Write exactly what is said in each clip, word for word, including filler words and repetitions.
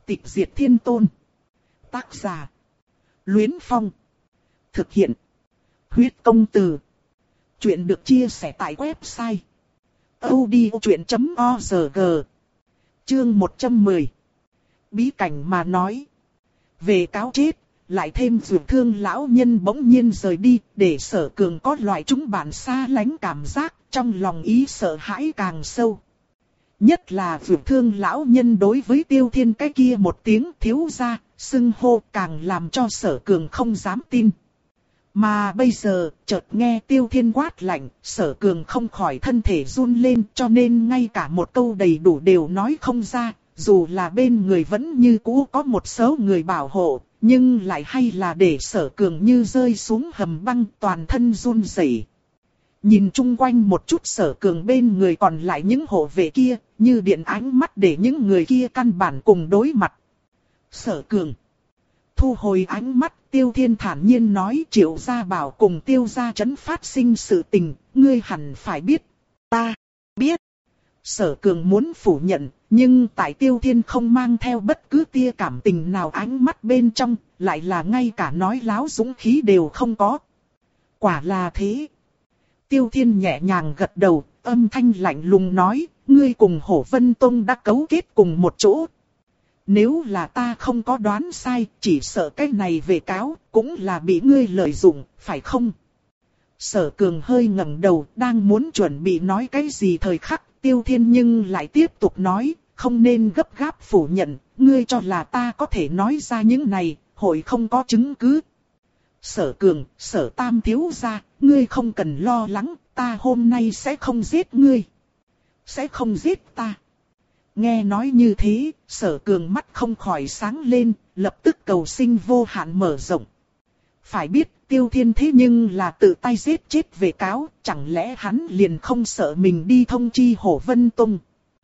Tịch diệt thiên tôn. Tác giả. Luyến Phong. Thực hiện. Huyết công từ. Chuyện được chia sẻ tại website audiochuyện chấm org. Chương một trăm mười. Bí cảnh mà nói. Về cáo chết, lại thêm dược thương lão nhân bỗng nhiên rời đi, để Sở Cường có loại chúng bạn xa lánh cảm giác, trong lòng ý sợ hãi càng sâu. Nhất là dược thương lão nhân đối với Tiêu Thiên cái kia một tiếng thiếu gia, xưng hô càng làm cho Sở Cường không dám tin. Mà bây giờ, chợt nghe Tiêu Thiên quát lạnh, Sở Cường không khỏi thân thể run lên, cho nên ngay cả một câu đầy đủ đều nói không ra, dù là bên người vẫn như cũ có một số người bảo hộ, nhưng lại hay là để Sở Cường như rơi xuống hầm băng, toàn thân run rẩy. Nhìn chung quanh một chút, Sở Cường bên người còn lại những hộ vệ kia, như điện ánh mắt để những người kia căn bản cùng đối mặt. Sở Cường thu hồi ánh mắt, Tiêu Thiên thản nhiên nói, Triệu Gia Bảo cùng Tiêu Gia Trấn phát sinh sự tình, ngươi hẳn phải biết. Ta biết. Sở Cường muốn phủ nhận, nhưng tại Tiêu Thiên không mang theo bất cứ tia cảm tình nào ánh mắt bên trong, lại là ngay cả nói láo dũng khí đều không có. Quả là thế. Tiêu Thiên nhẹ nhàng gật đầu, âm thanh lạnh lùng nói, ngươi cùng Hổ Vân Tông đã cấu kết cùng một chỗ. Nếu là ta không có đoán sai, chỉ sợ cái này về cáo, cũng là bị ngươi lợi dụng, phải không? Sở Cường hơi ngẩng đầu, đang muốn chuẩn bị nói cái gì thời khắc, Tiêu Thiên nhưng lại tiếp tục nói, không nên gấp gáp phủ nhận, ngươi cho là ta có thể nói ra những này, hội không có chứng cứ. Sở Cường, Sở Tam thiếu gia, ngươi không cần lo lắng, ta hôm nay sẽ không giết ngươi. Sẽ không giết ta. Nghe nói như thế, Sở Cường mắt không khỏi sáng lên, lập tức cầu sinh vô hạn mở rộng. Phải biết, Tiêu Thiên thế nhưng là tự tay giết chết về cáo, chẳng lẽ hắn liền không sợ mình đi thông chi Hổ Vân Tông.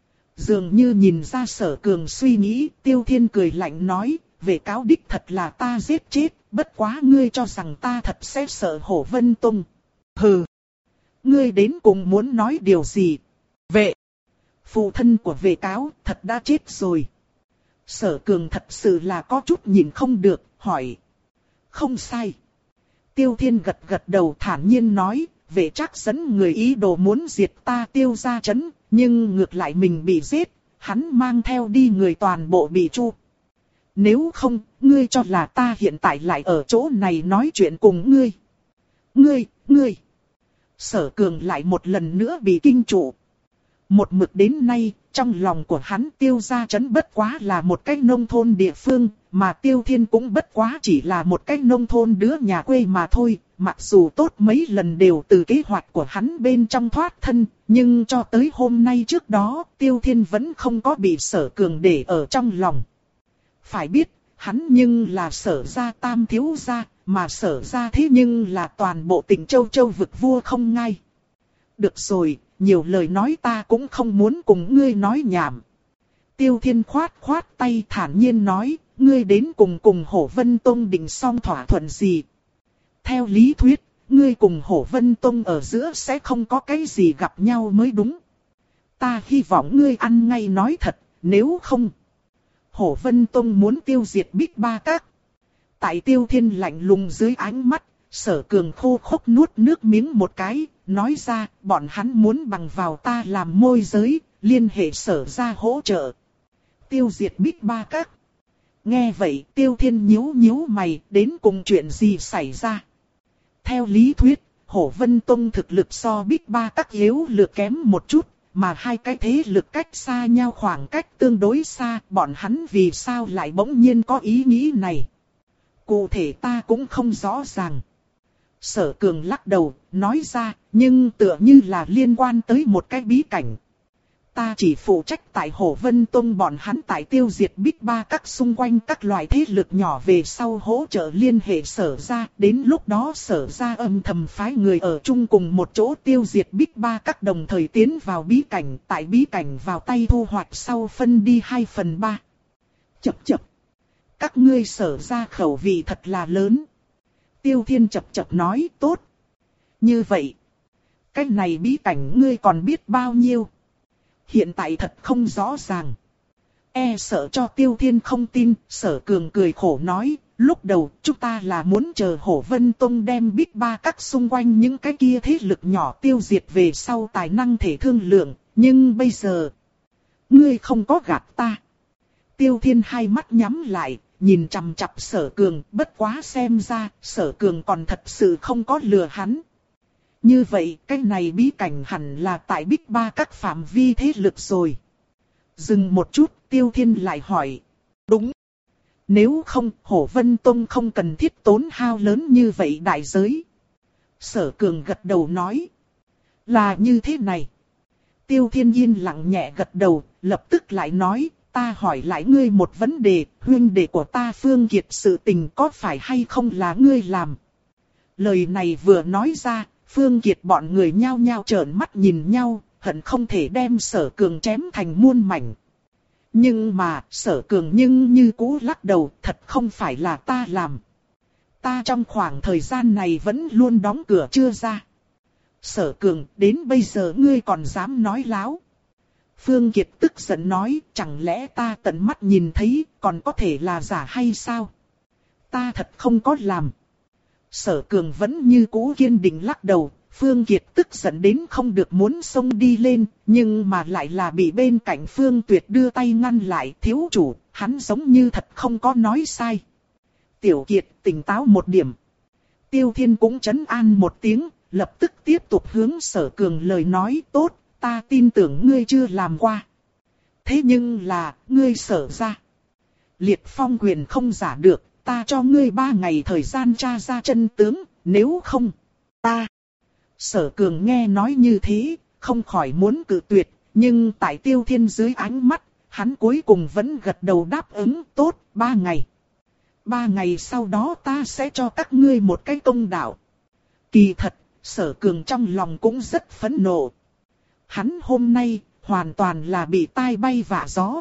Dường như nhìn ra Sở Cường suy nghĩ, Tiêu Thiên cười lạnh nói, về cáo đích thật là ta giết chết, bất quá ngươi cho rằng ta thật sẽ sợ Hổ Vân Tông. Hừ! Ngươi đến cùng muốn nói điều gì? Vệ! Phụ thân của vệ cáo thật đã chết rồi. Sở Cường thật sự là có chút nhìn không được, hỏi. Không sai. Tiêu Thiên gật gật đầu thản nhiên nói, vệ Trác dẫn người ý đồ muốn diệt ta Tiêu gia trấn, nhưng ngược lại mình bị giết, hắn mang theo đi người toàn bộ bị tru. Nếu không, ngươi cho là ta hiện tại lại ở chỗ này nói chuyện cùng ngươi. Ngươi, ngươi. Sở Cường lại một lần nữa bị kinh trụ. Một mực đến nay, trong lòng của hắn Tiêu gia trấn bất quá là một cái nông thôn địa phương, mà Tiêu Thiên cũng bất quá chỉ là một cái nông thôn đứa nhà quê mà thôi. Mặc dù tốt mấy lần đều từ kế hoạch của hắn bên trong thoát thân, nhưng cho tới hôm nay trước đó, Tiêu Thiên vẫn không có bị Sở Cường để ở trong lòng. Phải biết, hắn nhưng là Sở gia tam thiếu gia, mà Sở gia thế nhưng là toàn bộ tỉnh Châu Châu vực vua không ngai. Được rồi, nhiều lời nói ta cũng không muốn cùng ngươi nói nhảm. Tiêu Thiên khoát khoát tay thản nhiên nói, ngươi đến cùng cùng Hổ Vân Tông định xong thỏa thuận gì? Theo lý thuyết, ngươi cùng Hổ Vân Tông ở giữa sẽ không có cái gì gặp nhau mới đúng. Ta hy vọng ngươi ăn ngay nói thật, nếu không. Hổ Vân Tông muốn tiêu diệt Bích Ba Các. Tại Tiêu Thiên lạnh lùng dưới ánh mắt, Sở Cường khô khốc nuốt nước miếng một cái, nói ra, bọn hắn muốn bằng vào ta làm môi giới, liên hệ Sở gia hỗ trợ. Tiêu diệt Bích Ba Các. Nghe vậy, Tiêu Thiên nhíu nhíu mày, đến cùng chuyện gì xảy ra? Theo lý thuyết, Hổ Vân Tông thực lực so Bích Ba Các yếu lược kém một chút, mà hai cái thế lực cách xa nhau khoảng cách tương đối xa, bọn hắn vì sao lại bỗng nhiên có ý nghĩ này? Cụ thể ta cũng không rõ ràng. Sở Cường lắc đầu, nói ra, nhưng tựa như là liên quan tới một cái bí cảnh. Ta chỉ phụ trách tại Hổ Vân Tông bọn hắn tại tiêu diệt Bích Ba Các xung quanh các loại thế lực nhỏ về sau hỗ trợ liên hệ Sở gia, đến lúc đó Sở gia âm thầm phái người ở chung cùng một chỗ tiêu diệt Bích Ba Các đồng thời tiến vào bí cảnh, tại bí cảnh vào tay thu hoạch sau phân đi hai phần ba. Chập chập. Các ngươi Sở gia khẩu vị thật là lớn. Tiêu Thiên chập chập nói, tốt. Như vậy, cái này bí cảnh ngươi còn biết bao nhiêu? Hiện tại thật không rõ ràng. E sợ cho Tiêu Thiên không tin, Sở Cường cười khổ nói, lúc đầu chúng ta là muốn chờ Hổ Vân Tông đem Big Ba các xung quanh những cái kia thế lực nhỏ tiêu diệt về sau tài năng thể thương lượng, nhưng bây giờ, ngươi không có gạt ta. Tiêu Thiên hai mắt nhắm lại, nhìn chằm chằm Sở Cường, bất quá xem ra, Sở Cường còn thật sự không có lừa hắn. Như vậy, cái này bí cảnh hẳn là tại Big Ba các phạm vi thế lực rồi. Dừng một chút, Tiêu Thiên lại hỏi. Đúng. Nếu không, Hổ Vân Tông không cần thiết tốn hao lớn như vậy đại giới. Sở Cường gật đầu nói. Là như thế này. Tiêu Thiên yên lặng nhẹ gật đầu, lập tức lại nói. Ta hỏi lại ngươi một vấn đề, huynh đệ của ta Phương Kiệt sự tình có phải hay không là ngươi làm? Lời này vừa nói ra, Phương Kiệt bọn người nhao nhao trợn mắt nhìn nhau, hận không thể đem Sở Cường chém thành muôn mảnh. Nhưng mà, Sở Cường nhưng như cũ lắc đầu, thật không phải là ta làm. Ta trong khoảng thời gian này vẫn luôn đóng cửa chưa ra. Sở Cường, đến bây giờ ngươi còn dám nói láo. Phương Kiệt tức giận nói, chẳng lẽ ta tận mắt nhìn thấy, còn có thể là giả hay sao? Ta thật không có làm. Sở Cường vẫn như cũ kiên định lắc đầu, Phương Kiệt tức giận đến không được muốn xông đi lên, nhưng mà lại là bị bên cạnh Phương Tuyệt đưa tay ngăn lại. Thiếu chủ, hắn giống như thật không có nói sai. Tiểu Kiệt, tỉnh táo một điểm. Tiêu Thiên cũng trấn an một tiếng, lập tức tiếp tục hướng Sở Cường lời nói, tốt, ta tin tưởng ngươi chưa làm qua. Thế nhưng là, ngươi Sở ra. Liệt phong quyền không giả được, ta cho ngươi ba ngày thời gian tra ra chân tướng, nếu không, ta. Sở Cường nghe nói như thế, không khỏi muốn cự tuyệt, nhưng tại Tiêu Thiên dưới ánh mắt, hắn cuối cùng vẫn gật đầu đáp ứng, tốt, ba ngày. Ba ngày sau đó ta sẽ cho các ngươi một cái công đạo. Kỳ thật, Sở Cường trong lòng cũng rất phẫn nộ. Hắn hôm nay, hoàn toàn là bị tai bay vạ gió.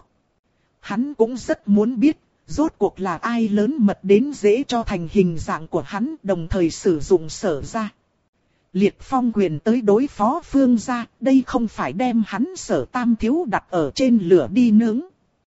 Hắn cũng rất muốn biết, rốt cuộc là ai lớn mật đến dễ cho thành hình dạng của hắn, đồng thời sử dụng Sở ra. Liệt phong quyền tới đối phó Phương gia, đây không phải đem hắn Sở Tam thiếu đặt ở trên lửa đi nướng.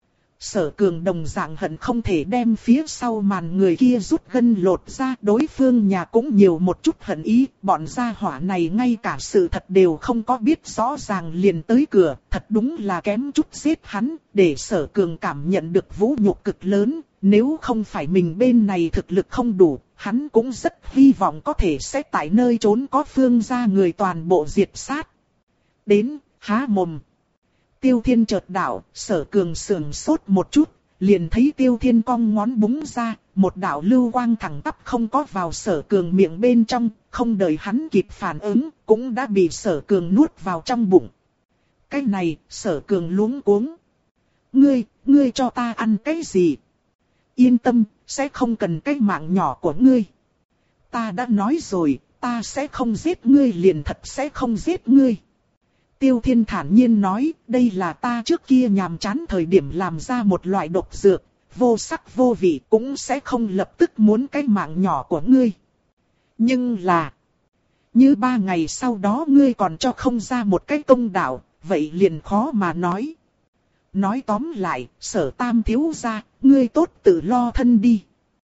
Sở Cường đồng dạng hận không thể đem phía sau màn người kia rút gân lột ra, đối phương nhà cũng nhiều một chút hận ý, bọn gia hỏa này ngay cả sự thật đều không có biết rõ ràng liền tới cửa, thật đúng là kém chút giết hắn, để Sở Cường cảm nhận được vũ nhục cực lớn, nếu không phải mình bên này thực lực không đủ, hắn cũng rất hy vọng có thể sẽ tại nơi trốn có Phương gia người toàn bộ diệt sát. Đến, há mồm. Tiêu Thiên chợt đạo, Sở Cường sườn sốt một chút, liền thấy Tiêu Thiên cong ngón búng ra, một đạo lưu quang thẳng tắp không có vào Sở Cường miệng bên trong, không đợi hắn kịp phản ứng, cũng đã bị Sở Cường nuốt vào trong bụng. Cái này, Sở Cường luống cuống. Ngươi, ngươi cho ta ăn cái gì? Yên tâm, sẽ không cần cái mạng nhỏ của ngươi. Ta đã nói rồi, ta sẽ không giết ngươi liền thật sẽ không giết ngươi. Tiêu Thiên thản nhiên nói, đây là ta trước kia nhàm chán thời điểm làm ra một loại độc dược, vô sắc vô vị cũng sẽ không lập tức muốn cái mạng nhỏ của ngươi. Nhưng là, như ba ngày sau đó ngươi còn cho không ra một cái công đạo, vậy liền khó mà nói. Nói tóm lại, Sở Tam thiếu gia, ngươi tốt tự lo thân đi.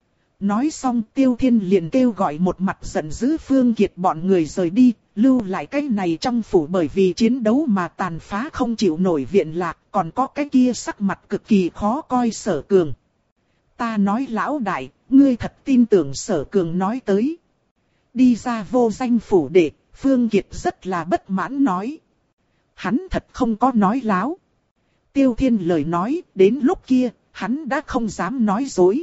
Nói xong Tiêu Thiên liền kêu gọi một mặt giận dữ Phương Kiệt bọn người rời đi, lưu lại cái này trong phủ bởi vì chiến đấu mà tàn phá không chịu nổi viện lạc, còn có cái kia sắc mặt cực kỳ khó coi Sở Cường. Ta nói lão đại, ngươi thật tin tưởng Sở Cường nói tới. Đi ra vô danh phủ đệ, Phương Kiệt rất là bất mãn nói. Hắn thật không có nói láo. Tiêu Thiên lời nói, đến lúc kia, hắn đã không dám nói dối.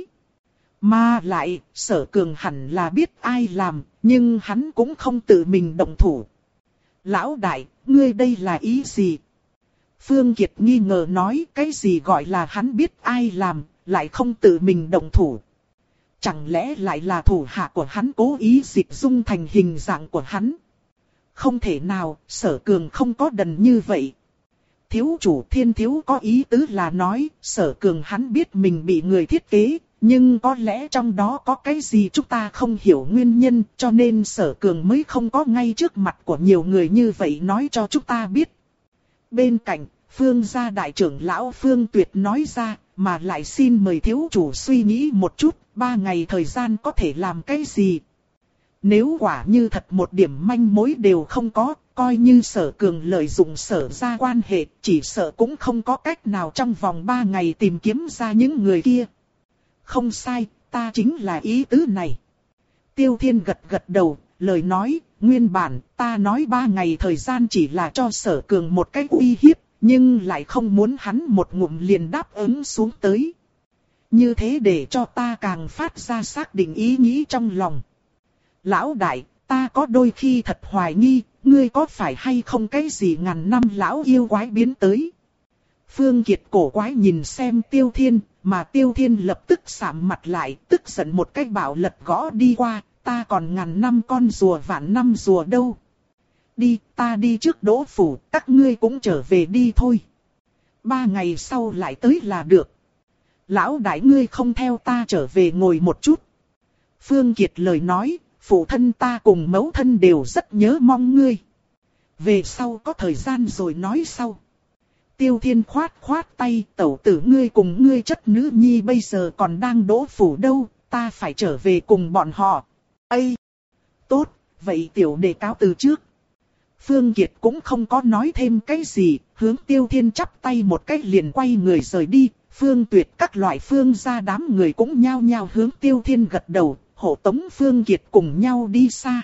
Mà lại, Sở Cường hẳn là biết ai làm, nhưng hắn cũng không tự mình động thủ. Lão đại, ngươi đây là ý gì? Phương Kiệt nghi ngờ nói, cái gì gọi là hắn biết ai làm, lại không tự mình động thủ. Chẳng lẽ lại là thủ hạ của hắn cố ý dịch dung thành hình dạng của hắn? Không thể nào, Sở Cường không có đần như vậy. Thiếu chủ Thiên thiếu có ý tứ là nói, Sở Cường hắn biết mình bị người thiết kế, nhưng có lẽ trong đó có cái gì chúng ta không hiểu nguyên nhân, cho nên Sở Cường mới không có ngay trước mặt của nhiều người như vậy nói cho chúng ta biết. Bên cạnh, Phương gia đại trưởng lão Phương Tuyệt nói ra, mà lại xin mời thiếu chủ suy nghĩ một chút, ba ngày thời gian có thể làm cái gì. Nếu quả như thật một điểm manh mối đều không có, coi như Sở Cường lợi dụng Sở gia quan hệ, chỉ sợ cũng không có cách nào trong vòng ba ngày tìm kiếm ra những người kia. Không sai, ta chính là ý tứ này. Tiêu Thiên gật gật đầu, lời nói, nguyên bản ta nói ba ngày thời gian chỉ là cho Sở Cường một cái uy hiếp, nhưng lại không muốn hắn một ngụm liền đáp ứng xuống tới. Như thế để cho ta càng phát ra xác định ý nghĩ trong lòng. Lão đại, ta có đôi khi thật hoài nghi, ngươi có phải hay không cái gì ngàn năm lão yêu quái biến tới. Phương Kiệt cổ quái nhìn xem Tiêu Thiên, mà Tiêu Thiên lập tức sạm mặt lại, tức giận một cái bảo lật gõ đi qua, ta còn ngàn năm con rùa vạn năm rùa đâu. Đi, ta đi trước Đỗ phủ, các ngươi cũng trở về đi thôi. Ba ngày sau lại tới là được. Lão đại ngươi không theo ta trở về ngồi một chút. Phương Kiệt lời nói, phụ thân ta cùng mẫu thân đều rất nhớ mong ngươi. Về sau có thời gian rồi nói sau. Tiêu Thiên khoát khoát tay, tẩu tử ngươi cùng ngươi chất nữ nhi bây giờ còn đang Đỗ phủ đâu, ta phải trở về cùng bọn họ. Ây! Tốt, vậy tiểu đệ cáo từ trước. Phương Kiệt cũng không có nói thêm cái gì, hướng Tiêu Thiên chắp tay một cách liền quay người rời đi. Phương Tuyệt các loại phương gia đám người cũng nhao nhao hướng Tiêu Thiên gật đầu, hộ tống Phương Kiệt cùng nhau đi xa.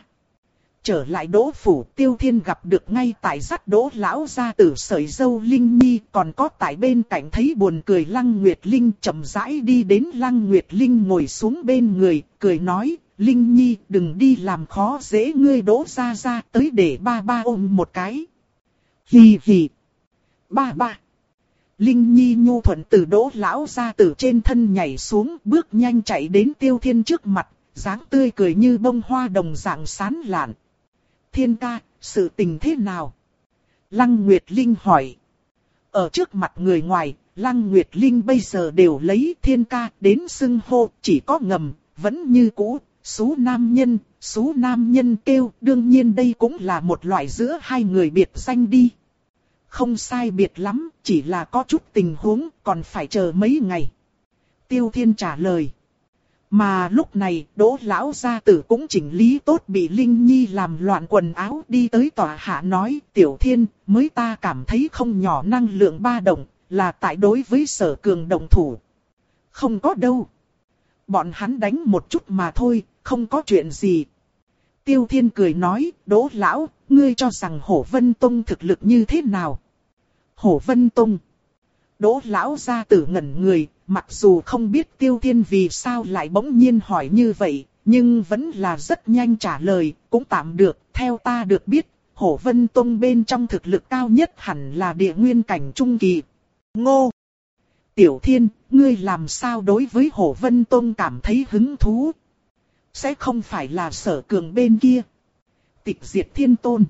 Trở lại Đỗ phủ, Tiêu Thiên gặp được ngay tại dắt Đỗ lão gia tử sợi dâu Linh Nhi, còn có tại bên cạnh thấy buồn cười Lăng Nguyệt Linh, chậm rãi đi đến Lăng Nguyệt Linh ngồi xuống bên người, cười nói, Linh Nhi đừng đi làm khó dễ ngươi Đỗ gia gia, tới để ba ba ôm một cái. Hì hì. Ba ba. Linh Nhi nhu thuận từ Đỗ lão gia tử trên thân nhảy xuống, bước nhanh chạy đến Tiêu Thiên trước mặt, dáng tươi cười như bông hoa đồng dạng sán lạn. Thiên ca, sự tình thế nào? Lăng Nguyệt Linh hỏi. Ở trước mặt người ngoài, Lăng Nguyệt Linh bây giờ đều lấy Thiên ca đến xưng hô, chỉ có ngầm, vẫn như cũ, xú nam nhân, xú nam nhân kêu, đương nhiên đây cũng là một loại giữa hai người biệt danh đi. Không sai biệt lắm, chỉ là có chút tình huống, còn phải chờ mấy ngày. Tiêu Thiên trả lời. Mà lúc này, Đỗ lão gia tử cũng chỉnh lý tốt bị Linh Nhi làm loạn quần áo đi tới tòa hạ nói, Tiểu Thiên, mới ta cảm thấy không nhỏ năng lượng ba động, là tại đối với Sở Cường động thủ. Không có đâu. Bọn hắn đánh một chút mà thôi, không có chuyện gì. Tiêu Thiên cười nói, Đỗ lão, ngươi cho rằng Hổ Vân Tông thực lực như thế nào? Hổ Vân Tông. Đỗ lão gia tử ngẩn người, mặc dù không biết Tiêu Thiên vì sao lại bỗng nhiên hỏi như vậy, nhưng vẫn là rất nhanh trả lời, cũng tạm được, theo ta được biết, Hổ Vân Tông bên trong thực lực cao nhất hẳn là địa nguyên cảnh trung kỳ. Ngô! Tiểu Thiên, ngươi làm sao đối với Hổ Vân Tông cảm thấy hứng thú? Sẽ không phải là Sở Cường bên kia. Tịch Diệt Thiên Tôn.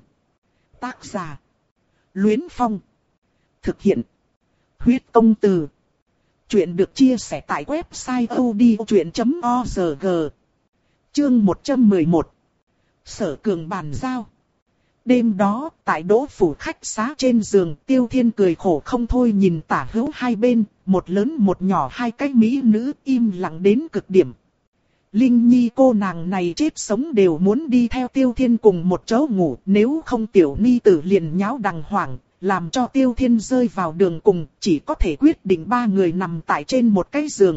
Tác giả. Luyến Phong. Thực hiện. Huyết Công Từ. Chuyện được chia sẻ tại website odchuyện chấm org. Chương một trăm mười một. Sở Cường bàn giao. Đêm đó, tại Đỗ phủ khách xá trên giường, Tiêu Thiên cười khổ không thôi nhìn tả hữu hai bên, một lớn một nhỏ hai cái mỹ nữ im lặng đến cực điểm. Linh Nhi cô nàng này chết sống đều muốn đi theo Tiêu Thiên cùng một chỗ ngủ, nếu không tiểu ni tử liền nháo đàng hoàng, làm cho Tiêu Thiên rơi vào đường cùng, chỉ có thể quyết định ba người nằm tại trên một cái giường.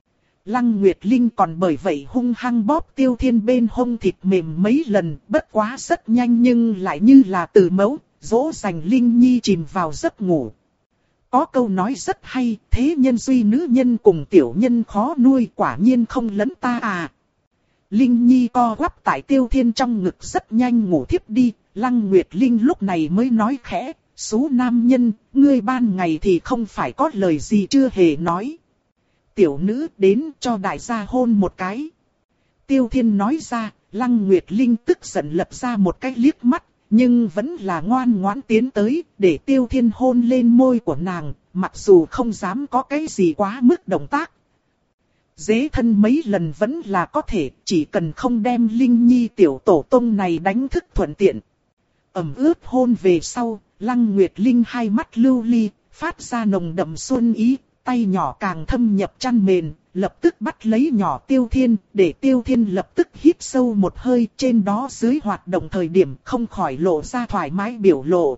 Lăng Nguyệt Linh còn bởi vậy hung hăng bóp Tiêu Thiên bên hông thịt mềm mấy lần, bất quá rất nhanh nhưng lại như là từ mẫu, dỗ dành Linh Nhi chìm vào giấc ngủ. Có câu nói rất hay, thế nhân duy nữ nhân cùng tiểu nhân khó nuôi, quả nhiên không lấn ta à. Linh Nhi co quắp tại Tiêu Thiên trong ngực rất nhanh ngủ thiếp đi, Lăng Nguyệt Linh lúc này mới nói khẽ, xú nam nhân, ngươi ban ngày thì không phải có lời gì chưa hề nói. Tiểu nữ đến cho đại gia hôn một cái. Tiêu Thiên nói ra, Lăng Nguyệt Linh tức giận lập ra một cái liếc mắt, nhưng vẫn là ngoan ngoãn tiến tới, để Tiêu Thiên hôn lên môi của nàng, mặc dù không dám có cái gì quá mức động tác. Dế thân mấy lần vẫn là có thể, chỉ cần không đem Linh Nhi tiểu tổ tông này đánh thức thuận tiện. Ẩm ướt hôn về sau, Lăng Nguyệt Linh hai mắt lưu ly, phát ra nồng đậm xuân ý, tay nhỏ càng thâm nhập chăn mền, lập tức bắt lấy nhỏ Tiêu Thiên, để Tiêu Thiên lập tức hít sâu một hơi, trên đó dưới hoạt động thời điểm không khỏi lộ ra thoải mái biểu lộ.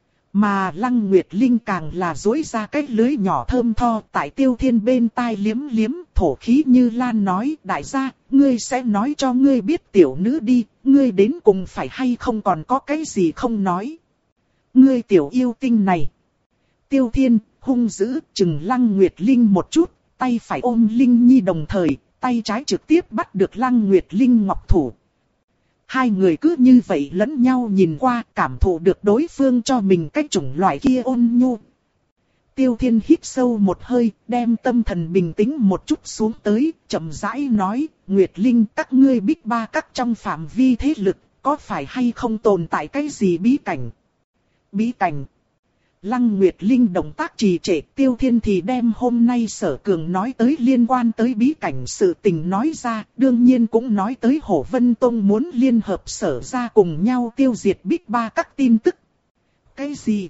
Mà Lăng Nguyệt Linh càng là duỗi ra cái lưới nhỏ thơm tho tại Tiêu Thiên bên tai liếm liếm, thổ khí như lan nói, đại gia, ngươi sẽ nói cho ngươi biết tiểu nữ đi, ngươi đến cùng phải hay không còn có cái gì không nói. Ngươi tiểu yêu tinh này. Tiêu Thiên hung dữ chừng Lăng Nguyệt Linh một chút, tay phải ôm Linh Nhi đồng thời, tay trái trực tiếp bắt được Lăng Nguyệt Linh ngọc thủ. Hai người cứ như vậy lẫn nhau nhìn qua, cảm thụ được đối phương cho mình cái chủng loại kia ôn nhu. Tiêu Thiên hít sâu một hơi, đem tâm thần bình tĩnh một chút xuống tới, chậm rãi nói, Nguyệt Linh, các ngươi Bích Ba Các trong phạm vi thế lực, có phải hay không tồn tại cái gì bí cảnh? Bí cảnh. Lăng Nguyệt Linh động tác trì trệ, Tiêu Thiên thì đem hôm nay Sở Cường nói tới liên quan tới bí cảnh sự tình nói ra, đương nhiên cũng nói tới Hổ Vân Tông muốn liên hợp Sở ra cùng nhau tiêu diệt Bích Ba Các tin tức. Cái gì?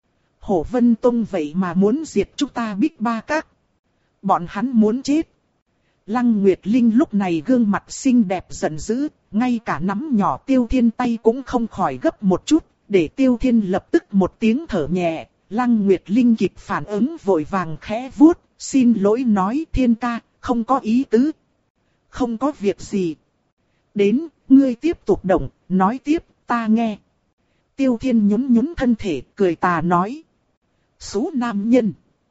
Hổ Vân Tông vậy mà muốn diệt chúng ta Bích Ba Các? Bọn hắn muốn chết. Lăng Nguyệt Linh lúc này gương mặt xinh đẹp giận dữ, ngay cả nắm nhỏ Tiêu Thiên tay cũng không khỏi gấp một chút. Để Tiêu Thiên lập tức một tiếng thở nhẹ, Lăng Nguyệt Linh kịp phản ứng vội vàng khẽ vuốt, xin lỗi nói Thiên ca, không có ý tứ. Không có việc gì. Đến, ngươi tiếp tục động, nói tiếp, ta nghe. Tiêu Thiên nhún nhún thân thể, cười tà nói. Xú nam nhân.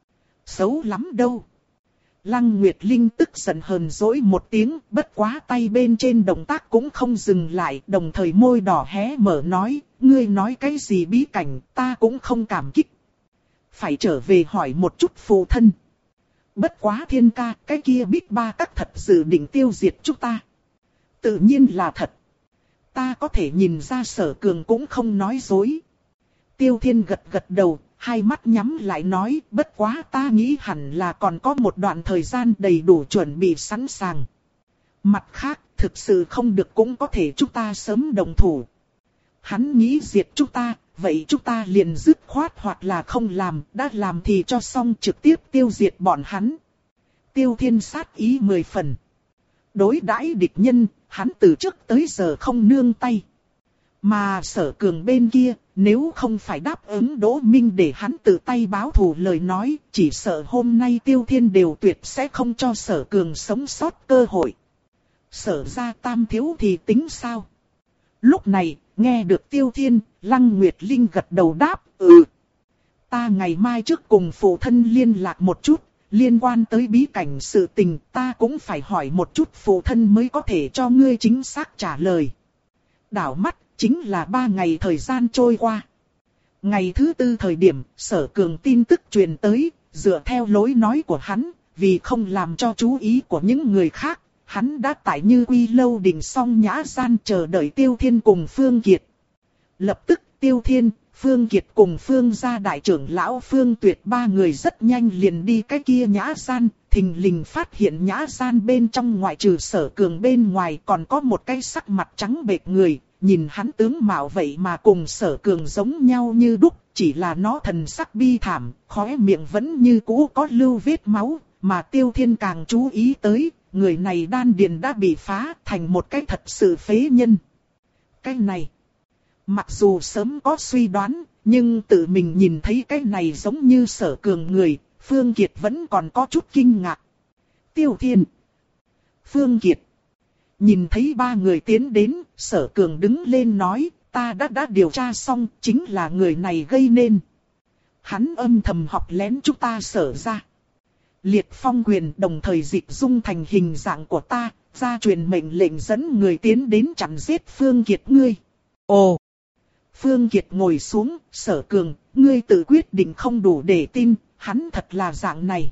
Xấu lắm đâu. Lăng Nguyệt Linh tức giận hờn dỗi một tiếng, bất quá tay bên trên động tác cũng không dừng lại, đồng thời môi đỏ hé mở nói, ngươi nói cái gì bí cảnh, ta cũng không cảm kích. Phải trở về hỏi một chút phụ thân. Bất quá Thiên ca, cái kia Bích Ba Các thật dự định tiêu diệt chúng ta. Tự nhiên là thật. Ta có thể nhìn ra Sở Cường cũng không nói dối. Tiêu Thiên gật gật đầu. Hai mắt nhắm lại nói, bất quá ta nghĩ hẳn là còn có một đoạn thời gian đầy đủ chuẩn bị sẵn sàng. Mặt khác, thực sự không được cũng có thể chúng ta sớm đồng thủ. Hắn nghĩ diệt chúng ta, vậy chúng ta liền dứt khoát hoặc là không làm, đã làm thì cho xong trực tiếp tiêu diệt bọn hắn. Tiêu Thiên sát ý mười phần. Đối đãi địch nhân, hắn từ trước tới giờ không nương tay. Mà Sở Cường bên kia, nếu không phải đáp ứng Đỗ Minh để hắn tự tay báo thù lời nói, chỉ sợ hôm nay Tiêu Thiên đều tuyệt sẽ không cho Sở Cường sống sót cơ hội. Sở ra tam thiếu thì tính sao? Lúc này, nghe được Tiêu Thiên, Lăng Nguyệt Linh gật đầu đáp, ừ. Ta ngày mai trước cùng phụ thân liên lạc một chút, liên quan tới bí cảnh sự tình ta cũng phải hỏi một chút phụ thân mới có thể cho ngươi chính xác trả lời. Đảo mắt. Chính là ba ngày thời gian trôi qua. Ngày thứ tư thời điểm, Sở Cường tin tức truyền tới, dựa theo lối nói của hắn, vì không làm cho chú ý của những người khác, hắn đã tại Như Quy lâu đình xong nhã gian chờ đợi Tiêu Thiên cùng Phương Kiệt. Lập tức Tiêu Thiên, Phương Kiệt cùng Phương gia đại trưởng lão Phương Tuyệt ba người rất nhanh liền đi cái kia nhã gian, thình lình phát hiện nhã gian bên trong ngoại trừ Sở Cường bên ngoài còn có một cái sắc mặt trắng bệch người. Nhìn hắn tướng mạo vậy mà cùng Sở Cường giống nhau như đúc, chỉ là nó thần sắc bi thảm, khóe miệng vẫn như cũ có lưu vết máu, mà Tiêu Thiên càng chú ý tới, người này đan điền đã bị phá thành một cái thật sự phế nhân. Cái này, mặc dù sớm có suy đoán, nhưng tự mình nhìn thấy cái này giống như Sở Cường người, Phương Kiệt vẫn còn có chút kinh ngạc. Tiêu Thiên, Phương Kiệt. Nhìn thấy ba người tiến đến, Sở Cường đứng lên nói, ta đã đã điều tra xong, chính là người này gây nên. Hắn âm thầm học lén chúng ta Sở ra. Liệt phong quyền đồng thời dịch dung thành hình dạng của ta, ra truyền mệnh lệnh dẫn người tiến đến chặn giết Phương Kiệt ngươi. Ồ! Phương Kiệt ngồi xuống, Sở Cường, ngươi tự quyết định không đủ để tin, hắn thật là dạng này.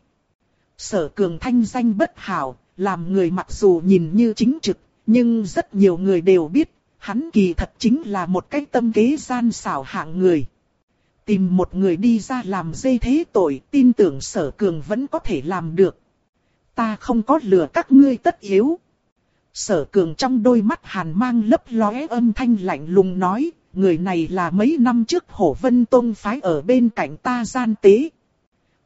Sở Cường thanh danh bất hảo. Làm người mặc dù nhìn như chính trực, nhưng rất nhiều người đều biết, hắn kỳ thật chính là một cái tâm kế gian xảo hạng người. Tìm một người đi ra làm dây thế tội, tin tưởng Sở Cường vẫn có thể làm được. Ta không có lừa các ngươi tất yếu. Sở Cường trong đôi mắt hàn mang lấp lóe âm thanh lạnh lùng nói, người này là mấy năm trước Hổ Vân Tông phái ở bên cạnh ta gian tế.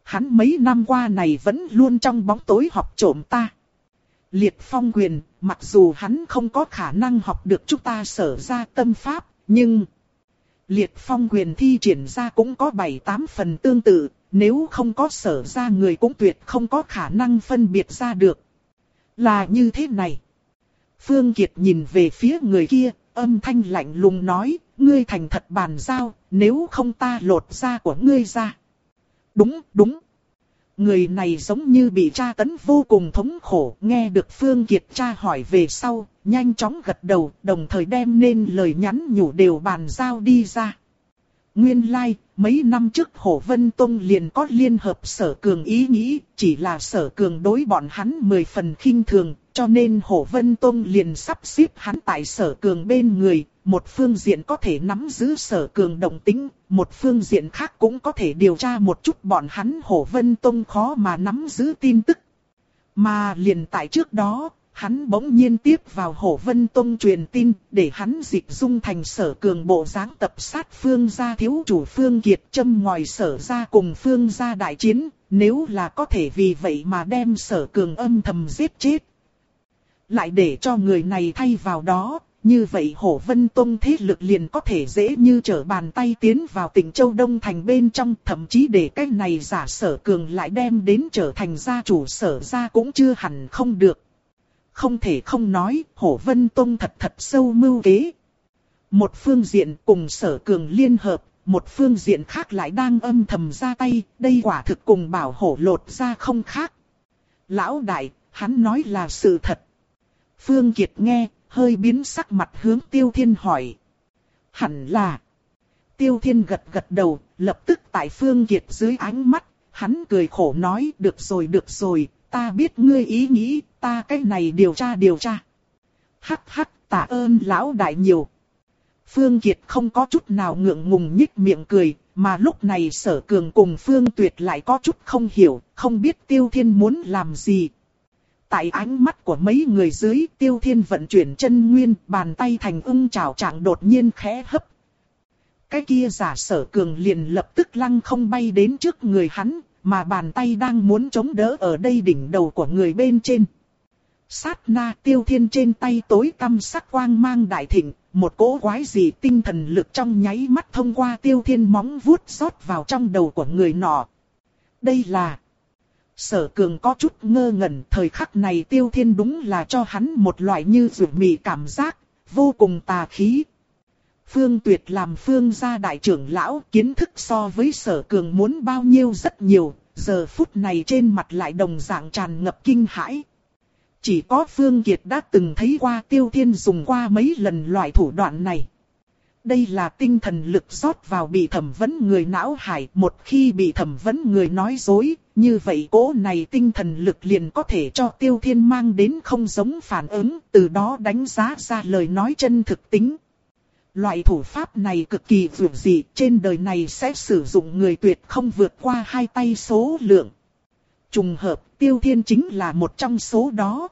hắn mấy năm qua này vẫn luôn trong bóng tối học trộm ta. Liệt phong quyền, mặc dù hắn không có khả năng học được chúng ta Sở ra tâm pháp, nhưng liệt phong quyền thi triển ra cũng có bảy tám phần tương tự, nếu không có Sở ra người cũng tuyệt không có khả năng phân biệt ra được. Là như thế này. Phương Kiệt nhìn về phía người kia, âm thanh lạnh lùng nói, ngươi thành thật bàn giao, nếu không ta lột da của ngươi ra. Đúng, đúng. Người này giống như bị tra tấn vô cùng thống khổ, nghe được Phương Kiệt tra hỏi về sau, nhanh chóng gật đầu, đồng thời đem nên lời nhắn nhủ đều bàn giao đi ra. Nguyên lai, like, mấy năm trước Hổ Vân Tông liền có liên hợp Sở Cường ý nghĩ, chỉ là Sở Cường đối bọn hắn mười phần khinh thường, cho nên Hổ Vân Tông liền sắp xếp hắn tại Sở Cường bên người, một phương diện có thể nắm giữ Sở Cường động tĩnh, một phương diện khác cũng có thể điều tra một chút bọn hắn Hổ Vân Tông khó mà nắm giữ tin tức. Mà liền tại trước đó, hắn bỗng nhiên tiếp vào Hổ Vân Tông truyền tin, để hắn dịch dung thành Sở Cường bộ dáng tập sát Phương gia thiếu chủ Phương Kiệt, châm ngòi Sở gia cùng Phương gia đại chiến, nếu là có thể vì vậy mà đem Sở Cường âm thầm giết chết. Lại để cho người này thay vào đó, như vậy Hổ Vân Tông thế lực liền có thể dễ như trở bàn tay tiến vào tỉnh Châu Đông Thành bên trong, thậm chí để cái này giả Sở Cường lại đem đến trở thành gia chủ Sở gia cũng chưa hẳn không được. Không thể không nói, Hổ Vân Tông thật thật sâu mưu kế. Một phương diện cùng Sở Cường liên hợp, một phương diện khác lại đang âm thầm ra tay, đây quả thực cùng bảo hổ lột ra không khác. Lão đại, hắn nói là sự thật. Phương Kiệt nghe, hơi biến sắc mặt hướng Tiêu Thiên hỏi. Hẳn là. Tiêu Thiên gật gật đầu, lập tức tại Phương Kiệt dưới ánh mắt, hắn cười khổ nói, được rồi được rồi, ta biết ngươi ý nghĩ, ta cái này điều tra điều tra. Hắc hắc, tạ ơn lão đại nhiều. Phương Kiệt không có chút nào ngượng ngùng nhích miệng cười, mà lúc này Sở Cường cùng Phương Tuyệt lại có chút không hiểu, không biết Tiêu Thiên muốn làm gì. Tại ánh mắt của mấy người dưới, Tiêu Thiên vận chuyển chân nguyên, bàn tay thành ưng chảo trạng đột nhiên khẽ hấp. Cái kia giả Sở Cường liền lập tức lăng không bay đến trước người hắn, mà bàn tay đang muốn chống đỡ ở đây đỉnh đầu của người bên trên. Sát na, Tiêu Thiên trên tay tối tăm sắc quang mang đại thịnh, một cỗ quái dị tinh thần lực trong nháy mắt thông qua Tiêu Thiên móng vuốt rót vào trong đầu của người nọ. Đây là... Sở Cường có chút ngơ ngẩn, thời khắc này Tiêu Thiên đúng là cho hắn một loại như rượu mì cảm giác, vô cùng tà khí. Phương Tuyệt làm Phương gia đại trưởng lão, kiến thức so với Sở Cường muốn bao nhiêu rất nhiều, giờ phút này trên mặt lại đồng dạng tràn ngập kinh hãi. Chỉ có Phương Kiệt đã từng thấy qua Tiêu Thiên dùng qua mấy lần loại thủ đoạn này. Đây là tinh thần lực rót vào bị thẩm vấn người não hải, một khi bị thẩm vấn người nói dối, như vậy cỗ này tinh thần lực liền có thể cho Tiêu Thiên mang đến không giống phản ứng, từ đó đánh giá ra lời nói chân thực tính. Loại thủ pháp này cực kỳ vượt dị, trên đời này sẽ sử dụng người tuyệt không vượt qua hai tay số lượng. Trùng hợp, Tiêu Thiên chính là một trong số đó.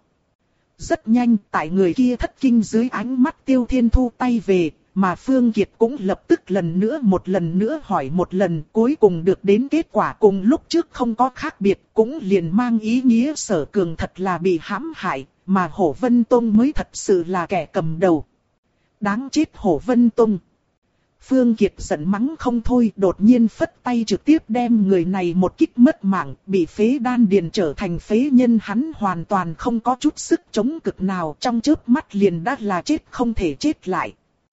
Rất nhanh, tại người kia thất kinh dưới ánh mắt Tiêu Thiên thu tay về, mà Phương Kiệt cũng lập tức lần nữa một lần nữa hỏi một lần, cuối cùng được đến kết quả cùng lúc trước không có khác biệt, cũng liền mang ý nghĩa Sở Cường thật là bị hãm hại, mà Hổ Vân Tông mới thật sự là kẻ cầm đầu. Đáng chết Hổ Vân Tông. Phương Kiệt giận mắng không thôi, đột nhiên phất tay trực tiếp đem người này một kích mất mạng, bị phế đan điền trở thành phế nhân, hắn hoàn toàn không có chút sức chống cực nào, trong chớp mắt liền đã là chết không thể chết lại.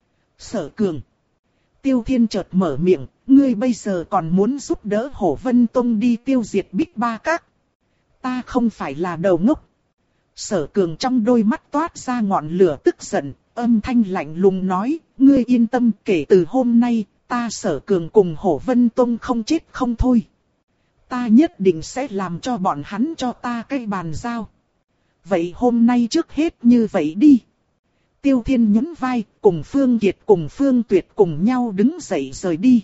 Sở Cường. Tiêu Thiên chợt mở miệng, ngươi bây giờ còn muốn giúp đỡ Hổ Vân Tông đi tiêu diệt Bích Ba Các. Ta không phải là đầu ngốc. Sở Cường trong đôi mắt toát ra ngọn lửa tức giận, âm thanh lạnh lùng nói, ngươi yên tâm, kể từ hôm nay, ta Sở Cường cùng Hổ Vân Tông không chết không thôi. Ta nhất định sẽ làm cho bọn hắn cho ta cái bàn giao. Vậy hôm nay trước hết như vậy đi. Tiêu Thiên nhún vai, cùng Phương Kiệt cùng Phương Tuyệt cùng nhau đứng dậy rời đi.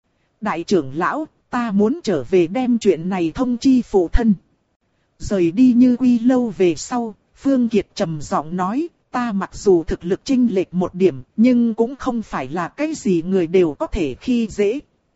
Đại trưởng lão, ta muốn trở về đem chuyện này thông chi phụ thân. Rời đi Như Quy lâu về sau, Phương Kiệt trầm giọng nói, ta mặc dù thực lực chênh lệch một điểm, nhưng cũng không phải là cái gì người đều có thể khi dễ.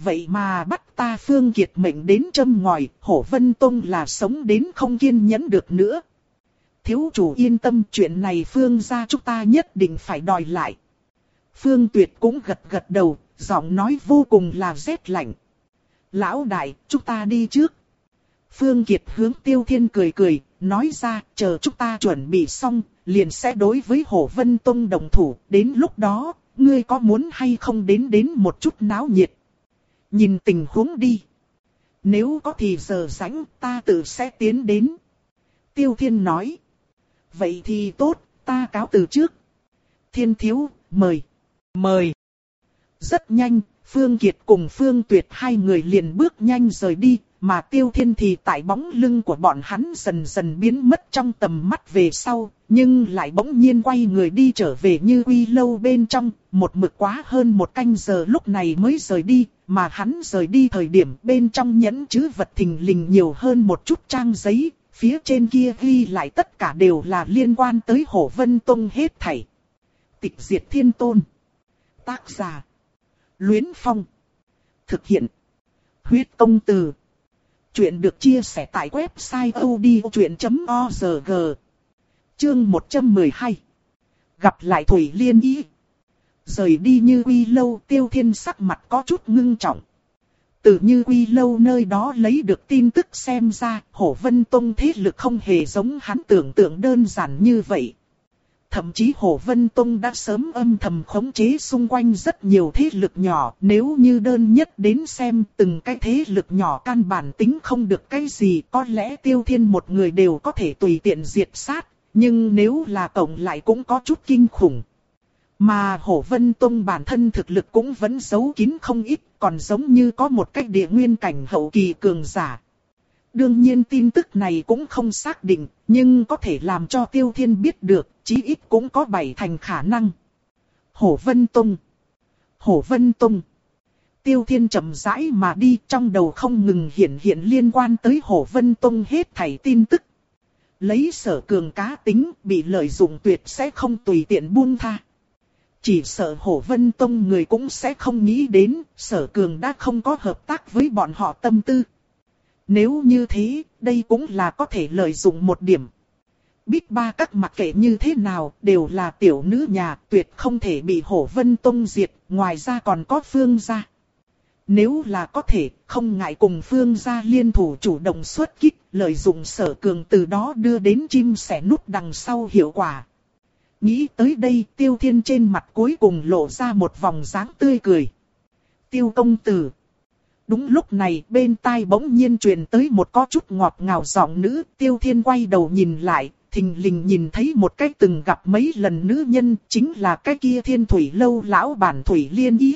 vậy mà bắt ta Phương Kiệt mệnh đến châm ngòi, Hổ Vân Tông là sống đến không kiên nhẫn được nữa. Thiếu chủ yên tâm, chuyện này Phương gia chúng ta nhất định phải đòi lại. Phương Tuyệt cũng gật gật đầu, giọng nói vô cùng là rét lạnh. Lão đại, chúng ta đi trước. Phương Kiệt hướng Tiêu Thiên cười cười, nói ra, chờ chúng ta chuẩn bị xong, liền sẽ đối với Hổ Vân Tông đồng thủ, đến lúc đó, ngươi có muốn hay không đến đến một chút náo nhiệt. Nhìn tình huống đi. Nếu có thì giờ rảnh, ta tự sẽ tiến đến. Tiêu Thiên nói. Vậy thì tốt, ta cáo từ trước. Thiên thiếu, mời. Mời. Rất nhanh, Phương Kiệt cùng Phương Tuyệt hai người liền bước nhanh rời đi, mà Tiêu Thiên thì tại bóng lưng của bọn hắn dần dần biến mất trong tầm mắt về sau, nhưng lại bỗng nhiên quay người đi trở về Như Quy lâu bên trong, một mực quá hơn một canh giờ lúc này mới rời đi, mà hắn rời đi thời điểm bên trong nhẫn chữ vật thình lình nhiều hơn một chút trang giấy, phía trên kia ghi lại tất cả đều là liên quan tới Hổ Vân Tông hết thảy. Tịch Diệt Thiên Tôn. Tác giả. Luyến Phong. Thực hiện. Huyết Công Từ. Chuyện được chia sẻ tại website odchuyện chấm org. Chương một trăm mười hai. Gặp lại Thủy Liên Y. Rời đi Như Quy lâu, Tiêu Thiên sắc mặt có chút ngưng trọng. Từ Như Quy lâu nơi đó lấy được tin tức xem ra, Hổ Vân Tông thế lực không hề giống hắn tưởng tượng đơn giản như vậy. Thậm chí Hổ Vân Tông đã sớm âm thầm khống chế xung quanh rất nhiều thế lực nhỏ. Nếu như đơn nhất đến xem từng cái thế lực nhỏ căn bản tính không được cái gì, có lẽ Tiêu Thiên một người đều có thể tùy tiện diệt sát. Nhưng nếu là cộng lại cũng có chút kinh khủng. Mà Hổ Vân Tông bản thân thực lực cũng vẫn giấu kín không ít, còn giống như có một cách địa nguyên cảnh hậu kỳ cường giả. Đương nhiên tin tức này cũng không xác định, nhưng có thể làm cho Tiêu Thiên biết được, chí ít cũng có bảy thành khả năng. Hổ Vân Tông. Hổ Vân Tông. Tiêu Thiên chậm rãi mà đi, trong đầu không ngừng hiện hiện liên quan tới Hổ Vân Tông hết thảy tin tức. Lấy Sở Cường cá tính, bị lợi dụng tuyệt sẽ không tùy tiện buông tha. Chỉ sợ Hổ Vân Tông người cũng sẽ không nghĩ đến, Sở Cường đã không có hợp tác với bọn họ tâm tư. Nếu như thế, đây cũng là có thể lợi dụng một điểm. Bích Ba Các mặc kệ như thế nào, đều là tiểu nữ nhà, tuyệt không thể bị Hổ Vân Tông diệt, ngoài ra còn có Phương gia. Nếu là có thể, không ngại cùng Phương gia liên thủ chủ động xuất kích, lợi dụng Sở Cường từ đó đưa đến chim sẻ nút đằng sau hiệu quả. Nghĩ tới đây, Tiêu Thiên trên mặt cuối cùng lộ ra một vòng dáng tươi cười. Tiêu công tử. Đúng lúc này, bên tai bỗng nhiên truyền tới một có chút ngọt ngào giọng nữ. Tiêu Thiên quay đầu nhìn lại, thình lình nhìn thấy một cái từng gặp mấy lần nữ nhân, chính là cái kia Thiên Thủy lâu lão bản Thủy Liên Y.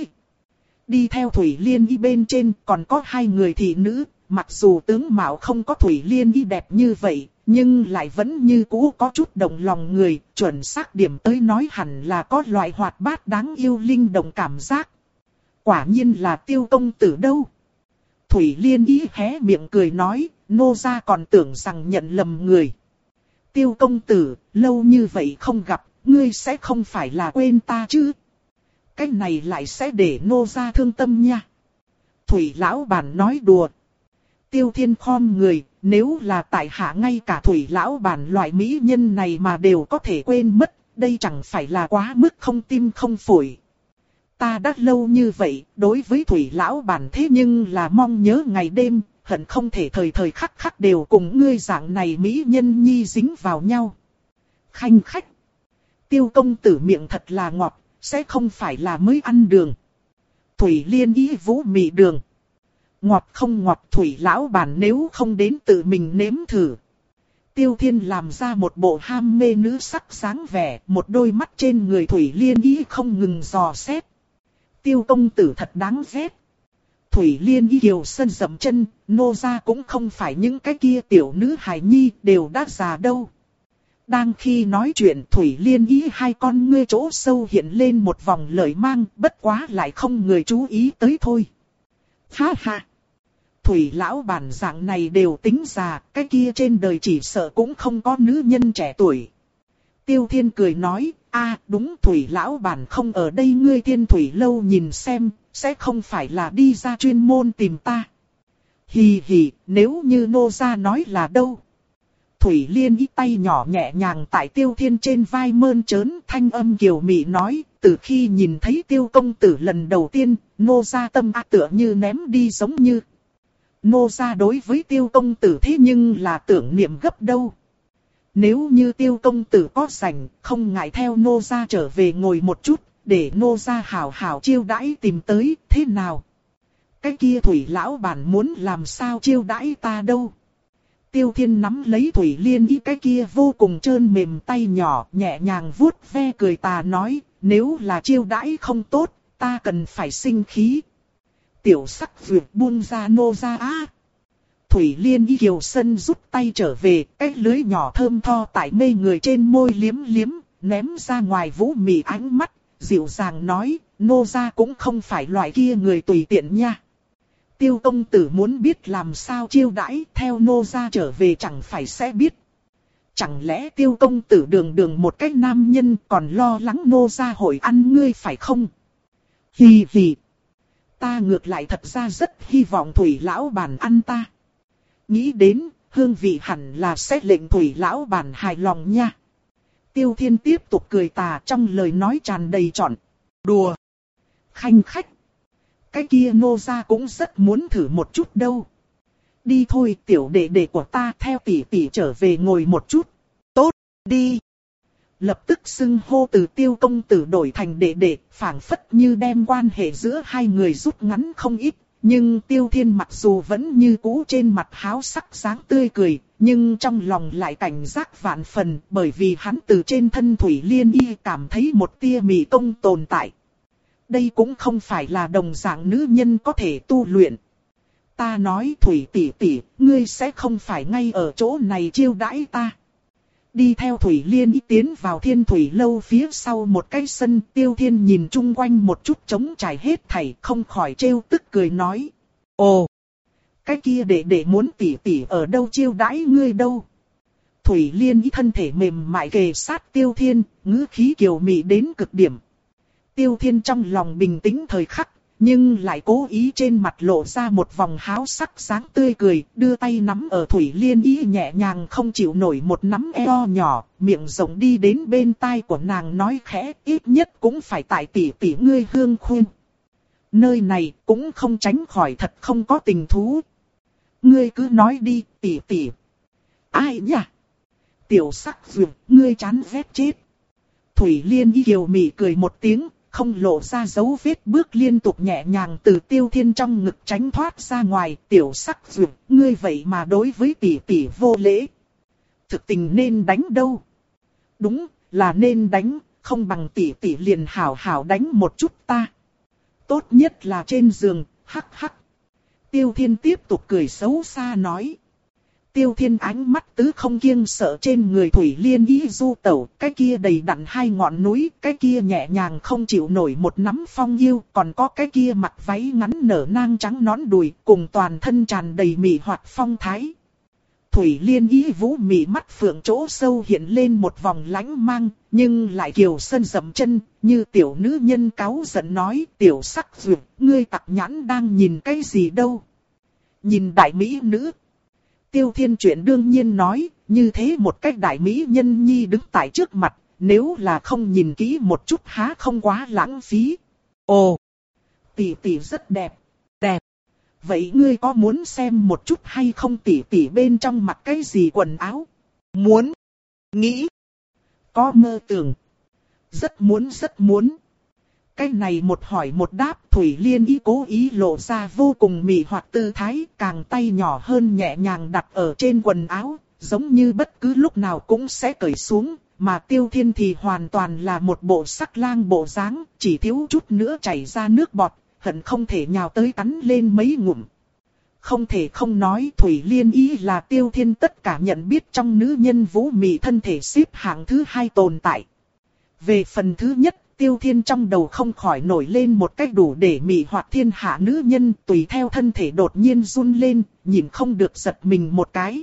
Đi theo Thủy Liên Y bên trên còn có hai người thị nữ, mặc dù tướng mạo không có Thủy Liên Y đẹp như vậy, nhưng lại vẫn như cũ có chút động lòng người, chuẩn xác điểm tới nói hẳn là có loại hoạt bát đáng yêu linh động cảm giác. Quả nhiên là Tiêu công tử đâu. Thủy Liên Y hé miệng cười nói, nô gia còn tưởng rằng nhận lầm người. Tiêu công tử, lâu như vậy không gặp, ngươi sẽ không phải là quên ta chứ? Cái này lại sẽ để nô gia thương tâm nha. Thủy lão bản nói đùa. Tiêu Thiên khom người, nếu là tại hạ ngay cả Thủy lão bản loại mỹ nhân này mà đều có thể quên mất, đây chẳng phải là quá mức không tim không phổi. Ta đã lâu như vậy, đối với Thủy lão bản thế nhưng là mong nhớ ngày đêm, hận không thể thời thời khắc khắc đều cùng ngươi dạng này mỹ nhân nhi dính vào nhau. Khanh khách. Tiêu công tử miệng thật là ngọt, sẽ không phải là mới ăn đường. Thủy Liên Y vũ mị đường. Ngọt không ngọt Thủy lão bản nếu không đến tự mình nếm thử. Tiêu Thiên làm ra một bộ ham mê nữ sắc dáng vẻ, một đôi mắt trên người Thủy Liên Y không ngừng dò xét. Tiêu công tử thật đáng ghét. Thủy Liên Y kiều sân dậm chân, nô gia cũng không phải những cái kia tiểu nữ hài nhi đều đã già đâu. Đang khi nói chuyện Thủy Liên Y hai con ngươi chỗ sâu hiện lên một vòng lời mang, bất quá lại không người chú ý tới thôi. Ha ha! Thủy lão bản dạng này đều tính già, cái kia trên đời chỉ sợ cũng không có nữ nhân trẻ tuổi. Tiêu Thiên cười nói, a đúng Thủy lão bản không ở đây ngươi Thiên Thủy lâu nhìn xem, sẽ không phải là đi ra chuyên môn tìm ta. Hì hì, nếu như nô gia nói là đâu. Thủy Liên ý tay nhỏ nhẹ nhàng tại Tiêu Thiên trên vai mơn trớn, thanh âm kiều mị nói, từ khi nhìn thấy Tiêu công tử lần đầu tiên, nô gia tâm ác tựa như ném đi giống như. Nô gia đối với Tiêu công tử thế nhưng là tưởng niệm gấp đâu. Nếu như Tiêu công tử có rảnh, không ngại theo nô gia trở về ngồi một chút, để nô gia hảo hảo chiêu đãi tìm tới, thế nào? Cái kia Thủy lão bản muốn làm sao chiêu đãi ta đâu? Tiêu Thiên nắm lấy Thủy Liên ý cái kia vô cùng trơn mềm tay nhỏ, nhẹ nhàng vuốt ve cười tà nói, nếu là chiêu đãi không tốt, ta cần phải sinh khí. Tiểu sắc vượt buông ra nô ra á. Thủy Liên ý kiều sân rút tay trở về, cái lưới nhỏ thơm tho tại mê người trên môi liếm liếm, ném ra ngoài vũ mị ánh mắt, dịu dàng nói, nô ra cũng không phải loại kia người tùy tiện nha. Tiêu công tử muốn biết làm sao chiêu đãi, theo nô gia trở về chẳng phải sẽ biết. Chẳng lẽ tiêu công tử đường đường một cái nam nhân còn lo lắng nô gia hội ăn ngươi phải không? Hì hì. Ta ngược lại thật ra rất hy vọng Thủy lão bản ăn ta. Nghĩ đến, hương vị hẳn là sẽ lệnh Thủy lão bản hài lòng nha. Tiêu Thiên tiếp tục cười tà, trong lời nói tràn đầy trọn, đùa, khanh khách. Cái kia nô gia cũng rất muốn thử một chút đâu. Đi thôi tiểu đệ đệ của ta, theo tỷ tỷ trở về ngồi một chút. Tốt, đi. Lập tức xưng hô từ Tiêu công tử đổi thành đệ đệ, phảng phất như đem quan hệ giữa hai người rút ngắn không ít. Nhưng Tiêu Thiên mặc dù vẫn như cũ trên mặt háo sắc dáng tươi cười, nhưng trong lòng lại cảnh giác vạn phần, bởi vì hắn từ trên thân Thủy Liên y cảm thấy một tia mị công tồn tại. Đây cũng không phải là đồng dạng nữ nhân có thể tu luyện. Ta nói Thủy tỷ tỷ, ngươi sẽ không phải ngay ở chỗ này chiêu đãi ta. Đi theo Thủy Liên ý tiến vào Thiên Thủy lâu phía sau một cái sân, Tiêu Thiên nhìn chung quanh một chút trống trải hết thảy, không khỏi trêu tức cười nói. Ồ, cái kia đệ đệ muốn tỷ tỷ ở đâu chiêu đãi ngươi đâu. Thủy Liên ý thân thể mềm mại kề sát Tiêu Thiên, ngữ khí kiều mị đến cực điểm. Tiêu Thiên trong lòng bình tĩnh thời khắc, nhưng lại cố ý trên mặt lộ ra một vòng háo sắc sáng tươi cười, đưa tay nắm ở Thủy Liên ý nhẹ nhàng không chịu nổi một nắm eo nhỏ, miệng rộng đi đến bên tai của nàng nói khẽ, ít nhất cũng phải tại tỷ tỷ ngươi hương khuyên. Nơi này cũng không tránh khỏi thật không có tình thú. Ngươi cứ nói đi, tỷ tỷ. Ai nhỉ? Tiểu sắc dường, ngươi chán ghét chết. Thủy Liên y kiều mị cười một tiếng, không lộ ra dấu vết, bước liên tục nhẹ nhàng từ Tiêu Thiên trong ngực tránh thoát ra ngoài. Tiểu sắc dường, ngươi vậy mà đối với tỷ tỷ vô lễ. Thực tình nên đánh đâu? Đúng, là nên đánh, không bằng tỷ tỷ liền hảo hảo đánh một chút ta. Tốt nhất là trên giường, hắc hắc. Tiêu Thiên tiếp tục cười xấu xa nói. Tiêu Thiên ánh mắt tứ không kiêng sợ trên người Thủy Liên ý du tẩu, cái kia đầy đặn hai ngọn núi, cái kia nhẹ nhàng không chịu nổi một nắm phong yêu, còn có cái kia mặc váy ngắn nở nang trắng nón đùi, cùng toàn thân tràn đầy mị hoạt phong thái. Thủy Liên ý vũ mị mắt phượng chỗ sâu hiện lên một vòng lánh mang, nhưng lại kiều sân dậm chân, như tiểu nữ nhân cáu giận nói, tiểu sắc dược, ngươi tặc nhãn đang nhìn cái gì đâu? Nhìn đại mỹ nữ. Tiêu Thiên chuyện đương nhiên nói, như thế một cách đại mỹ nhân nhi đứng tại trước mặt, nếu là không nhìn kỹ một chút há không quá lãng phí. Ồ, tỷ tỷ rất đẹp, đẹp. Vậy ngươi có muốn xem một chút hay không tỷ tỷ bên trong mặc cái gì quần áo? Muốn, nghĩ, có mơ tưởng. Rất muốn rất muốn. Cái này một hỏi một đáp, Thủy Liên ý cố ý lộ ra vô cùng mị hoặc tư thái, càng tay nhỏ hơn nhẹ nhàng đặt ở trên quần áo, giống như bất cứ lúc nào cũng sẽ cởi xuống, mà Tiêu Thiên thì hoàn toàn là một bộ sắc lang bộ dáng, chỉ thiếu chút nữa chảy ra nước bọt, hận không thể nhào tới cắn lên mấy ngụm. Không thể không nói Thủy Liên ý là Tiêu Thiên tất cả nhận biết trong nữ nhân vũ mị thân thể xếp hạng thứ hai tồn tại. Về phần thứ nhất, Tiêu Thiên trong đầu không khỏi nổi lên một cách đủ để mị hoặc thiên hạ nữ nhân, tùy theo thân thể đột nhiên run lên, nhìn không được giật mình một cái.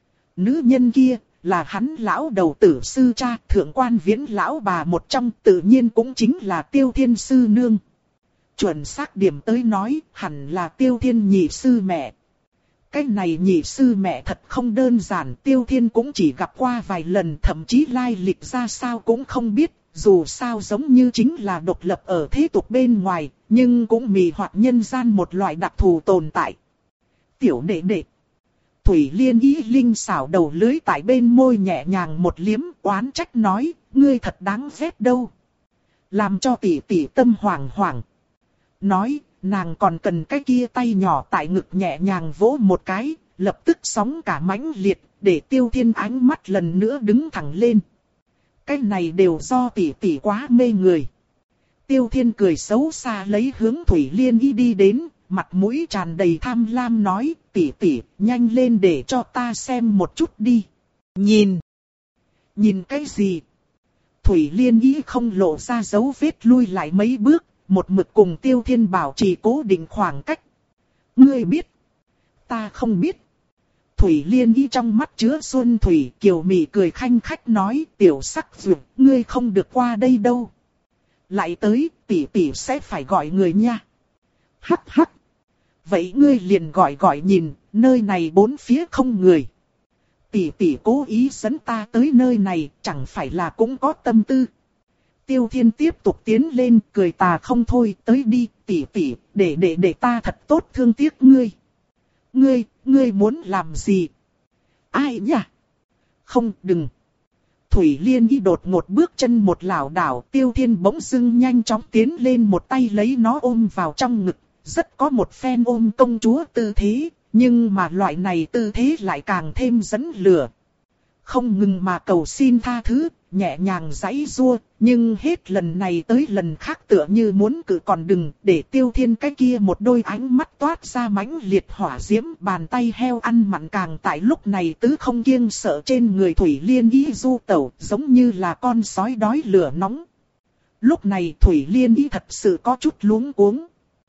Nữ nhân kia, là hắn lão đầu tử sư cha, thượng quan viễn lão bà một trong, tự nhiên cũng chính là Tiêu Thiên sư nương. Chuẩn xác điểm tới nói, hẳn là Tiêu Thiên nhị sư mẹ. Cái này nhị sư mẹ thật không đơn giản, Tiêu Thiên cũng chỉ gặp qua vài lần, thậm chí lai lịch ra sao cũng không biết, dù sao giống như chính là độc lập ở thế tục bên ngoài, nhưng cũng mì hoặc nhân gian một loại đặc thù tồn tại. Tiểu đệ đệ. Thủy Liên ý linh xảo đầu lưới tại bên môi nhẹ nhàng một liếm, oán trách nói, ngươi thật đáng ghét đâu. Làm cho tỷ tỷ tâm hoảng hoảng. Nói, nàng còn cần cái kia tay nhỏ tại ngực nhẹ nhàng vỗ một cái, lập tức sóng cả mãnh liệt, để Tiêu Thiên ánh mắt lần nữa đứng thẳng lên. Cái này đều do tỷ tỷ quá mê người. Tiêu Thiên cười xấu xa lấy hướng Thủy Liên y đi đến, mặt mũi tràn đầy tham lam nói, tỷ tỷ, nhanh lên để cho ta xem một chút đi. Nhìn. Nhìn cái gì? Thủy Liên y không lộ ra dấu vết lui lại mấy bước, một mực cùng Tiêu Thiên bảo trì cố định khoảng cách. Ngươi biết. Ta không biết. Thủy Liên y trong mắt chứa xuân thủy, kiều mị cười khanh khách nói, tiểu sắc dược, ngươi không được qua đây đâu. Lại tới, tỷ tỷ sẽ phải gọi người nha. Hắc hắc. Vậy ngươi liền gọi gọi nhìn, nơi này bốn phía không người. Tỷ tỷ cố ý dẫn ta tới nơi này, chẳng phải là cũng có tâm tư. Tiêu Thiên tiếp tục tiến lên, cười tà không thôi, tới đi, tỷ tỷ, để để để ta thật tốt thương tiếc ngươi. Ngươi, ngươi muốn làm gì? Ai nhỉ? Không, đừng. Thủy Liên y đột ngột bước chân một lảo đảo, Tiêu Thiên bỗng dưng nhanh chóng tiến lên một tay lấy nó ôm vào trong ngực, rất có một phen ôm công chúa tư thế, nhưng mà loại này tư thế lại càng thêm dẫn lửa. Không ngừng mà cầu xin tha thứ, nhẹ nhàng giãy giụa, nhưng hết lần này tới lần khác tựa như muốn cự còn đừng, để Tiêu Thiên cái kia một đôi ánh mắt toát ra mãnh liệt hỏa diễm, bàn tay heo ăn mặn càng tại lúc này tứ không kiêng sợ trên người Thủy Liên y du tẩu, giống như là con sói đói lửa nóng. Lúc này Thủy Liên y thật sự có chút luống cuống.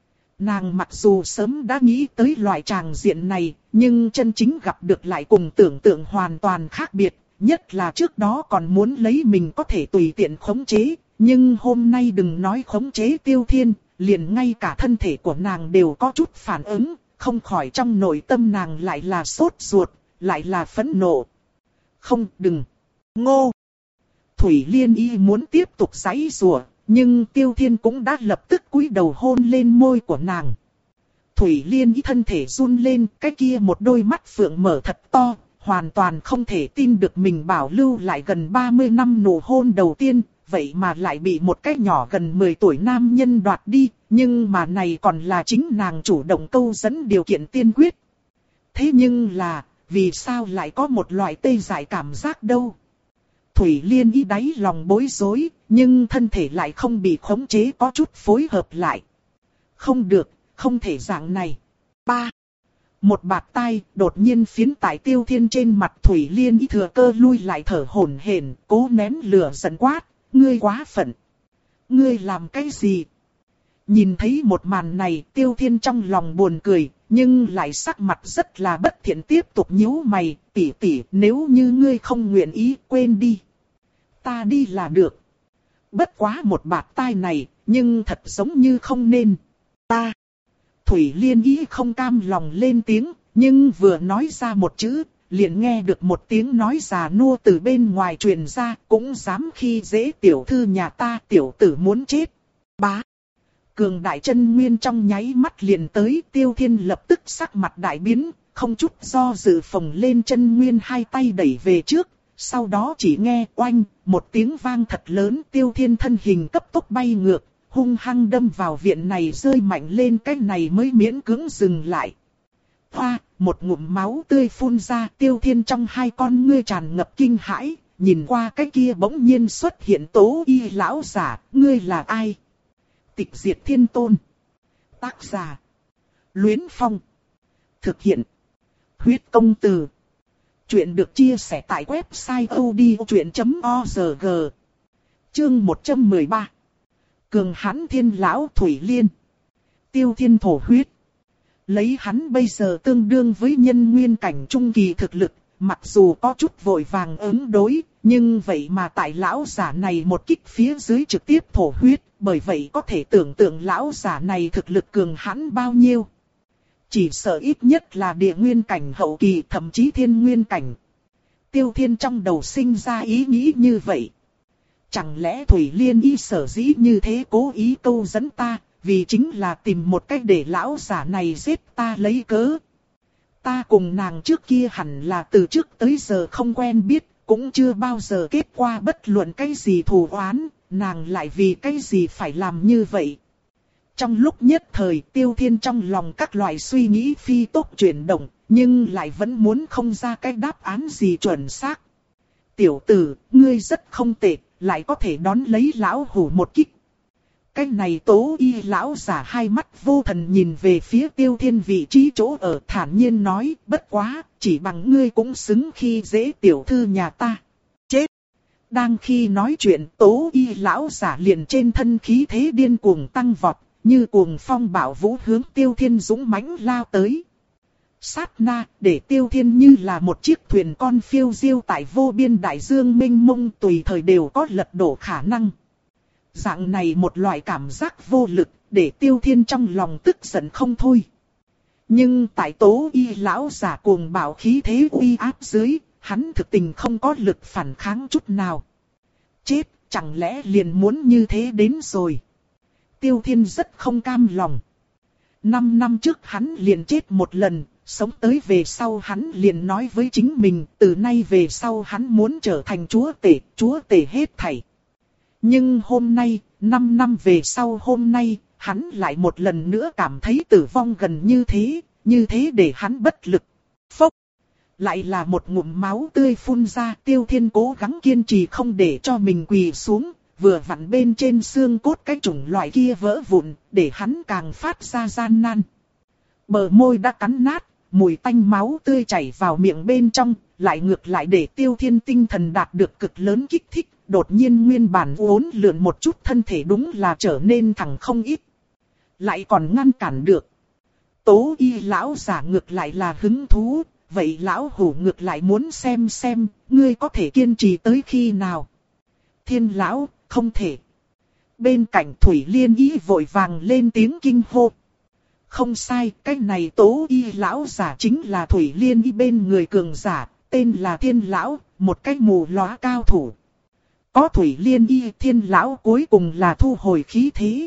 Nàng mặc dù sớm đã nghĩ tới loại tràng diện này, nhưng chân chính gặp được lại cùng tưởng tượng hoàn toàn khác biệt. Nhất là trước đó còn muốn lấy mình có thể tùy tiện khống chế, nhưng hôm nay đừng nói khống chế Tiêu Thiên, liền ngay cả thân thể của nàng đều có chút phản ứng, không khỏi trong nội tâm nàng lại là sốt ruột, lại là phẫn nộ. Không, đừng. Ngô. Thủy Liên y muốn tiếp tục giãy giụa, nhưng Tiêu Thiên cũng đã lập tức cúi đầu hôn lên môi của nàng. Thủy Liên y thân thể run lên, cái kia một đôi mắt phượng mở thật to, hoàn toàn không thể tin được mình bảo lưu lại gần ba mươi năm nụ hôn đầu tiên, vậy mà lại bị một cái nhỏ gần mười tuổi nam nhân đoạt đi, nhưng mà này còn là chính nàng chủ động câu dẫn điều kiện tiên quyết. Thế nhưng là, vì sao lại có một loại tê dại cảm giác đâu? Thủy Liên y đáy lòng bối rối, nhưng thân thể lại không bị khống chế, có chút phối hợp lại. Không được, không thể dạng này. Ba. Một bạt tai đột nhiên phiến tại Tiêu Thiên trên mặt. Thủy Liên y thừa cơ lui lại thở hổn hển, cố nén lửa giận quát, ngươi quá phận. Ngươi làm cái gì? Nhìn thấy một màn này, Tiêu Thiên trong lòng buồn cười, nhưng lại sắc mặt rất là bất thiện, tiếp tục nhíu mày, tỷ tỷ, nếu như ngươi không nguyện ý, quên đi. Ta đi là được. Bất quá một bạt tai này, nhưng thật giống như không nên. Ta. Thủy Liên y không cam lòng lên tiếng, nhưng vừa nói ra một chữ, liền nghe được một tiếng nói già nua từ bên ngoài truyền ra, cũng dám khi dễ tiểu thư nhà ta, tiểu tử muốn chết. Bá. Cường đại chân nguyên trong nháy mắt liền tới, Tiêu Thiên lập tức sắc mặt đại biến, không chút do dự phồng lên chân nguyên, hai tay đẩy về trước, sau đó chỉ nghe oanh, một tiếng vang thật lớn, Tiêu Thiên thân hình cấp tốc bay ngược, hung hăng đâm vào viện này, rơi mạnh lên, cái này mới miễn cưỡng dừng lại. Hoa, một ngụm máu tươi phun ra, Tiêu Thiên trong hai con ngươi tràn ngập kinh hãi, nhìn qua cái kia bỗng nhiên xuất hiện Tố Y lão giả, ngươi là ai? Tịch Diệt Thiên Tôn. Tác giả: Luyến Phong. Thực hiện: Huyết Công Từ. Chuyện được chia sẻ tại website o d o chuyện chấm org. Chương một trăm mười ba. Cường hãn Thiên lão Thủy Liên. Tiêu Thiên thổ huyết. Lấy hắn bây giờ tương đương với nhân nguyên cảnh trung kỳ thực lực, mặc dù có chút vội vàng ứng đối, Nhưng vậy mà tại lão giả này một kích phía dưới trực tiếp thổ huyết, bởi vậy có thể tưởng tượng lão giả này thực lực cường hãn bao nhiêu. Chỉ sợ ít nhất là địa nguyên cảnh hậu kỳ, thậm chí thiên nguyên cảnh. Tiêu Thiên trong đầu sinh ra ý nghĩ như vậy. Chẳng lẽ Thủy Liên Y sở dĩ như thế cố ý câu dẫn ta, vì chính là tìm một cách để lão giả này giết ta lấy cớ. Ta cùng nàng trước kia hẳn là từ trước tới giờ không quen biết, cũng chưa bao giờ kết qua bất luận cái gì thù oán, nàng lại vì cái gì phải làm như vậy. Trong lúc nhất thời Tiêu Thiên trong lòng các loại suy nghĩ phi tốc chuyển động, nhưng lại vẫn muốn không ra cái đáp án gì chuẩn xác. Tiểu tử, ngươi rất không tệ, lại có thể đón lấy lão hủ một kích. Cái này Tố Y lão giả hai mắt vô thần nhìn về phía Tiêu Thiên vị trí chỗ ở, thản nhiên nói, bất quá, chỉ bằng ngươi cũng xứng khi dễ tiểu thư nhà ta. Chết! Đang khi nói chuyện, Tố Y lão giả liền trên thân khí thế điên cuồng tăng vọt, như cuồng phong bạo vũ hướng Tiêu Thiên dũng mãnh lao tới. Sát na, để Tiêu Thiên như là một chiếc thuyền con phiêu diêu tại vô biên đại dương mênh mông, tùy thời đều có lật đổ khả năng. Dạng này một loại cảm giác vô lực, để Tiêu Thiên trong lòng tức giận không thôi. Nhưng tại Tố Y lão giả cuồng bạo khí thế uy áp dưới, hắn thực tình không có lực phản kháng chút nào. Chết, chẳng lẽ liền muốn như thế đến rồi. Tiêu Thiên rất không cam lòng. Năm năm trước hắn liền chết một lần, sống tới về sau hắn liền nói với chính mình, từ nay về sau hắn muốn trở thành chúa tể, chúa tể hết thảy. Nhưng hôm nay, năm năm về sau hôm nay, hắn lại một lần nữa cảm thấy tử vong gần như thế, như thế để hắn bất lực. Phốc! Lại là một ngụm máu tươi phun ra, Tiêu Thiên cố gắng kiên trì không để cho mình quỳ xuống, vừa vặn bên trên xương cốt cái chủng loại kia vỡ vụn, để hắn càng phát ra gian nan. Bờ môi đã cắn nát, mùi tanh máu tươi chảy vào miệng bên trong, lại ngược lại để Tiêu Thiên tinh thần đạt được cực lớn kích thích, đột nhiên nguyên bản uốn lượn một chút thân thể đúng là trở nên thẳng không ít. Lại còn ngăn cản được. Tố Y lão giả ngược lại là hứng thú, vậy lão hủ ngược lại muốn xem xem, ngươi có thể kiên trì tới khi nào. Thiên lão, không thể. Bên cạnh Thủy Liên Y vội vàng lên tiếng kinh hô. Không sai, cái này Tố Y lão giả chính là Thủy Liên Y bên người cường giả, tên là Thiên lão, một cái mù lóa cao thủ. Có Thủy Liên Y, Thiên lão cuối cùng là thu hồi khí thế.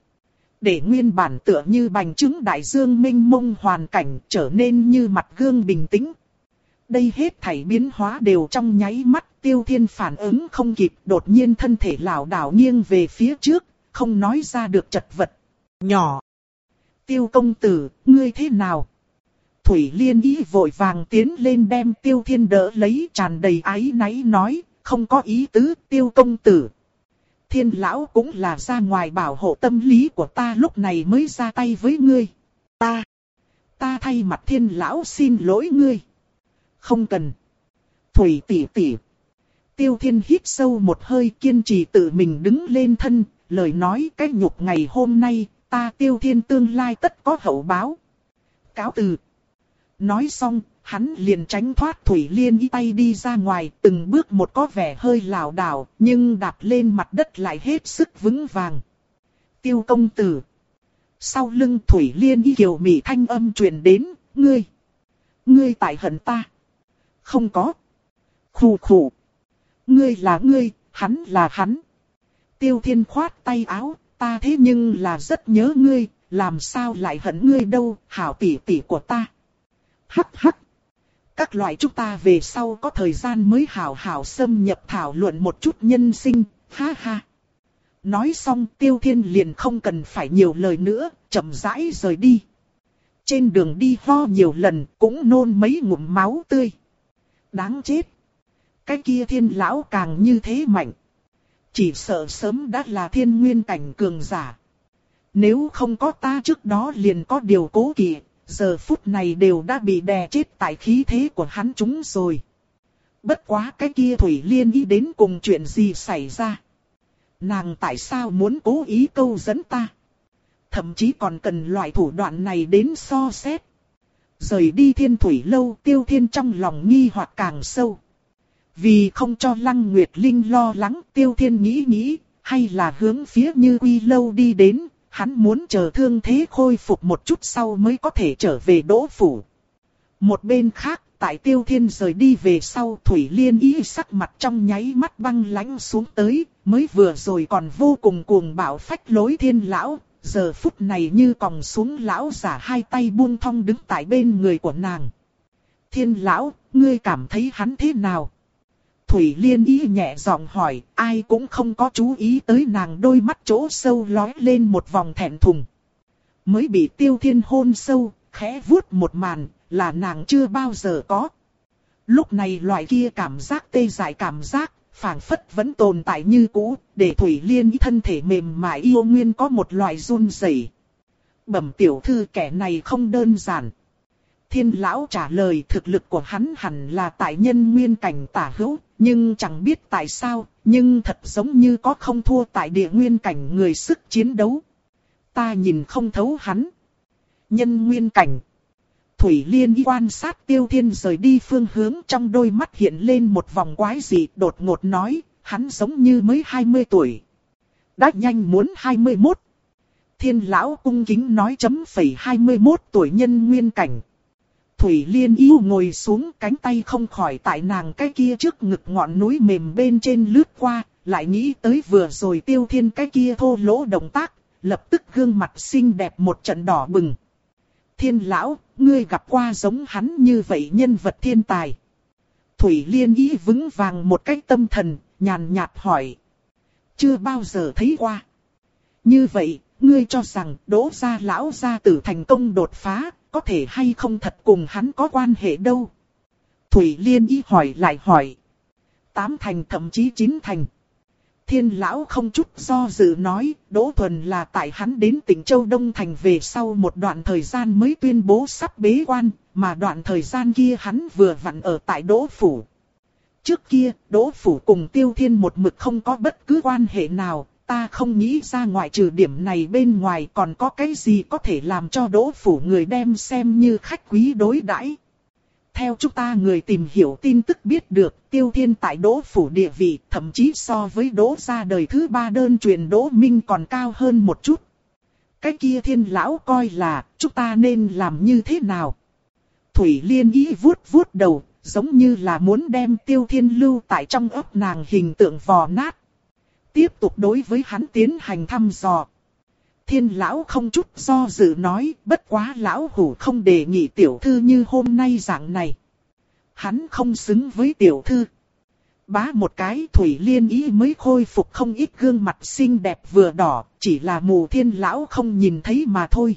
Để nguyên bản tựa như bành trướng đại dương mênh mông hoàn cảnh trở nên như mặt gương bình tĩnh. Đây hết thảy biến hóa đều trong nháy mắt, Tiêu Thiên phản ứng không kịp, đột nhiên thân thể lảo đảo nghiêng về phía trước, không nói ra được chật vật. Nhỏ! Tiêu công tử, ngươi thế nào? Thủy Liên Y vội vàng tiến lên đem Tiêu Thiên đỡ lấy, tràn đầy áy náy nói, không có ý tứ, Tiêu công tử. Thiên lão cũng là ra ngoài bảo hộ tâm lý của ta lúc này mới ra tay với ngươi. Ta, ta thay mặt Thiên lão xin lỗi ngươi. Không cần. Thủy tỷ tỷ. Tiêu Thiên hít sâu một hơi, kiên trì tự mình đứng lên thân, lời nói cái nhục ngày hôm nay, ta Tiêu Thiên tương lai tất có hậu báo. Cáo từ. Nói xong, hắn liền tránh thoát Thủy Liên Y tay đi ra ngoài, từng bước một có vẻ hơi lảo đảo, nhưng đạp lên mặt đất lại hết sức vững vàng. Tiêu công tử. Sau lưng Thủy Liên Y kiều mị thanh âm truyền đến, ngươi. Ngươi tại hận ta. Không có. Khù khù. Ngươi là ngươi, hắn là hắn. Tiêu Thiên khoát tay áo, ta thế nhưng là rất nhớ ngươi, làm sao lại hận ngươi đâu, hảo tỷ tỷ của ta. Hắc hắc. Các loại chúng ta về sau có thời gian mới hảo hảo xâm nhập thảo luận một chút nhân sinh, ha ha. Nói xong Tiêu Thiên liền không cần phải nhiều lời nữa, chậm rãi rời đi. Trên đường đi ho nhiều lần, cũng nôn mấy ngụm máu tươi. Đáng chết. Cái kia Thiên lão càng như thế mạnh. Chỉ sợ sớm đã là thiên nguyên cảnh cường giả. Nếu không có ta trước đó liền có điều cố kỵ, giờ phút này đều đã bị đè chết tại khí thế của hắn chúng rồi. Bất quá cái kia Thủy Liên Y đến cùng chuyện gì xảy ra? Nàng tại sao muốn cố ý câu dẫn ta? Thậm chí còn cần loại thủ đoạn này đến so xét. Rời đi Thiên Thủy lâu, Tiêu Thiên trong lòng nghi hoặc càng sâu. Vì không cho Lăng Nguyệt Linh lo lắng, Tiêu Thiên nghĩ nghĩ, hay là hướng phía Như Quy lâu đi đến, hắn muốn chờ thương thế khôi phục một chút sau mới có thể trở về Đỗ phủ. Một bên khác, tại Tiêu Thiên rời đi về sau, Thủy Liên Y sắc mặt trong nháy mắt băng lãnh xuống tới, mới vừa rồi còn vô cùng cuồng bạo phách lối Thiên lão, giờ phút này như còng xuống lão giả hai tay buông thong đứng tại bên người của nàng. Thiên lão, ngươi cảm thấy hắn thế nào? Thủy Liên Y nhẹ giọng hỏi, ai cũng không có chú ý tới nàng đôi mắt chỗ sâu lóe lên một vòng thẹn thùng. Mới bị Tiêu Thiên hôn sâu, khẽ vuốt một màn, là nàng chưa bao giờ có. Lúc này loại kia cảm giác tê dại cảm giác, phảng phất vẫn tồn tại như cũ, để Thủy Liên Y thân thể mềm mại yêu nguyên có một loại run rẩy. Bẩm tiểu thư, kẻ này không đơn giản. Thiên lão trả lời, thực lực của hắn hẳn là tại nhân nguyên cảnh tả hữu, nhưng chẳng biết tại sao, nhưng thật giống như có không thua tại địa nguyên cảnh người sức chiến đấu. Ta nhìn không thấu hắn. Nhân nguyên cảnh. Thủy Liên Y quan sát Tiêu Thiên rời đi phương hướng, trong đôi mắt hiện lên một vòng quái dị, đột ngột nói, hắn giống như mới hai mươi tuổi. Đã nhanh muốn hai mươi mốt. Thiên lão cung kính nói chấm phẩy hai mươi mốt tuổi nhân nguyên cảnh. Thủy Liên Y ngồi xuống, cánh tay không khỏi tại nàng cái kia trước ngực ngọn núi mềm bên trên lướt qua, lại nghĩ tới vừa rồi Tiêu Thiên cái kia thô lỗ động tác, lập tức gương mặt xinh đẹp một trận đỏ bừng. Thiên lão, ngươi gặp qua giống hắn như vậy nhân vật thiên tài. Thủy Liên Y vững vàng một cách tâm thần, nhàn nhạt hỏi. Chưa bao giờ thấy qua. Như vậy, ngươi cho rằng Đỗ gia lão gia tử thành công đột phá, có thể hay không thật cùng hắn có quan hệ đâu? Thủy Liên Y hỏi lại hỏi. Tám thành thậm chí chín thành. Thiên lão không chút do dự nói, Đỗ Thuần là tại hắn đến tỉnh Châu Đông Thành về sau một đoạn thời gian mới tuyên bố sắp bế quan, mà đoạn thời gian kia hắn vừa vặn ở tại Đỗ Phủ. Trước kia, Đỗ Phủ cùng Tiêu Thiên một mực không có bất cứ quan hệ nào, ta không nghĩ ra ngoại trừ điểm này bên ngoài còn có cái gì có thể làm cho Đỗ Phủ người đem xem như khách quý đối đãi. Theo chúng ta người tìm hiểu tin tức biết được, Tiêu Thiên tại Đỗ Phủ địa vị thậm chí so với Đỗ gia đời thứ ba đơn truyền Đỗ Minh còn cao hơn một chút. Cái kia Thiên lão coi là, chúng ta nên làm như thế nào? Thủy Liên Y vuốt vuốt đầu, giống như là muốn đem Tiêu Thiên lưu tại trong ấp nàng hình tượng vò nát. Tiếp tục đối với hắn tiến hành thăm dò. Thiên lão không chút do dự nói, bất quá lão hủ không đề nghị tiểu thư như hôm nay dạng này. Hắn không xứng với tiểu thư. Bá một cái, Thủy Liên Y mới khôi phục không ít gương mặt xinh đẹp vừa đỏ, chỉ là mù Thiên lão không nhìn thấy mà thôi.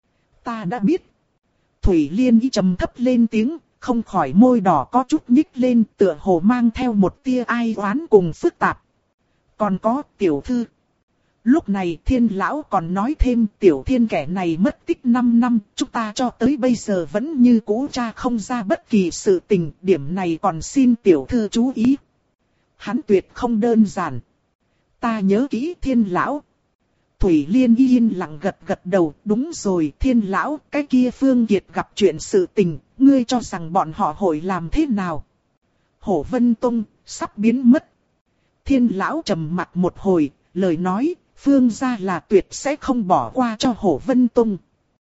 Ta đã biết. Thủy Liên Y trầm thấp lên tiếng, không khỏi môi đỏ có chút nhích lên, tựa hồ mang theo một tia ai oán cùng phức tạp. Còn có tiểu thư. Lúc này Thiên lão còn nói thêm, Tiểu Thiên kẻ này mất tích năm năm, chúng ta cho tới bây giờ vẫn như cũ tra không ra bất kỳ sự tình, điểm này còn xin tiểu thư chú ý. Hắn tuyệt không đơn giản. Ta nhớ kỹ Thiên lão. Thủy Liên yên lặng gật gật đầu, đúng rồi Thiên lão, cái kia Phương Kiệt gặp chuyện sự tình, ngươi cho rằng bọn họ hội làm thế nào? Hổ Vân Tông sắp biến mất. Thiên lão trầm mặt một hồi, lời nói, Phương gia là tuyệt sẽ không bỏ qua cho Hổ Vân Tông.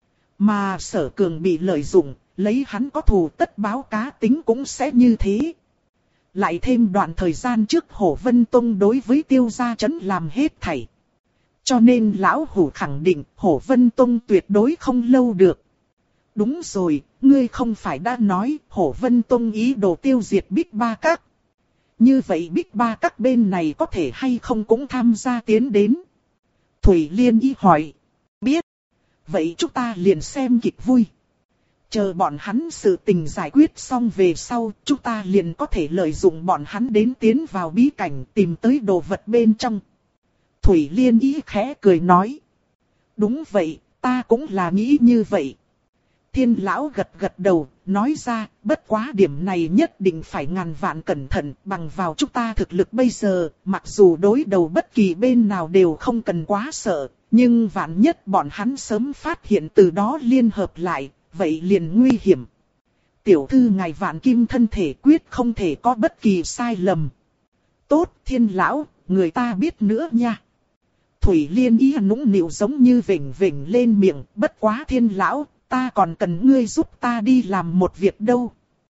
Mà Sở Cường bị lợi dụng, lấy hắn có thù tất báo cá tính cũng sẽ như thế. Lại thêm đoạn thời gian trước Hổ Vân Tông đối với Tiêu gia trấn làm hết thảy. Cho nên lão hủ khẳng định Hổ Vân Tông tuyệt đối không lâu được. Đúng rồi, ngươi không phải đã nói Hổ Vân Tông ý đồ tiêu diệt Bích Ba Các. Như vậy Bích Ba Các bên này có thể hay không cũng tham gia tiến đến? Thủy Liên Y hỏi. Biết. Vậy chúng ta liền xem kịch vui. Chờ bọn hắn sự tình giải quyết xong về sau, chúng ta liền có thể lợi dụng bọn hắn đến tiến vào bí cảnh tìm tới đồ vật bên trong. Thủy Liên Y khẽ cười nói. Đúng vậy, ta cũng là nghĩ như vậy. Thiên lão gật gật đầu, nói ra, bất quá điểm này nhất định phải ngàn vạn cẩn thận, bằng vào chúng ta thực lực bây giờ, mặc dù đối đầu bất kỳ bên nào đều không cần quá sợ, nhưng vạn nhất bọn hắn sớm phát hiện từ đó liên hợp lại, vậy liền nguy hiểm. tiểu thư ngài vạn kim thân thể quyết không thể có bất kỳ sai lầm. Tốt, Thiên lão, người ta biết nữa nha. Thủy Liên ý nũng nịu giống như vểnh vểnh lên miệng, bất quá Thiên lão, ta còn cần ngươi giúp ta đi làm một việc đâu.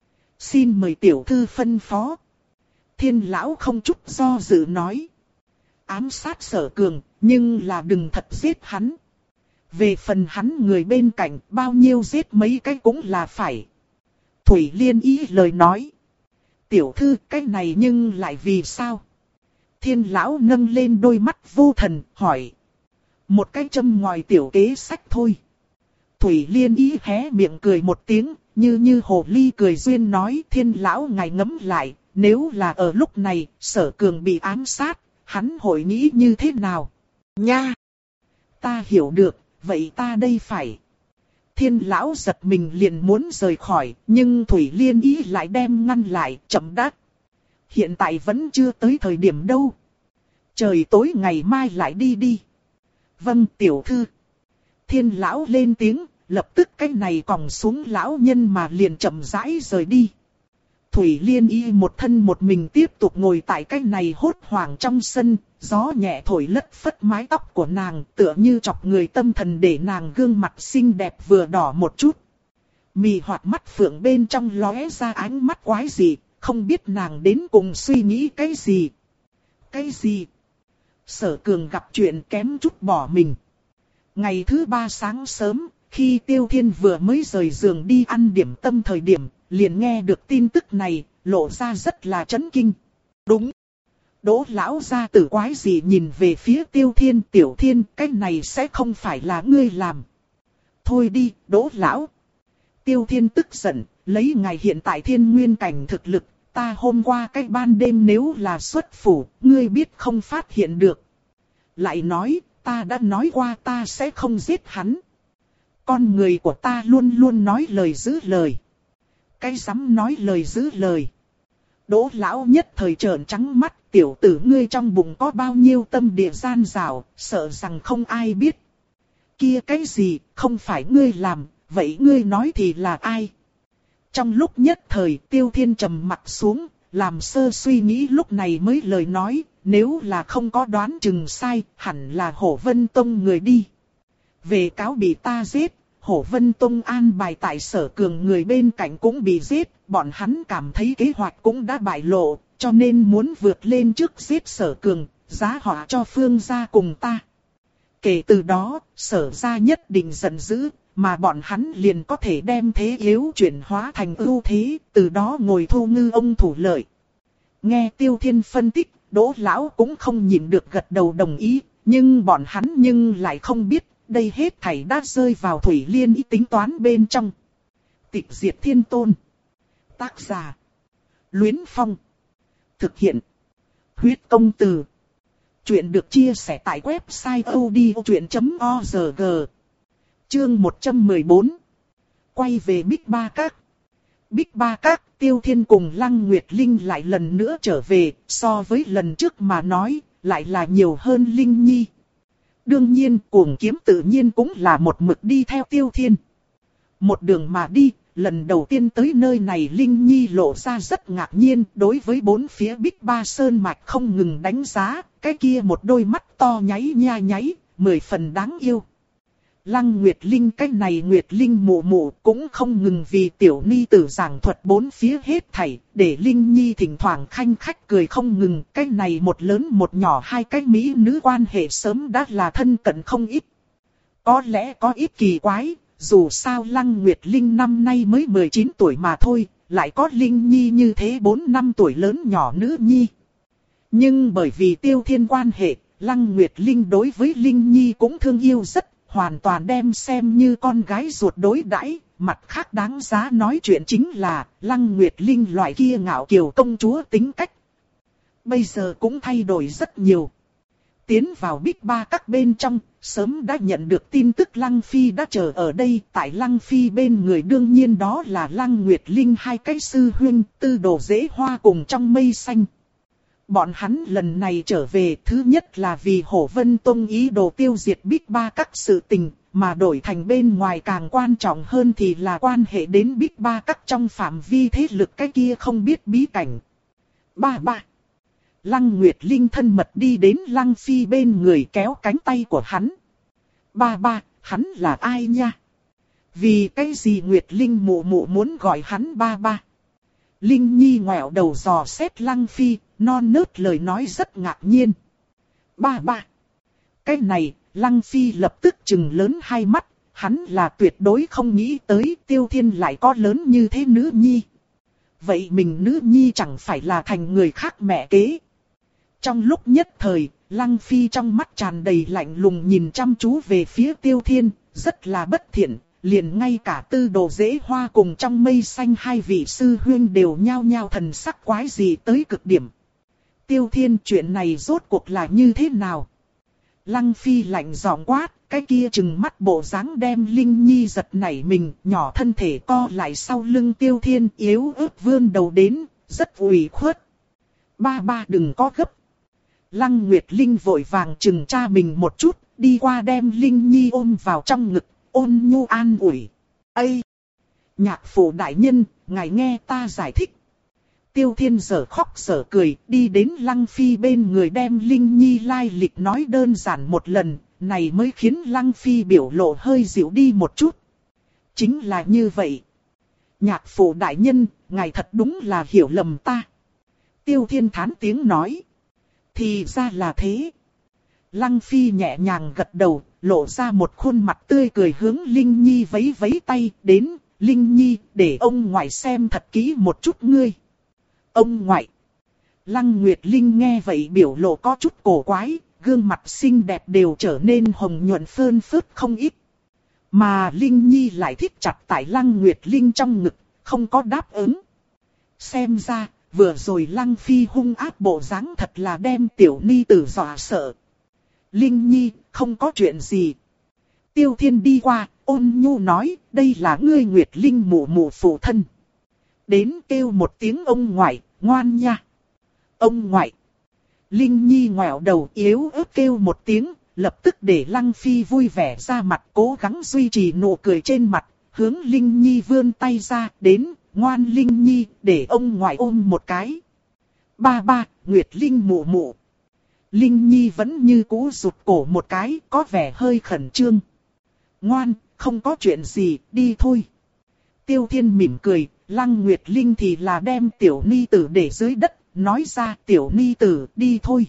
Xin mời tiểu thư phân phó. Thiên lão không chút do dự nói. Ám sát Sở Cường, nhưng là đừng thật giết hắn. Về phần hắn người bên cạnh, bao nhiêu giết mấy cái cũng là phải. Thủy Liên ý lời nói. Tiểu thư, cái này nhưng lại vì sao? Thiên lão nâng lên đôi mắt vô thần, hỏi. Một cái châm ngòi tiểu kế sách thôi. Thủy Liên ý hé miệng cười một tiếng, như như hồ ly cười duyên nói. Thiên lão ngài ngẫm lại, nếu là ở lúc này, Sở Cường bị ám sát, hắn hội nghĩ như thế nào? Nha! Ta hiểu được, vậy ta đây phải. Thiên lão giật mình liền muốn rời khỏi, nhưng Thủy Liên ý lại đem ngăn lại, chậm đáp. Hiện tại vẫn chưa tới thời điểm đâu. Trời tối ngày mai lại đi đi. Vâng tiểu thư. Thiên lão lên tiếng, lập tức cái này còng xuống lão nhân mà liền chậm rãi rời đi. Thủy Liên y một thân một mình tiếp tục ngồi tại cái này hốt hoảng trong sân, gió nhẹ thổi lất phất mái tóc của nàng tựa như chọc người tâm thần để nàng gương mặt xinh đẹp vừa đỏ một chút. Mì hoạt mắt phượng bên trong lóe ra ánh mắt quái dị, không biết nàng đến cùng suy nghĩ cái gì. Cái gì? Sở Cường gặp chuyện kém chút bỏ mình. Ngày thứ ba sáng sớm, khi Tiêu Thiên vừa mới rời giường đi ăn điểm tâm thời điểm, liền nghe được tin tức này, lộ ra rất là chấn kinh. Đúng. Đỗ lão gia tử quái gì nhìn về phía Tiêu Thiên, Tiểu Thiên, cái này sẽ không phải là ngươi làm. Thôi đi, Đỗ lão. Tiêu Thiên tức giận, lấy ngài hiện tại thiên nguyên cảnh thực lực, ta hôm qua cái ban đêm nếu là xuất phủ, ngươi biết không phát hiện được. Lại nói, ta đã nói qua ta sẽ không giết hắn. Con người của ta luôn luôn nói lời giữ lời. Cái dám nói lời giữ lời. Đỗ lão nhất thời trợn trắng mắt, tiểu tử ngươi trong bụng có bao nhiêu tâm địa gian dảo, sợ rằng không ai biết. Kia cái gì, không phải ngươi làm, vậy ngươi nói thì là ai? Trong lúc nhất thời Tiêu Thiên trầm mặt xuống, làm sơ suy nghĩ lúc này mới lời nói, nếu là không có đoán chừng sai, hẳn là Hổ Vân Tông người đi. Về cáo bị ta giết, Hổ Vân Tông an bài tại Sở Cường người bên cạnh cũng bị giết, bọn hắn cảm thấy kế hoạch cũng đã bại lộ, cho nên muốn vượt lên trước giết Sở Cường, giá họa cho Phương gia cùng ta. Kể từ đó, Sở gia nhất định giận dữ, mà bọn hắn liền có thể đem thế yếu chuyển hóa thành ưu thế, từ đó ngồi thu ngư ông thủ lợi. Nghe Tiêu Thiên phân tích, Đỗ lão cũng không nhịn được gật đầu đồng ý, nhưng bọn hắn nhưng lại không biết, đây hết thảy đã rơi vào Thủy Liên ý tính toán bên trong. Tịch diệt thiên tôn. Tác giả. Luyến Phong. Thực hiện. Huyết công từ. Chuyện được chia sẻ tại website odchuyện chấm org. Chương một trăm mười bốn. Quay về Bích Ba Các. Bích Ba Các, Tiêu Thiên cùng Lăng Nguyệt Linh lại lần nữa trở về, so với lần trước mà nói, lại là nhiều hơn Linh Nhi. Đương nhiên, Cuồng Kiếm tự nhiên cũng là một mực đi theo Tiêu Thiên. Một đường mà đi, lần đầu tiên tới nơi này Linh Nhi lộ ra rất ngạc nhiên, đối với bốn phía Bích Ba Sơn Mạch không ngừng đánh giá, cái kia một đôi mắt to nháy nha nháy, mười phần đáng yêu. Lăng Nguyệt Linh cái này Nguyệt Linh mụ mụ cũng không ngừng vì tiểu ni tử giảng thuật bốn phía hết thảy, để Linh Nhi thỉnh thoảng khanh khách cười không ngừng, cái này một lớn một nhỏ hai cái mỹ nữ quan hệ sớm đã là thân cận không ít. Có lẽ có ít kỳ quái, dù sao Lăng Nguyệt Linh năm nay mới mười chín tuổi mà thôi, lại có Linh Nhi như thế bốn năm tuổi lớn nhỏ nữ nhi. Nhưng bởi vì Tiêu Thiên quan hệ, Lăng Nguyệt Linh đối với Linh Nhi cũng thương yêu rất, hoàn toàn đem xem như con gái ruột đối đãi. Mặt khác đáng giá nói chuyện chính là Lăng Nguyệt Linh loại kia ngạo kiều công chúa tính cách. Bây giờ cũng thay đổi rất nhiều. Tiến vào Bích Ba Các bên trong, sớm đã nhận được tin tức Lăng Phi đã chờ ở đây. Tại Lăng Phi bên người đương nhiên đó là Lăng Nguyệt Linh hai cái sư huynh, Tư Đồ Dễ Hoa cùng Trong Mây Xanh. Bọn hắn lần này trở về thứ nhất là vì Hổ Vân Tông ý đồ tiêu diệt Bích Ba Các sự tình, mà đổi thành bên ngoài càng quan trọng hơn thì là quan hệ đến Bích Ba Các trong phạm vi thế lực cái kia không biết bí cảnh. Ba ba. Lăng Nguyệt Linh thân mật đi đến Lăng Phi bên người kéo cánh tay của hắn. Ba ba, hắn là ai nha? Vì cái gì Nguyệt Linh mụ mụ muốn gọi hắn ba ba? Linh Nhi ngoẹo đầu dò xét Lăng Phi, non nớt lời nói rất ngạc nhiên. Ba ba. Cái này, Lăng Phi lập tức trừng lớn hai mắt, hắn là tuyệt đối không nghĩ tới Tiêu Thiên lại có lớn như thế nữ nhi. Vậy mình nữ nhi chẳng phải là thành người khác mẹ kế. Trong lúc nhất thời, Lăng Phi trong mắt tràn đầy lạnh lùng nhìn chăm chú về phía Tiêu Thiên, rất là bất thiện, liền ngay cả Tư Đồ Dễ Hoa cùng trong mây xanh hai vị sư huynh đều nhao nhao thần sắc quái dị tới cực điểm. Tiêu Thiên, chuyện này rốt cuộc là như thế nào? Lăng Phi lạnh giọng quát, cái kia trừng mắt bộ dáng đem Linh Nhi giật nảy mình, nhỏ thân thể co lại sau lưng Tiêu Thiên yếu ớt vươn đầu đến, rất ủy khuất. Ba ba đừng có gấp. Lăng Nguyệt Linh vội vàng chừng cha mình một chút, đi qua đem Linh Nhi ôm vào trong ngực, ôn nhu an ủi. Ây! Nhạc phụ đại nhân, ngài nghe ta giải thích. Tiêu Thiên giở khóc giở cười, đi đến Lăng Phi bên người đem Linh Nhi lai lịch nói đơn giản một lần, này mới khiến Lăng Phi biểu lộ hơi dịu đi một chút. Chính là như vậy. Nhạc phụ đại nhân, ngài thật đúng là hiểu lầm ta. Tiêu Thiên thán tiếng nói. Thì ra là thế. Lăng Phi nhẹ nhàng gật đầu, lộ ra một khuôn mặt tươi cười hướng Linh Nhi vẫy vẫy tay, đến, Linh Nhi, để ông ngoại xem thật kỹ một chút ngươi. Ông ngoại. Lăng Nguyệt Linh nghe vậy biểu lộ có chút cổ quái, gương mặt xinh đẹp đều trở nên hồng nhuận phơn phớt không ít. Mà Linh Nhi lại thích chặt tại Lăng Nguyệt Linh trong ngực, không có đáp ứng. Xem ra, vừa rồi Lăng Phi hung ác bộ dáng thật là đem tiểu ni tử dọa sợ. Linh Nhi, không có chuyện gì. Tiêu Thiên đi qua, ôn nhu nói, đây là ngươi Nguyệt Linh mụ mụ phụ thân. Đến kêu một tiếng ông ngoại, ngoan nha. Ông ngoại. Linh Nhi ngoẹo đầu yếu ớt kêu một tiếng, lập tức để Lăng Phi vui vẻ ra mặt cố gắng duy trì nụ cười trên mặt, hướng Linh Nhi vươn tay ra, đến, ngoan Linh Nhi, để ông ngoại ôm một cái. Ba ba, Nguyệt Linh mụ mụ. Linh Nhi vẫn như cũ rụt cổ một cái, có vẻ hơi khẩn trương. Ngoan, không có chuyện gì, đi thôi. Tiêu Thiên mỉm cười, Lăng Nguyệt Linh thì là đem tiểu ni tử để dưới đất, nói ra tiểu ni tử, đi thôi.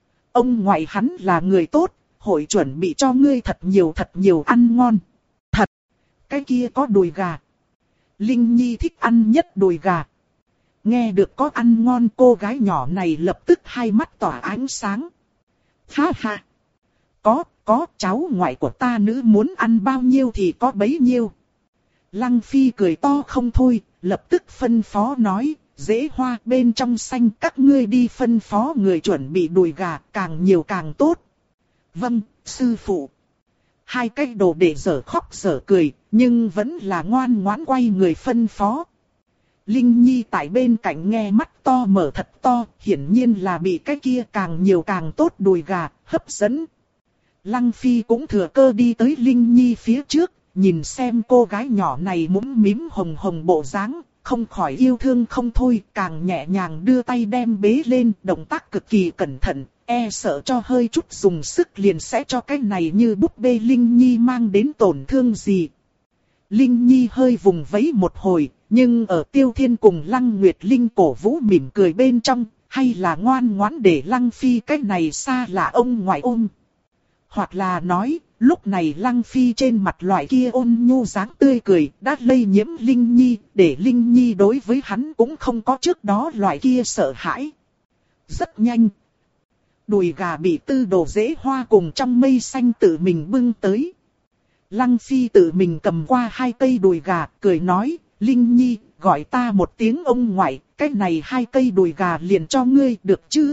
Ông ngoại hắn là người tốt, hội chuẩn bị cho ngươi thật nhiều thật nhiều ăn ngon. Thật, cái kia có đùi gà. Linh Nhi thích ăn nhất đùi gà. Nghe được có ăn ngon cô gái nhỏ này lập tức hai mắt tỏa ánh sáng. Ha ha. Có, có cháu ngoại của ta nữ muốn ăn bao nhiêu thì có bấy nhiêu. Lăng Phi cười to không thôi, lập tức phân phó nói, Dễ Hoa bên trong xanh các ngươi đi phân phó người chuẩn bị đùi gà càng nhiều càng tốt. Vâng, sư phụ. Hai cái đồ để dở khóc dở cười, nhưng vẫn là ngoan ngoãn quay người phân phó. Linh Nhi tại bên cạnh nghe mắt to mở thật to, hiển nhiên là bị cái kia càng nhiều càng tốt đùi gà, hấp dẫn. Lăng Phi cũng thừa cơ đi tới Linh Nhi phía trước, nhìn xem cô gái nhỏ này mũm mím hồng hồng bộ dáng, không khỏi yêu thương không thôi, càng nhẹ nhàng đưa tay đem bế lên, động tác cực kỳ cẩn thận, e sợ cho hơi chút dùng sức liền sẽ cho cái này như búp bê Linh Nhi mang đến tổn thương gì. Linh Nhi hơi vùng vẫy một hồi, nhưng ở Tiêu Thiên cùng Lăng Nguyệt Linh cổ vũ mỉm cười bên trong, hay là ngoan ngoãn để Lăng Phi cái này xa là ông ngoại ôm. Hoặc là nói, lúc này Lăng Phi trên mặt loại kia ôn nhu dáng tươi cười đã lây nhiễm Linh Nhi, để Linh Nhi đối với hắn cũng không có trước đó loại kia sợ hãi. Rất nhanh. Đùi gà bị Tư Đồ Dễ Hoa cùng trong mây xanh tự mình bưng tới. Lăng Phi tự mình cầm qua hai cây đùi gà, cười nói, Linh Nhi, gọi ta một tiếng ông ngoại, cái này hai cây đùi gà liền cho ngươi được chứ?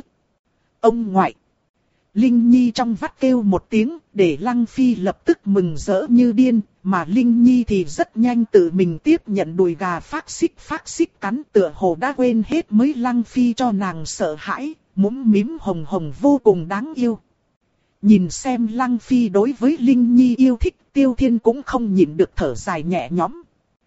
Ông ngoại. Linh Nhi trong vắt kêu một tiếng, để Lăng Phi lập tức mừng rỡ như điên, mà Linh Nhi thì rất nhanh tự mình tiếp nhận đùi gà phát xích phát xích cắn tựa hồ đã quên hết mới Lăng Phi cho nàng sợ hãi, mũm mĩm hồng hồng vô cùng đáng yêu. Nhìn xem Lăng Phi đối với Linh Nhi yêu thích, Tiêu Thiên cũng không nhịn được thở dài nhẹ nhõm.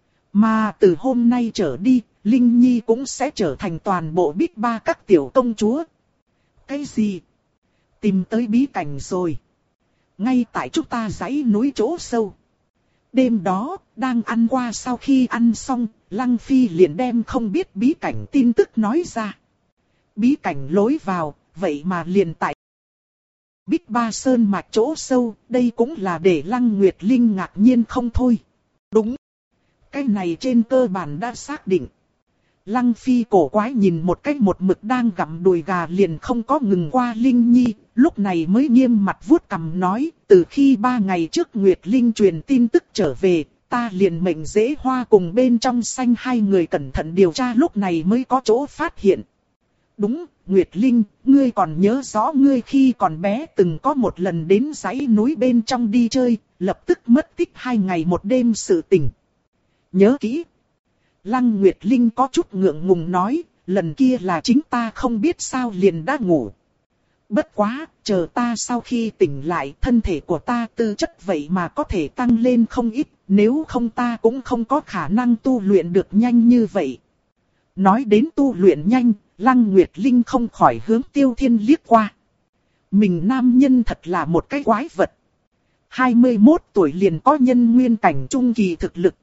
Mà từ hôm nay trở đi, Linh Nhi cũng sẽ trở thành toàn bộ Big Ba các tiểu công chúa. Cái gì? Tìm tới bí cảnh rồi. Ngay tại chúng ta dãy núi chỗ sâu. Đêm đó, đang ăn qua sau khi ăn xong, Lăng Phi liền đem không biết bí cảnh tin tức nói ra. Bí cảnh lối vào, vậy mà liền tại Big Ba Sơn mạch chỗ sâu, đây cũng là để Lăng Nguyệt Linh ngạc nhiên không thôi. Đúng. Cái này trên cơ bản đã xác định. Lăng Phi cổ quái nhìn một cách một mực đang gặm đùi gà liền không có ngừng qua Linh Nhi, lúc này mới nghiêm mặt vuốt cằm nói, từ khi ba ngày trước Nguyệt Linh truyền tin tức trở về, ta liền mệnh Dễ Hoa cùng bên trong xanh hai người cẩn thận điều tra lúc này mới có chỗ phát hiện. Đúng, Nguyệt Linh, ngươi còn nhớ rõ ngươi khi còn bé từng có một lần đến dãy núi bên trong đi chơi, lập tức mất tích hai ngày một đêm sự tình. Nhớ kỹ. Lăng Nguyệt Linh có chút ngượng ngùng nói, lần kia là chính ta không biết sao liền đã ngủ. Bất quá, chờ ta sau khi tỉnh lại thân thể của ta tư chất vậy mà có thể tăng lên không ít, nếu không ta cũng không có khả năng tu luyện được nhanh như vậy. Nói đến tu luyện nhanh, Lăng Nguyệt Linh không khỏi hướng Tiêu Thiên liếc qua. Mình nam nhân thật là một cái quái vật. hai mươi mốt tuổi liền có nhân nguyên cảnh trung kỳ thực lực.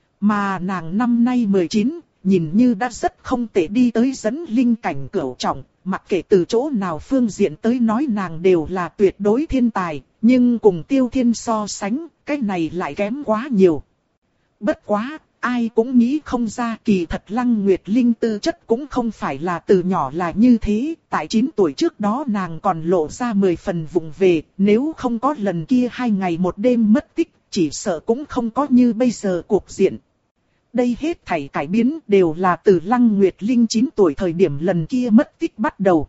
Mà nàng năm nay mười chín, nhìn như đã rất không tệ đi tới dẫn linh cảnh cửu trọng, mặc kệ từ chỗ nào phương diện tới nói nàng đều là tuyệt đối thiên tài, nhưng cùng Tiêu Thiên so sánh, cái này lại kém quá nhiều. Bất quá, ai cũng nghĩ không ra kỳ thật Lăng Nguyệt Linh tư chất cũng không phải là từ nhỏ là như thế, tại chín tuổi trước đó nàng còn lộ ra mười phần vụng về, nếu không có lần kia hai ngày một đêm mất tích, chỉ sợ cũng không có như bây giờ cuộc diện. Đây hết thảy cải biến đều là từ Lăng Nguyệt Linh chín tuổi thời điểm lần kia mất tích bắt đầu.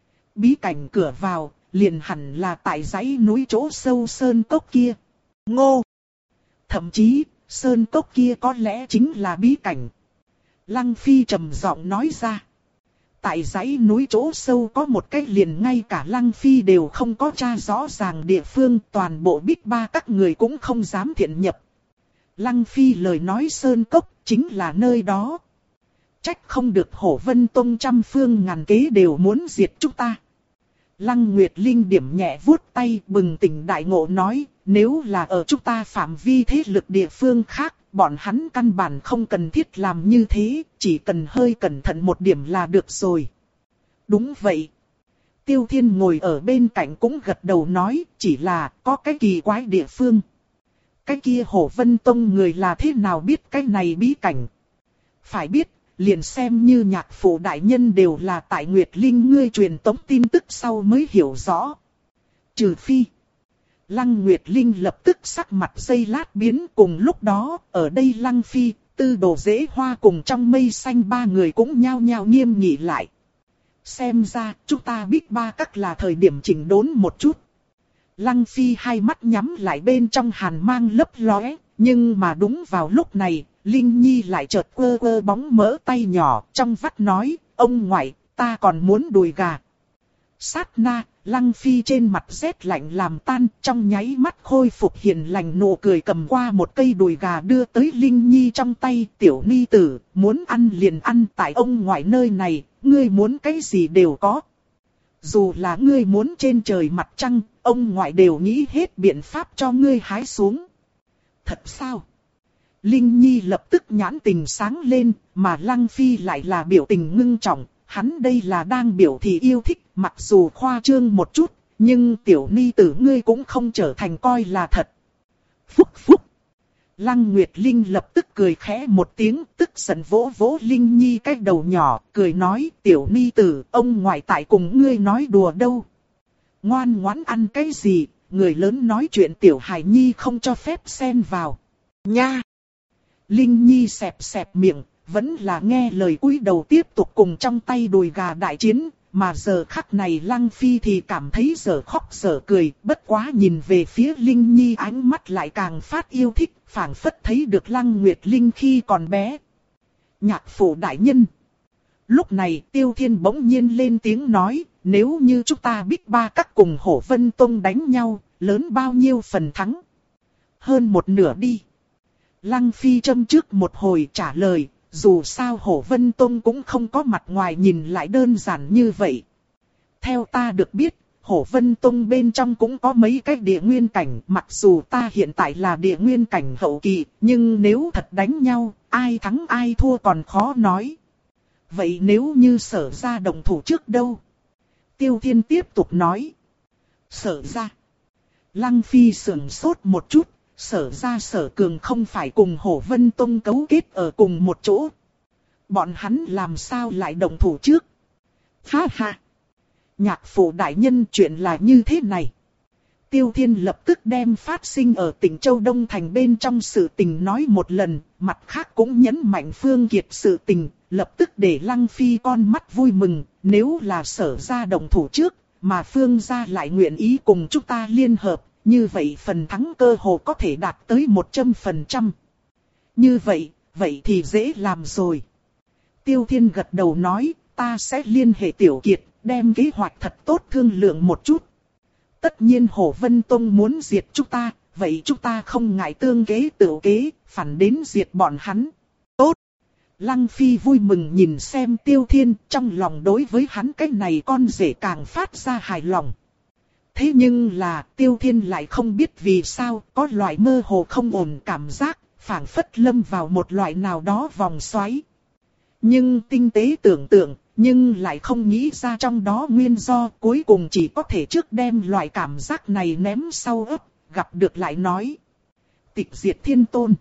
Bí cảnh cửa vào, liền hẳn là tại dãy núi chỗ sâu sơn cốc kia. Ngô! Thậm chí, sơn cốc kia có lẽ chính là bí cảnh. Lăng Phi trầm giọng nói ra. Tại dãy núi chỗ sâu có một cái liền ngay cả Lăng Phi đều không có tra rõ ràng địa phương, toàn bộ Big Ba các người cũng không dám thiện nhập. Lăng Phi lời nói sơn cốc chính là nơi đó. Trách không được Hổ Vân Tông trăm phương ngàn kế đều muốn diệt chúng ta. Lăng Nguyệt Linh điểm nhẹ vuốt tay bừng tỉnh đại ngộ nói, nếu là ở chúng ta phạm vi thế lực địa phương khác, bọn hắn căn bản không cần thiết làm như thế, chỉ cần hơi cẩn thận một điểm là được rồi. Đúng vậy. Tiêu Thiên ngồi ở bên cạnh cũng gật đầu nói, chỉ là có cái kỳ quái địa phương. Cái kia Hổ Vân Tông người là thế nào biết cái này bí cảnh? Phải biết, liền xem như nhạc phụ đại nhân đều là tại Nguyệt Linh ngươi truyền tống tin tức sau mới hiểu rõ. Trừ phi. Lăng Nguyệt Linh lập tức sắc mặt giây lát biến, cùng lúc đó, ở đây Lăng Phi, Tư Đồ Dễ Hoa cùng trong mây xanh ba người cũng nhao nhao nghiêm nghị lại. Xem ra, chúng ta biết ba các là thời điểm chỉnh đốn một chút. Lăng Phi hai mắt nhắm lại bên trong hàn mang lấp lóe, nhưng mà đúng vào lúc này, Linh Nhi lại chợt quơ quơ bóng mỡ tay nhỏ, trong vắt nói, ông ngoại, ta còn muốn đùi gà. Sát na, Lăng Phi trên mặt rét lạnh làm tan, trong nháy mắt khôi phục hiền lành nụ cười cầm qua một cây đùi gà đưa tới Linh Nhi trong tay, tiểu ni tử, muốn ăn liền ăn tại ông ngoại nơi này, ngươi muốn cái gì đều có. Dù là ngươi muốn trên trời mặt trăng, ông ngoại đều nghĩ hết biện pháp cho ngươi hái xuống. Thật sao? Linh Nhi lập tức nhãn tình sáng lên, mà Lăng Phi lại là biểu tình ngưng trọng, hắn đây là đang biểu thị yêu thích, mặc dù khoa trương một chút, nhưng tiểu ni tử ngươi cũng không trở thành coi là thật. Phúc phúc! Lăng Nguyệt Linh lập tức cười khẽ một tiếng, tức giận vỗ vỗ Linh Nhi cái đầu nhỏ, cười nói, tiểu ni tử, ông ngoại tại cùng ngươi nói đùa đâu. Ngoan ngoãn ăn cái gì, người lớn nói chuyện tiểu hài nhi không cho phép xen vào. Nha! Linh Nhi xẹp xẹp miệng, vẫn là nghe lời cúi đầu tiếp tục cùng trong tay đùi gà đại chiến, mà giờ khắc này Lăng Phi thì cảm thấy giờ khóc giờ cười, bất quá nhìn về phía Linh Nhi ánh mắt lại càng phát yêu thích, phảng phất thấy được Lăng Nguyệt Linh khi còn bé. Nhạc phụ đại nhân. Lúc này Tiêu Thiên bỗng nhiên lên tiếng nói, nếu như chúng ta biết ba các cùng Hổ Vân Tông đánh nhau, lớn bao nhiêu phần thắng? Hơn một nửa đi. Lăng Phi châm trước một hồi trả lời, dù sao Hổ Vân Tông cũng không có mặt ngoài nhìn lại đơn giản như vậy. Theo ta được biết, Hổ Vân Tông bên trong cũng có mấy cái địa nguyên cảnh, mặc dù ta hiện tại là địa nguyên cảnh hậu kỳ, nhưng nếu thật đánh nhau, ai thắng ai thua còn khó nói. Vậy nếu như Sở Gia động thủ trước đâu? Tiêu Thiên tiếp tục nói. Sở Gia. Lăng Phi sững sốt một chút, Sở Gia Sở Cường không phải cùng Hổ Vân Tông cấu kết ở cùng một chỗ. Bọn hắn làm sao lại động thủ trước? Ha ha! Nhạc phụ đại nhân, chuyện là như thế này. Tiêu Thiên lập tức đem phát sinh ở tỉnh Châu Đông Thành bên trong sự tình nói một lần, mặt khác cũng nhấn mạnh Phương Kiệt sự tình, lập tức để Lăng Phi con mắt vui mừng, nếu là Sở Gia động thủ trước, mà Phương Gia lại nguyện ý cùng chúng ta liên hợp, như vậy phần thắng cơ hồ có thể đạt tới một trăm phần trăm. Như vậy, vậy thì dễ làm rồi. Tiêu Thiên gật đầu nói, ta sẽ liên hệ Tiểu Kiệt, đem kế hoạch thật tốt thương lượng một chút. Tất nhiên Hổ Vân Tông muốn diệt chúng ta, vậy chúng ta không ngại tương kế tự kế, phản đến diệt bọn hắn. Tốt! Lăng Phi vui mừng nhìn xem Tiêu Thiên, trong lòng đối với hắn cái này con rể càng phát ra hài lòng. Thế nhưng là Tiêu Thiên lại không biết vì sao có loại mơ hồ không ổn cảm giác, phảng phất lâm vào một loại nào đó vòng xoáy. Nhưng tinh tế tưởng tượng, nhưng lại không nghĩ ra trong đó nguyên do, cuối cùng chỉ có thể trước đem loại cảm giác này ném sau ấp, gặp được lại nói. Tịch diệt thiên tôn.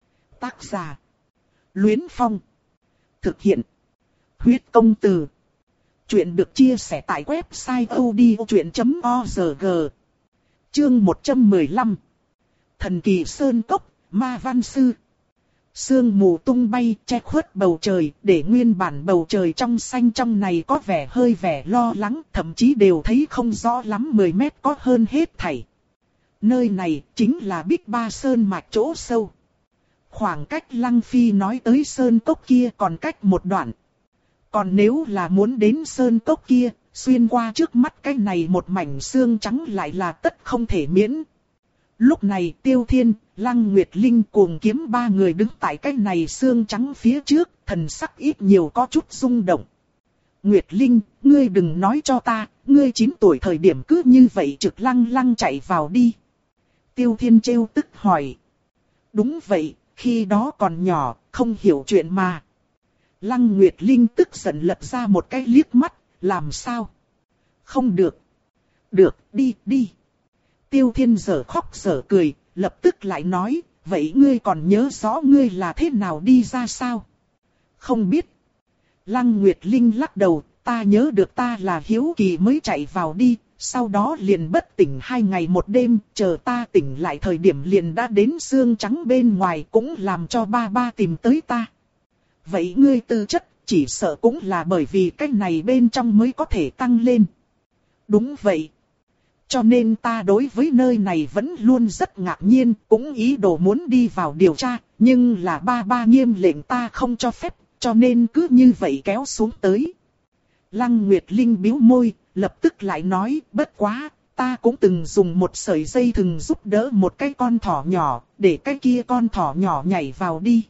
Tác giả. Luyến Phong. Thực hiện. Huyết công từ. Chuyện được chia sẻ tại website odchuyện chấm org. Chương một trăm mười lăm. Thần kỳ sơn cốc, ma văn sư. Sương mù tung bay che khuất bầu trời, để nguyên bản bầu trời trong xanh trong này có vẻ hơi vẻ lo lắng, thậm chí đều thấy không rõ lắm mười mét có hơn hết thảy. Nơi này chính là Bích Ba Sơn mạch chỗ sâu. Khoảng cách Lăng Phi nói tới sơn cốc kia còn cách một đoạn. Còn nếu là muốn đến sơn cốc kia, xuyên qua trước mắt cái này một mảnh xương trắng lại là tất không thể miễn. Lúc này Tiêu Thiên, Lăng Nguyệt Linh cùng kiếm ba người đứng tại cái này xương trắng phía trước, thần sắc ít nhiều có chút rung động. Nguyệt Linh, ngươi đừng nói cho ta, ngươi chín tuổi thời điểm cứ như vậy trực lăng lăng chạy vào đi. Tiêu Thiên trêu tức hỏi. Đúng vậy, khi đó còn nhỏ, không hiểu chuyện mà. Lăng Nguyệt Linh tức giận lật ra một cái liếc mắt, làm sao? Không được. Được, đi, đi. Tiêu Thiên giở khóc giở cười, lập tức lại nói, vậy ngươi còn nhớ rõ ngươi là thế nào đi ra sao? Không biết. Lăng Nguyệt Linh lắc đầu, ta nhớ được ta là hiếu kỳ mới chạy vào đi, sau đó liền bất tỉnh hai ngày một đêm, chờ ta tỉnh lại thời điểm liền đã đến xương trắng bên ngoài cũng làm cho ba ba tìm tới ta. Vậy ngươi tư chất, chỉ sợ cũng là bởi vì cái này bên trong mới có thể tăng lên. Đúng vậy. Cho nên ta đối với nơi này vẫn luôn rất ngạc nhiên, cũng ý đồ muốn đi vào điều tra, nhưng là ba ba nghiêm lệnh ta không cho phép, cho nên cứ như vậy kéo xuống tới. Lăng Nguyệt Linh bĩu môi, lập tức lại nói, bất quá, ta cũng từng dùng một sợi dây thừng giúp đỡ một cái con thỏ nhỏ, để cái kia con thỏ nhỏ nhảy vào đi.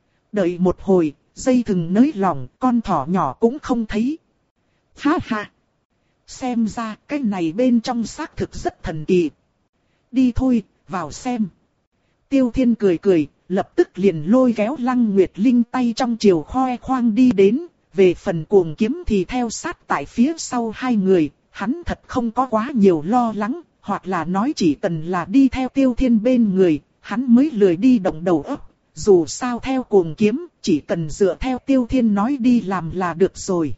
Đợi một hồi, dây thừng nới lỏng, con thỏ nhỏ cũng không thấy. Ha ha! Xem ra cái này bên trong xác thực rất thần kỳ. Đi thôi, vào xem. Tiêu Thiên cười cười, lập tức liền lôi kéo Lăng Nguyệt Linh tay trong chiều khoe khoang đi đến. Về phần cuồng kiếm thì theo sát tại phía sau hai người, hắn thật không có quá nhiều lo lắng, hoặc là nói chỉ cần là đi theo Tiêu Thiên bên người, hắn mới lười đi động đầu óc. Dù sao theo cuồng kiếm, chỉ cần dựa theo Tiêu Thiên nói đi làm là được rồi.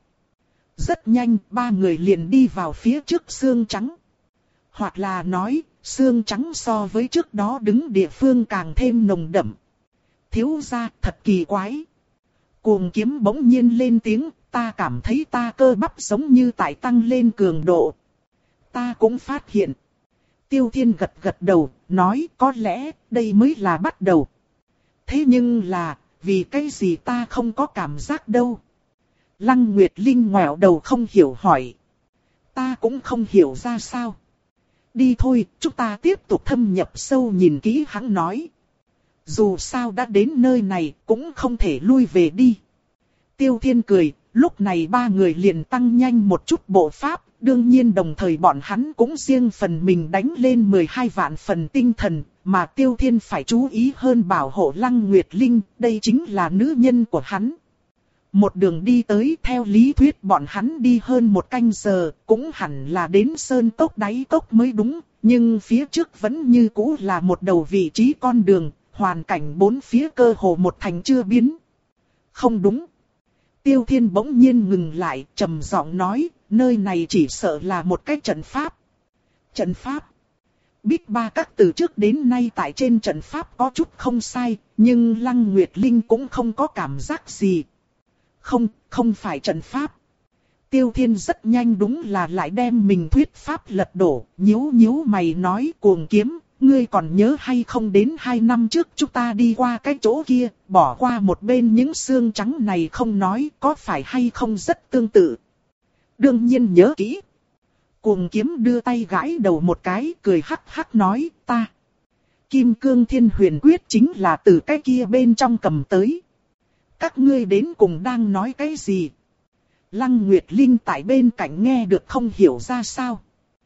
Rất nhanh, ba người liền đi vào phía trước xương trắng. Hoặc là nói, xương trắng so với trước đó đứng địa phương càng thêm nồng đậm. Thiếu gia, thật kỳ quái. Cuồng kiếm bỗng nhiên lên tiếng, ta cảm thấy ta cơ bắp giống như tại tăng lên cường độ. Ta cũng phát hiện. Tiêu Thiên gật gật đầu, nói có lẽ đây mới là bắt đầu. Thế nhưng là, vì cái gì ta không có cảm giác đâu. Lăng Nguyệt Linh ngoẹo đầu không hiểu hỏi. Ta cũng không hiểu ra sao. Đi thôi, chúng ta tiếp tục thâm nhập sâu nhìn kỹ hắn nói. Dù sao đã đến nơi này, cũng không thể lui về đi. Tiêu Thiên cười, lúc này ba người liền tăng nhanh một chút bộ pháp. Đương nhiên đồng thời bọn hắn cũng riêng phần mình đánh lên mười hai vạn phần tinh thần. Mà Tiêu Thiên phải chú ý hơn bảo hộ Lăng Nguyệt Linh, đây chính là nữ nhân của hắn. Một đường đi tới, theo lý thuyết bọn hắn đi hơn một canh giờ, cũng hẳn là đến sơn cốc đáy cốc mới đúng. Nhưng phía trước vẫn như cũ là một đầu vị trí con đường, hoàn cảnh bốn phía cơ hồ một thành chưa biến. Không đúng. Tiêu Thiên bỗng nhiên ngừng lại, trầm giọng nói, nơi này chỉ sợ là một cái trận pháp. Trận pháp. Bích Ba Các từ trước đến nay tại trên trận pháp có chút không sai, nhưng Lăng Nguyệt Linh cũng không có cảm giác gì. Không, không phải trận pháp. Tiêu Thiên rất nhanh đúng là lại đem mình thuyết pháp lật đổ, nhíu nhíu mày nói Cuồng Kiếm, ngươi còn nhớ hay không đến hai năm trước chúng ta đi qua cái chỗ kia, bỏ qua một bên những xương trắng này không nói, có phải hay không rất tương tự. Đương nhiên nhớ kỹ. Cuồng Kiếm đưa tay gãi đầu một cái, cười hắc hắc nói, ta. Kim Cương Thiên Huyền Quyết chính là từ cái kia bên trong cầm tới. Các ngươi đến cùng đang nói cái gì? Lăng Nguyệt Linh tại bên cạnh nghe được không hiểu ra sao.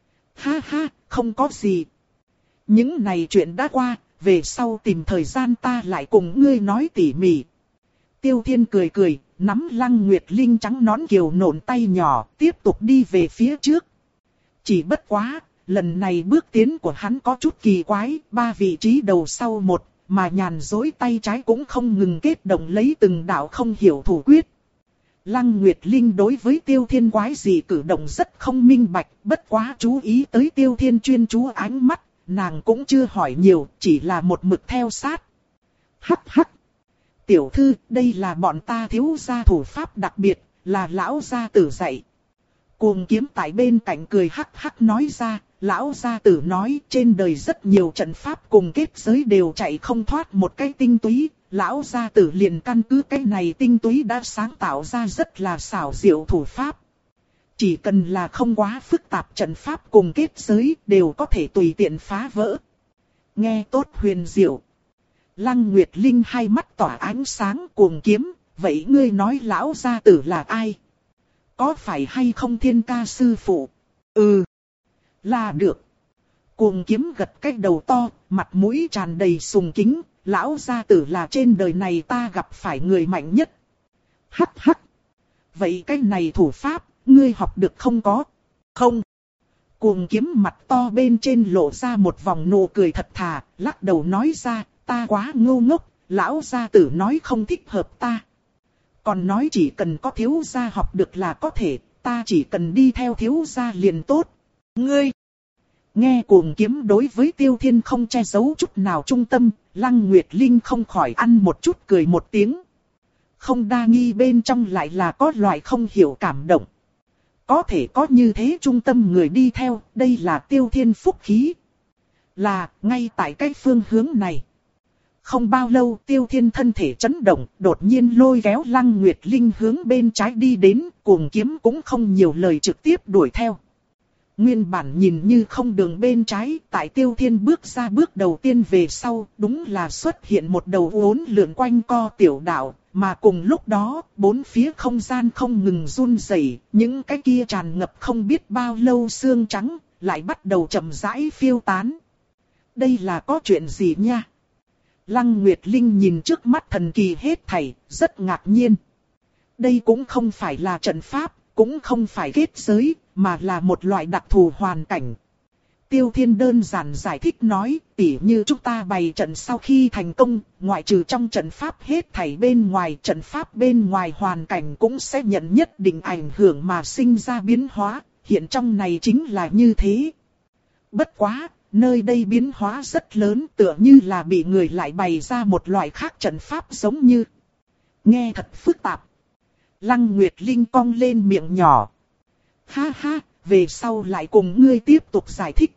Ha ha, không có gì. Những này chuyện đã qua, về sau tìm thời gian ta lại cùng ngươi nói tỉ mỉ. Tiêu Thiên cười cười, nắm Lăng Nguyệt Linh trắng nõn kiều nộn tay nhỏ, tiếp tục đi về phía trước. Chỉ bất quá, lần này bước tiến của hắn có chút kỳ quái, ba vị trí đầu sau một, mà nhàn dối tay trái cũng không ngừng kết động lấy từng đạo không hiểu thủ quyết. Lăng Nguyệt Linh đối với Tiêu Thiên quái gì cử động rất không minh bạch, bất quá chú ý tới Tiêu Thiên chuyên chú ánh mắt, nàng cũng chưa hỏi nhiều, chỉ là một mực theo sát. Hắc hắc! Tiểu thư, đây là bọn ta thiếu gia thủ pháp đặc biệt, là lão gia tử dạy. Cuồng Kiếm tại bên cạnh cười hắc hắc nói ra, lão gia tử nói trên đời rất nhiều trận pháp cùng kết giới đều chạy không thoát một cái tinh túy. Lão gia tử liền căn cứ cái này tinh túy đã sáng tạo ra rất là xảo diệu thủ pháp. Chỉ cần là không quá phức tạp trận pháp cùng kết giới đều có thể tùy tiện phá vỡ. Nghe tốt huyền diệu. Lăng Nguyệt Linh hai mắt tỏa ánh sáng. Cuồng Kiếm, vậy ngươi nói lão gia tử là ai? Có phải hay không Thiên Ca sư phụ? Ừ, là được. Cuồng Kiếm gật cái đầu to, mặt mũi tràn đầy sùng kính. Lão gia tử là trên đời này ta gặp phải người mạnh nhất. Hắc hắc. Vậy cái này thủ pháp, ngươi học được không có? Không. Cuồng Kiếm mặt to bên trên lộ ra một vòng nụ cười thật thà, lắc đầu nói ra, ta quá ngu ngốc, lão gia tử nói không thích hợp ta. Còn nói chỉ cần có thiếu gia học được là có thể, ta chỉ cần đi theo thiếu gia liền tốt. Ngươi! Nghe Cuồng Kiếm đối với Tiêu Thiên không che giấu chút nào trung tâm, Lăng Nguyệt Linh không khỏi ăn một chút cười một tiếng. Không đa nghi bên trong lại là có loại không hiểu cảm động. Có thể có như thế trung tâm người đi theo, đây là Tiêu Thiên phúc khí. Là, ngay tại cái phương hướng này. Không bao lâu Tiêu Thiên thân thể chấn động, đột nhiên lôi kéo Lăng Nguyệt Linh hướng bên trái đi đến, Cuồng Kiếm cũng không nhiều lời trực tiếp đuổi theo. Nguyên bản nhìn như không đường bên trái, tại Tiêu Thiên bước ra bước đầu tiên về sau, đúng là xuất hiện một đầu uốn lượn quanh co tiểu đạo, mà cùng lúc đó, bốn phía không gian không ngừng run rẩy, những cái kia tràn ngập không biết bao lâu xương trắng, lại bắt đầu chậm rãi phiêu tán. Đây là có chuyện gì nha? Lăng Nguyệt Linh nhìn trước mắt thần kỳ hết thảy, rất ngạc nhiên. Đây cũng không phải là trận pháp, cũng không phải kết giới, mà là một loại đặc thù hoàn cảnh. Tiêu Thiên đơn giản giải thích nói, tỉ như chúng ta bày trận sau khi thành công, ngoại trừ trong trận pháp hết thảy bên ngoài, trận pháp bên ngoài hoàn cảnh cũng sẽ nhận nhất định ảnh hưởng mà sinh ra biến hóa, hiện trong này chính là như thế. Bất quá, nơi đây biến hóa rất lớn, tựa như là bị người lại bày ra một loại khác trận pháp giống như. Nghe thật phức tạp. Lăng Nguyệt Linh cong lên miệng nhỏ. Ha ha, về sau lại cùng ngươi tiếp tục giải thích.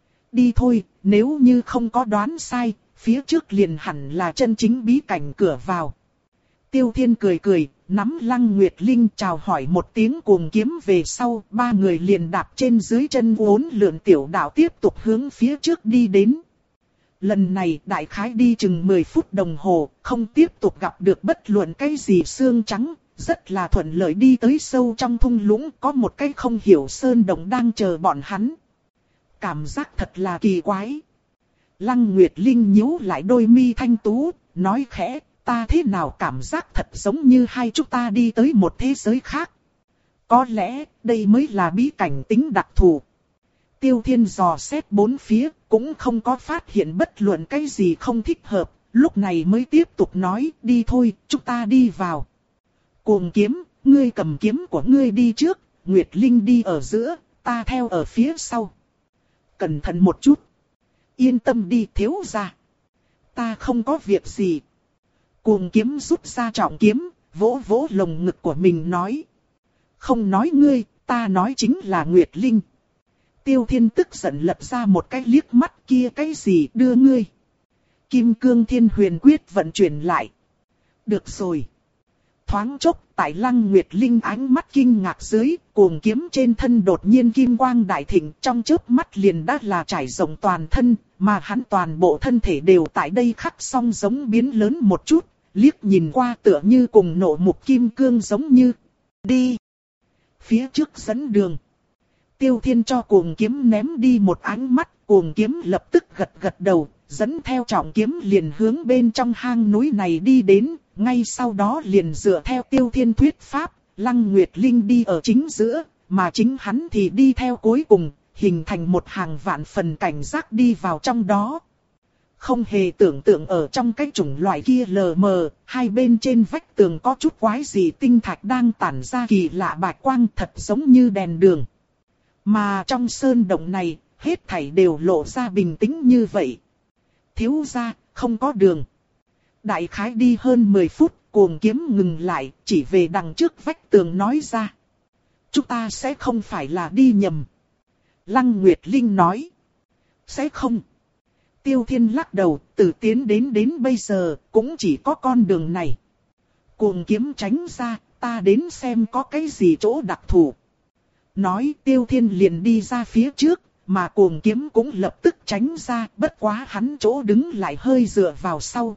Đi thôi, nếu như không có đoán sai, phía trước liền hẳn là chân chính bí cảnh cửa vào. Tiêu Thiên cười cười, nắm Lăng Nguyệt Linh chào hỏi một tiếng cuồng kiếm về sau, ba người liền đạp trên dưới chân uốn lượn tiểu đạo tiếp tục hướng phía trước đi đến. Lần này đại khái đi chừng mười phút đồng hồ, không tiếp tục gặp được bất luận cái gì xương trắng, rất là thuận lợi đi tới sâu trong thung lũng, có một cái không hiểu sơn động đang chờ bọn hắn. Cảm giác thật là kỳ quái. Lăng Nguyệt Linh nhíu lại đôi mi thanh tú, nói khẽ, ta thế nào cảm giác thật giống như hai chúng ta đi tới một thế giới khác. Có lẽ, đây mới là bí cảnh tính đặc thù. Tiêu Thiên dò xét bốn phía, cũng không có phát hiện bất luận cái gì không thích hợp, lúc này mới tiếp tục nói, đi thôi, chúng ta đi vào. Cuồng kiếm, ngươi cầm kiếm của ngươi đi trước, Nguyệt Linh đi ở giữa, ta theo ở phía sau. Cẩn thận một chút. Yên tâm đi thiếu gia. Ta không có việc gì. Cuồng kiếm rút ra trọng kiếm, vỗ vỗ lồng ngực của mình nói. Không nói ngươi, ta nói chính là Nguyệt Linh. Tiêu Thiên tức giận lật ra một cái liếc mắt, kia cái gì đưa ngươi. Kim Cương Thiên Huyền Quyết vận chuyển lại. Được rồi. Thoáng chốc, tại Lăng Nguyệt Linh ánh mắt kinh ngạc dưới, cuồng kiếm trên thân đột nhiên kim quang đại thịnh, trong chớp mắt liền đã là trải rộng toàn thân, mà hắn toàn bộ thân thể đều tại đây khắc song giống biến lớn một chút, liếc nhìn qua tựa như cùng nộ mục kim cương giống như. Đi! Phía trước dẫn đường. Tiêu Thiên cho cuồng kiếm ném đi một ánh mắt, cuồng kiếm lập tức gật gật đầu, dẫn theo trọng kiếm liền hướng bên trong hang núi này đi đến, ngay sau đó liền dựa theo Tiêu Thiên thuyết pháp, Lăng Nguyệt Linh đi ở chính giữa, mà chính hắn thì đi theo cuối cùng, hình thành một hàng vạn phần cảnh giác đi vào trong đó. Không hề tưởng tượng ở trong cái chủng loại kia lờ mờ, hai bên trên vách tường có chút quái gì tinh thạch đang tản ra kỳ lạ bạch quang thật giống như đèn đường. Mà trong sơn động này, hết thảy đều lộ ra bình tĩnh như vậy. Thiếu gia, không có đường. Đại khái đi hơn mười phút, cuồng kiếm ngừng lại, chỉ về đằng trước vách tường nói ra. Chúng ta sẽ không phải là đi nhầm. Lăng Nguyệt Linh nói. Sẽ không. Tiêu Thiên lắc đầu, từ tiến đến đến bây giờ, cũng chỉ có con đường này. Cuồng kiếm tránh ra, ta đến xem có cái gì chỗ đặc thù. Nói Tiêu Thiên liền đi ra phía trước, mà cuồng kiếm cũng lập tức tránh ra, bất quá hắn chỗ đứng lại hơi dựa vào sau.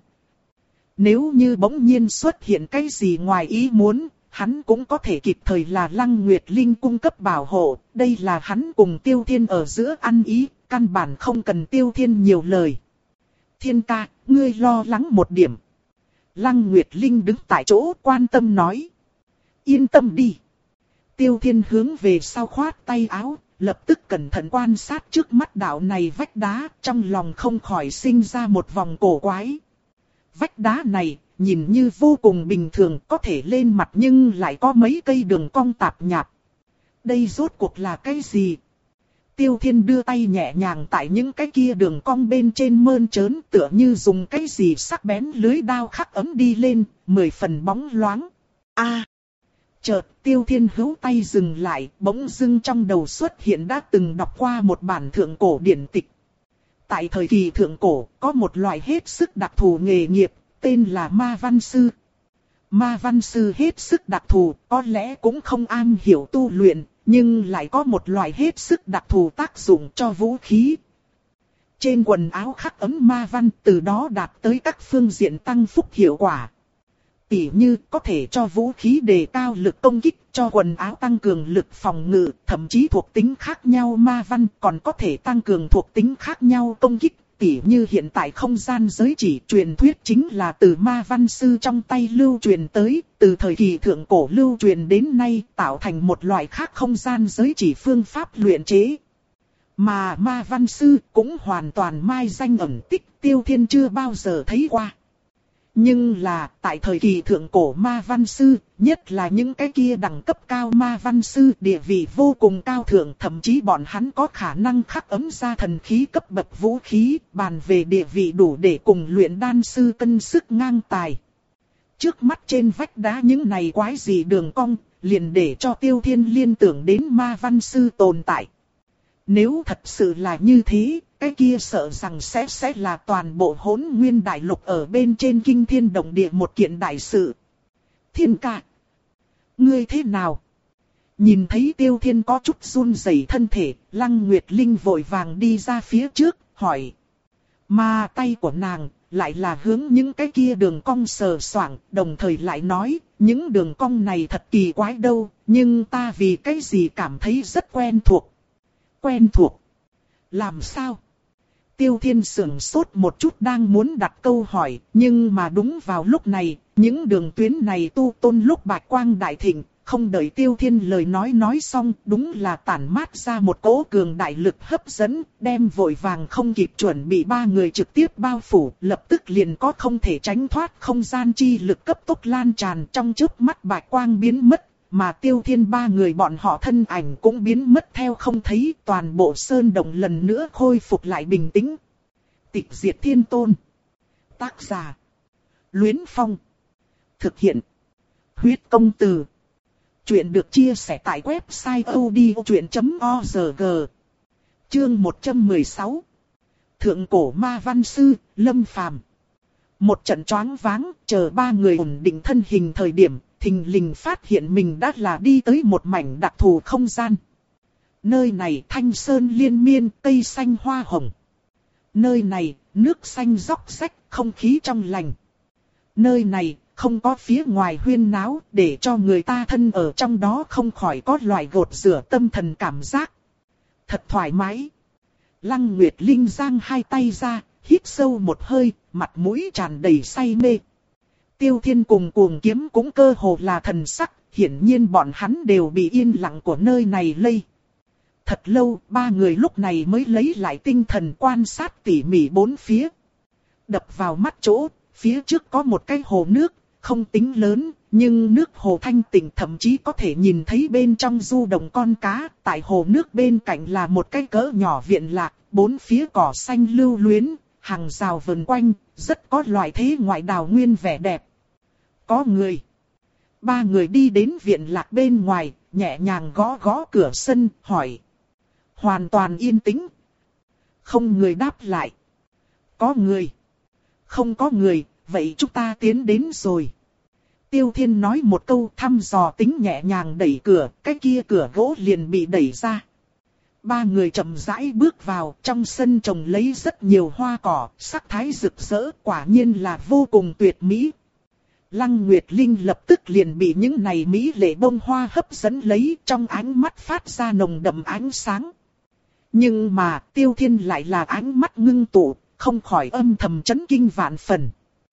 Nếu như bỗng nhiên xuất hiện cái gì ngoài ý muốn, hắn cũng có thể kịp thời là Lăng Nguyệt Linh cung cấp bảo hộ, đây là hắn cùng Tiêu Thiên ở giữa ăn ý, căn bản không cần Tiêu Thiên nhiều lời. Thiên ca, ngươi lo lắng một điểm. Lăng Nguyệt Linh đứng tại chỗ quan tâm nói. Yên tâm đi. Tiêu Thiên hướng về sau khoát tay áo, lập tức cẩn thận quan sát trước mắt đạo này vách đá, trong lòng không khỏi sinh ra một vòng cổ quái. Vách đá này, nhìn như vô cùng bình thường, có thể lên mặt nhưng lại có mấy cây đường cong tạp nhạp. Đây rốt cuộc là cái gì? Tiêu Thiên đưa tay nhẹ nhàng tại những cái kia đường cong bên trên mơn trớn, tựa như dùng cái gì sắc bén lưới đao khắc ấm đi lên, mười phần bóng loáng. A! À, chợt Tiêu Thiên hữu tay dừng lại, bỗng dưng trong đầu xuất hiện đã từng đọc qua một bản thượng cổ điển tịch. Tại thời kỳ thượng cổ, có một loại hết sức đặc thù nghề nghiệp, tên là ma văn sư. Ma văn sư hết sức đặc thù, có lẽ cũng không am hiểu tu luyện, nhưng lại có một loại hết sức đặc thù tác dụng cho vũ khí. Trên quần áo khắc ấm ma văn, từ đó đạt tới các phương diện tăng phúc hiệu quả. Tỉ như có thể cho vũ khí đề cao lực công kích, cho quần áo tăng cường lực phòng ngự, thậm chí thuộc tính khác nhau ma văn còn có thể tăng cường thuộc tính khác nhau công kích. Tỉ như hiện tại không gian giới chỉ truyền thuyết chính là từ ma văn sư trong tay lưu truyền tới, từ thời kỳ thượng cổ lưu truyền đến nay tạo thành một loại khác không gian giới chỉ phương pháp luyện chế. Mà ma văn sư cũng hoàn toàn mai danh ẩn tích, Tiêu Thiên chưa bao giờ thấy qua. Nhưng là, tại thời kỳ thượng cổ ma văn sư, nhất là những cái kia đẳng cấp cao ma văn sư địa vị vô cùng cao thượng, thậm chí bọn hắn có khả năng khắc ấm ra thần khí cấp bậc vũ khí, bàn về địa vị đủ để cùng luyện đan sư cân sức ngang tài. Trước mắt trên vách đá những này quái gì đường cong, liền để cho Tiêu Thiên liên tưởng đến ma văn sư tồn tại. Nếu thật sự là như thế, cái kia sợ rằng sẽ sẽ là toàn bộ Hỗn Nguyên Đại Lục ở bên trên kinh thiên động địa một kiện đại sự. Thiên ca, Ngươi thế nào? Nhìn thấy Tiêu Thiên có chút run rẩy thân thể, Lăng Nguyệt Linh vội vàng đi ra phía trước, hỏi. Mà tay của nàng lại là hướng những cái kia đường cong sờ soạng, đồng thời lại nói, những đường cong này thật kỳ quái đâu, nhưng ta vì cái gì cảm thấy rất quen thuộc. Quen thuộc? Làm sao? Tiêu Thiên sững sốt một chút đang muốn đặt câu hỏi, nhưng mà đúng vào lúc này, những đường tuyến này tu tôn lúc bạch quang đại thịnh, không đợi Tiêu Thiên lời nói nói xong, đúng là tản mát ra một cỗ cường đại lực hấp dẫn, đem vội vàng không kịp chuẩn bị ba người trực tiếp bao phủ, lập tức liền có không thể tránh thoát không gian chi lực cấp tốc lan tràn trong chớp mắt bạch quang biến mất, mà Tiêu Thiên ba người bọn họ thân ảnh cũng biến mất theo không thấy, toàn bộ sơn động lần nữa khôi phục lại bình tĩnh. Tịch diệt thiên tôn. Tác giả. Luyến Phong. Thực hiện. Huyết công từ. Chuyện được chia sẻ tại website odchuyện chấm org. Chương một trăm mười sáu. Thượng cổ ma văn sư, Lâm Phàm. Một trận choáng váng, chờ ba người ổn định thân hình thời điểm, thình lình phát hiện mình đã là đi tới một mảnh đặc thù không gian. Nơi này thanh sơn liên miên, cây xanh hoa hồng. Nơi này, nước xanh róc rách, không khí trong lành. Nơi này, không có phía ngoài huyên náo, để cho người ta thân ở trong đó không khỏi có loại gột rửa tâm thần cảm giác. Thật thoải mái. Lăng Nguyệt Linh giang hai tay ra, hít sâu một hơi, mặt mũi tràn đầy say mê. Tiêu Thiên cùng Cuồng Kiếm cũng cơ hồ là thần sắc, hiển nhiên bọn hắn đều bị yên lặng của nơi này lây. Thật lâu, ba người lúc này mới lấy lại tinh thần quan sát tỉ mỉ bốn phía. Đập vào mắt chỗ, phía trước có một cái hồ nước, không tính lớn, nhưng nước hồ thanh tịnh, thậm chí có thể nhìn thấy bên trong du động con cá. Tại hồ nước bên cạnh là một cái cỡ nhỏ viện lạc, bốn phía cỏ xanh lưu luyến, hàng rào vần quanh, rất có loại thế ngoại đào nguyên vẻ đẹp. Có người. Ba người đi đến viện lạc bên ngoài, nhẹ nhàng gõ gõ cửa sân, hỏi. Hoàn toàn yên tĩnh. Không người đáp lại. Có người. Không có người, vậy chúng ta tiến đến rồi. Tiêu Thiên nói một câu thăm dò tính nhẹ nhàng đẩy cửa, cái kia cửa gỗ liền bị đẩy ra. Ba người chậm rãi bước vào, trong sân trồng lấy rất nhiều hoa cỏ, sắc thái rực rỡ, quả nhiên là vô cùng tuyệt mỹ. Lăng Nguyệt Linh lập tức liền bị những này mỹ lệ bông hoa hấp dẫn lấy, trong ánh mắt phát ra nồng đậm ánh sáng. Nhưng mà Tiêu Thiên lại là ánh mắt ngưng tụ, không khỏi âm thầm chấn kinh vạn phần.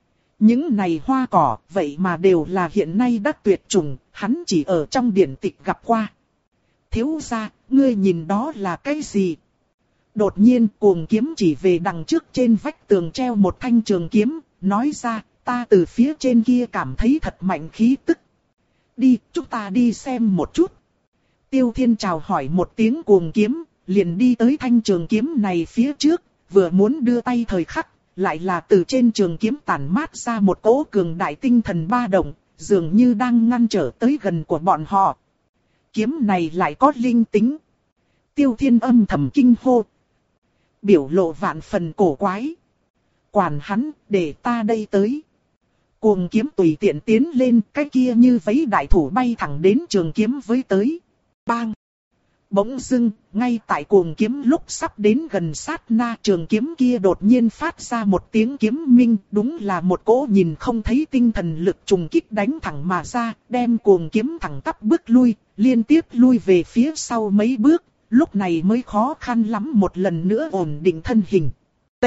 Những này hoa cỏ vậy mà đều là hiện nay đã tuyệt chủng, hắn chỉ ở trong điển tịch gặp qua. Thiếu gia, ngươi nhìn đó là cái gì? Đột nhiên Cuồng Kiếm chỉ về đằng trước trên vách tường treo một thanh trường kiếm, nói ra, ta từ phía trên kia cảm thấy thật mạnh khí tức. Đi, chúng ta đi xem một chút. Tiêu Thiên chào hỏi một tiếng Cuồng Kiếm, liền đi tới thanh trường kiếm này phía trước, vừa muốn đưa tay thời khắc, lại là từ trên trường kiếm tản mát ra một cỗ cường đại tinh thần ba động, dường như đang ngăn trở tới gần của bọn họ. Kiếm này lại có linh tính. Tiêu Thiên âm thầm kinh hô. Biểu lộ vạn phần cổ quái. Quản hắn, để ta đây tới. Cuồng Kiếm tùy tiện tiến lên, cái kia như vấy đại thủ bay thẳng đến trường kiếm với tới. Bang! Bỗng dưng, ngay tại Cuồng Kiếm lúc sắp đến gần sát na, trường kiếm kia đột nhiên phát ra một tiếng kiếm minh, đúng là một cỗ nhìn không thấy tinh thần lực trùng kích đánh thẳng mà ra, đem Cuồng Kiếm thẳng tắp bước lui, liên tiếp lui về phía sau mấy bước, lúc này mới khó khăn lắm một lần nữa ổn định thân hình. T.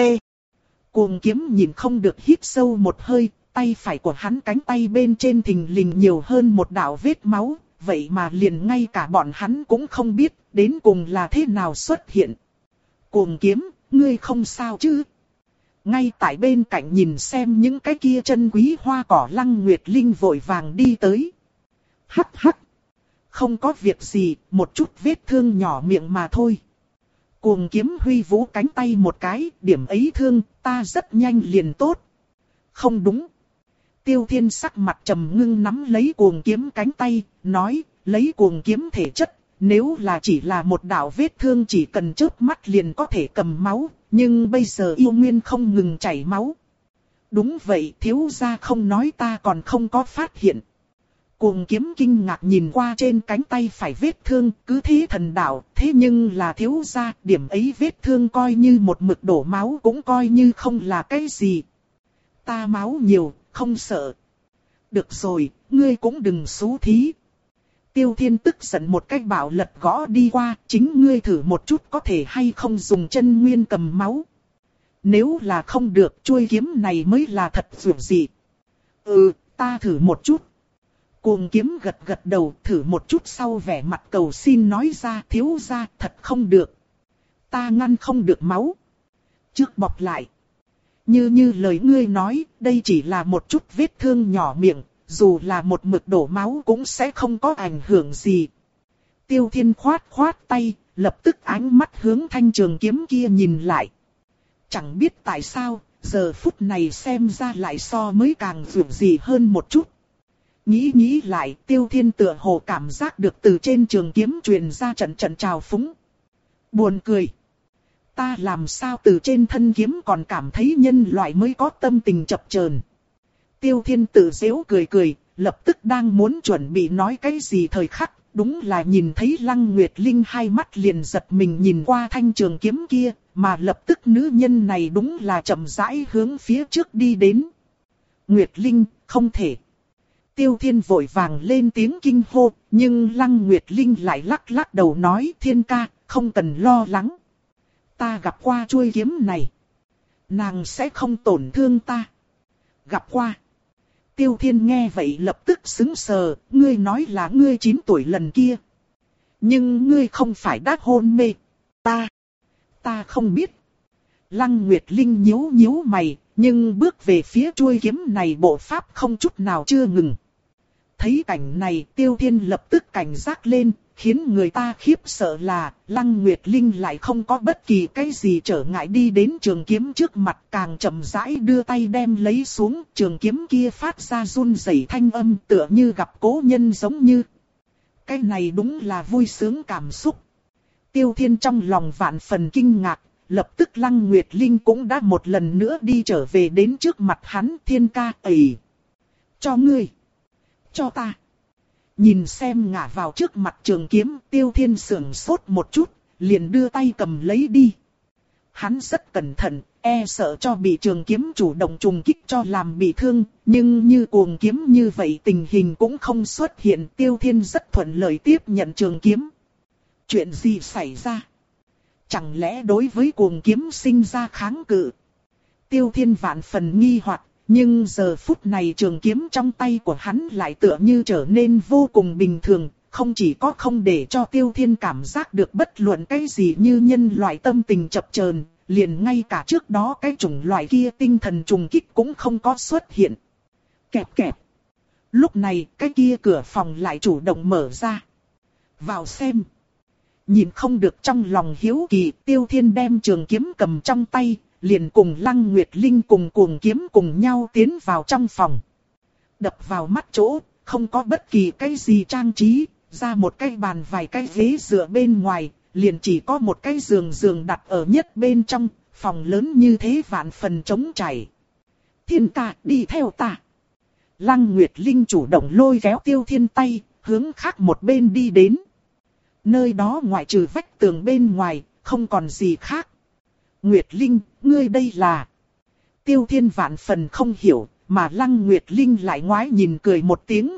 Cuồng Kiếm nhìn không được hít sâu một hơi, tay phải của hắn cánh tay bên trên thình lình nhiều hơn một đạo vết máu. Vậy mà liền ngay cả bọn hắn cũng không biết, đến cùng là thế nào xuất hiện. Cuồng Kiếm, ngươi không sao chứ? Ngay tại bên cạnh nhìn xem những cái kia chân quý hoa cỏ Lăng Nguyệt Linh vội vàng đi tới. Hắc hắc. Không có việc gì, một chút vết thương nhỏ miệng mà thôi. Cuồng Kiếm huy vũ cánh tay một cái, điểm ấy thương, ta rất nhanh liền tốt. Không đúng. Tiêu Thiên sắc mặt trầm ngưng nắm lấy Cuồng Kiếm cánh tay, nói, lấy Cuồng Kiếm thể chất, nếu là chỉ là một đạo vết thương chỉ cần chớp mắt liền có thể cầm máu, nhưng bây giờ yêu nguyên không ngừng chảy máu. Đúng vậy, thiếu gia không nói ta còn không có phát hiện. Cuồng kiếm kinh ngạc nhìn qua trên cánh tay phải vết thương, cứ thế thần đạo, thế nhưng là thiếu gia, điểm ấy vết thương coi như một mực đổ máu cũng coi như không là cái gì. Ta máu nhiều, không sợ. Được rồi, ngươi cũng đừng xú thí. Tiêu Thiên tức giận một cách bảo lật gõ đi qua, chính ngươi thử một chút có thể hay không dùng chân nguyên cầm máu. Nếu là không được, chuôi kiếm này mới là thật dường dị. Ừ, ta thử một chút. Cuồng kiếm gật gật đầu, thử một chút sau vẻ mặt cầu xin nói ra, thiếu gia, thật không được. Ta ngăn không được máu. Trước bọc lại. Như như lời ngươi nói, đây chỉ là một chút vết thương nhỏ miệng, dù là một mực đổ máu cũng sẽ không có ảnh hưởng gì. Tiêu Thiên khoát khoát tay, lập tức ánh mắt hướng thanh trường kiếm kia nhìn lại. Chẳng biết tại sao, giờ phút này xem ra lại so mới càng dường dị hơn một chút. Nghĩ nghĩ lại, Tiêu Thiên tựa hồ cảm giác được từ trên trường kiếm truyền ra trận trận trào phúng. Buồn cười. Ta làm sao từ trên thân kiếm còn cảm thấy nhân loại mới có tâm tình chập chờn. Tiêu Thiên tự giễu cười cười, lập tức đang muốn chuẩn bị nói cái gì thời khắc, đúng là nhìn thấy Lăng Nguyệt Linh hai mắt liền giật mình nhìn qua thanh trường kiếm kia, mà lập tức nữ nhân này đúng là chậm rãi hướng phía trước đi đến. Nguyệt Linh, không thể. Tiêu Thiên vội vàng lên tiếng kinh hô, nhưng Lăng Nguyệt Linh lại lắc lắc đầu nói, Thiên ca, không cần lo lắng. Ta gặp qua chuôi kiếm này. Nàng sẽ không tổn thương ta. Gặp qua. Tiêu Thiên nghe vậy lập tức sững sờ, ngươi nói là ngươi chín tuổi lần kia. Nhưng ngươi không phải đã hôn mê. Ta. Ta không biết. Lăng Nguyệt Linh nhíu nhíu mày, nhưng bước về phía chuôi kiếm này bộ pháp không chút nào chưa ngừng. Thấy cảnh này, Tiêu Thiên lập tức cảnh giác lên, khiến người ta khiếp sợ là Lăng Nguyệt Linh lại không có bất kỳ cái gì trở ngại đi đến trường kiếm trước mặt, càng chậm rãi đưa tay đem lấy xuống, trường kiếm kia phát ra run rẩy thanh âm tựa như gặp cố nhân giống như. Cái này đúng là vui sướng cảm xúc. Tiêu Thiên trong lòng vạn phần kinh ngạc, lập tức Lăng Nguyệt Linh cũng đã một lần nữa đi trở về đến trước mặt hắn. Thiên ca, ầy! Cho ngươi! Cho ta! Nhìn xem ngả vào trước mặt trường kiếm, Tiêu Thiên sưởng sốt một chút, liền đưa tay cầm lấy đi. Hắn rất cẩn thận, e sợ cho bị trường kiếm chủ động trùng kích cho làm bị thương, nhưng như cuồng kiếm như vậy tình hình cũng không xuất hiện. Tiêu Thiên rất thuận lợi tiếp nhận trường kiếm. Chuyện gì xảy ra? Chẳng lẽ đối với cuồng kiếm sinh ra kháng cự? Tiêu Thiên vạn phần nghi hoặc. Nhưng giờ phút này trường kiếm trong tay của hắn lại tựa như trở nên vô cùng bình thường, không chỉ có không để cho Tiêu Thiên cảm giác được bất luận cái gì như nhân loại tâm tình chập chờn, liền ngay cả trước đó cái chủng loại kia tinh thần trùng kích cũng không có xuất hiện. Kẹp kẹp. Lúc này cái kia cửa phòng lại chủ động mở ra. Vào xem. Nhìn không được trong lòng hiếu kỳ, Tiêu Thiên đem trường kiếm cầm trong tay, liền cùng Lăng Nguyệt Linh cùng cuồng kiếm cùng nhau tiến vào trong phòng. Đập vào mắt chỗ, không có bất kỳ cái gì trang trí, ra một cái bàn vài cái ghế dựa bên ngoài, liền chỉ có một cái giường giường đặt ở nhất bên trong, phòng lớn như thế vạn phần trống trải. Thiên ca, đi theo ta. Lăng Nguyệt Linh chủ động lôi kéo Tiêu Thiên tay, hướng khác một bên đi đến. Nơi đó ngoại trừ vách tường bên ngoài, không còn gì khác. Nguyệt Linh, ngươi đây là... Tiêu Thiên vạn phần không hiểu, mà Lăng Nguyệt Linh lại ngoái nhìn cười một tiếng.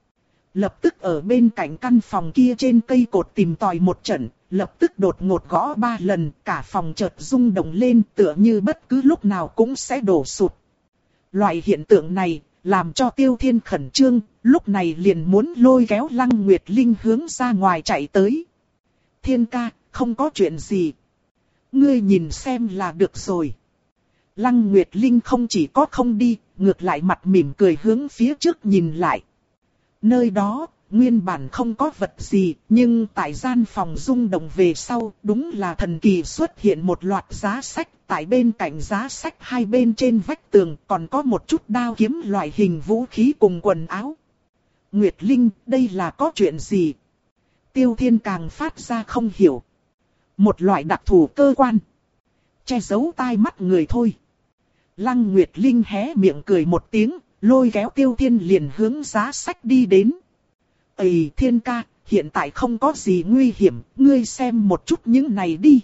Lập tức ở bên cạnh căn phòng kia trên cây cột tìm tòi một trận, lập tức đột ngột gõ ba lần, cả phòng chợt rung động lên tựa như bất cứ lúc nào cũng sẽ đổ sụt. Loại hiện tượng này, làm cho Tiêu Thiên khẩn trương, lúc này liền muốn lôi kéo Lăng Nguyệt Linh hướng ra ngoài chạy tới. Thiên ca, không có chuyện gì. Ngươi nhìn xem là được rồi. Lăng Nguyệt Linh không chỉ có không đi, ngược lại mặt mỉm cười hướng phía trước nhìn lại. Nơi đó, nguyên bản không có vật gì, nhưng tại gian phòng rung động về sau, đúng là thần kỳ xuất hiện một loạt giá sách. Tại bên cạnh giá sách hai bên trên vách tường còn có một chút đao kiếm loại hình vũ khí cùng quần áo. Nguyệt Linh, đây là có chuyện gì? Tiêu Thiên càng phát ra không hiểu. Một loại đặc thù cơ quan. Che giấu tai mắt người thôi. Lăng Nguyệt Linh hé miệng cười một tiếng, lôi kéo Tiêu Thiên liền hướng giá sách đi đến. Ây Thiên ca, hiện tại không có gì nguy hiểm, ngươi xem một chút những này đi.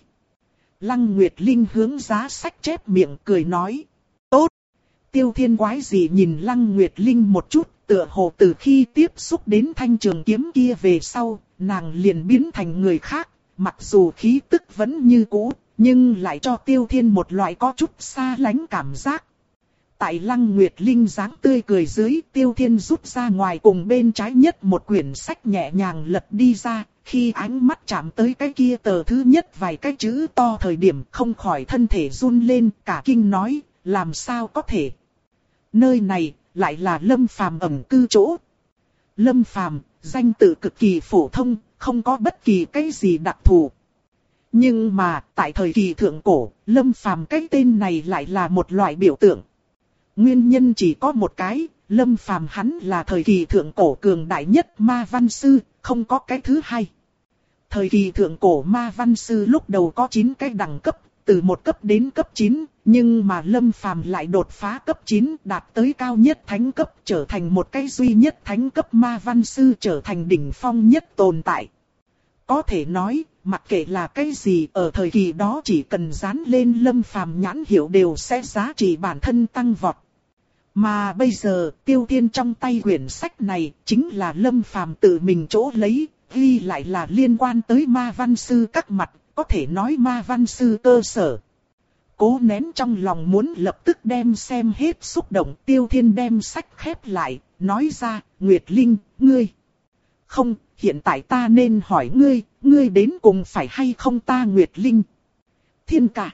Lăng Nguyệt Linh hướng giá sách chép miệng cười nói. Tốt. Tiêu Thiên quái gì nhìn Lăng Nguyệt Linh một chút, tựa hồ từ khi tiếp xúc đến thanh trường kiếm kia về sau, nàng liền biến thành người khác, mặc dù khí tức vẫn như cũ, nhưng lại cho Tiêu Thiên một loại có chút xa lánh cảm giác. Tại Lăng Nguyệt Linh dáng tươi cười dưới, Tiêu Thiên rút ra ngoài cùng bên trái nhất một quyển sách nhẹ nhàng lật đi ra, khi ánh mắt chạm tới cái kia tờ thứ nhất vài cái chữ to thời điểm không khỏi thân thể run lên, cả kinh nói, làm sao có thể. Nơi này, lại là Lâm Phàm ẩn cư chỗ. Lâm Phàm, danh tự cực kỳ phổ thông, không có bất kỳ cái gì đặc thù. Nhưng mà, tại thời kỳ thượng cổ, Lâm Phàm cái tên này lại là một loại biểu tượng. Nguyên nhân chỉ có một cái, Lâm Phàm hắn là thời kỳ thượng cổ cường đại nhất ma văn sư, không có cái thứ hai. Thời kỳ thượng cổ ma văn sư lúc đầu có chín cái đẳng cấp, từ một cấp đến cấp chín, nhưng mà Lâm Phàm lại đột phá cấp chín, đạt tới cao nhất thánh cấp, trở thành một cái duy nhất thánh cấp ma văn sư, trở thành đỉnh phong nhất tồn tại. Có thể nói, mặc kệ là cái gì ở thời kỳ đó chỉ cần dán lên Lâm Phàm nhãn hiệu đều sẽ giá trị bản thân tăng vọt. Mà bây giờ, Tiêu Thiên trong tay quyển sách này chính là Lâm Phàm tự mình chỗ lấy, ghi lại là liên quan tới ma văn sư các mặt, có thể nói ma văn sư cơ sở. Cố nén trong lòng muốn lập tức đem xem hết xúc động, Tiêu Thiên đem sách khép lại, nói ra, Nguyệt Linh, ngươi. Không, hiện tại ta nên hỏi ngươi, ngươi đến cùng phải hay không ta Nguyệt Linh? Thiên ca.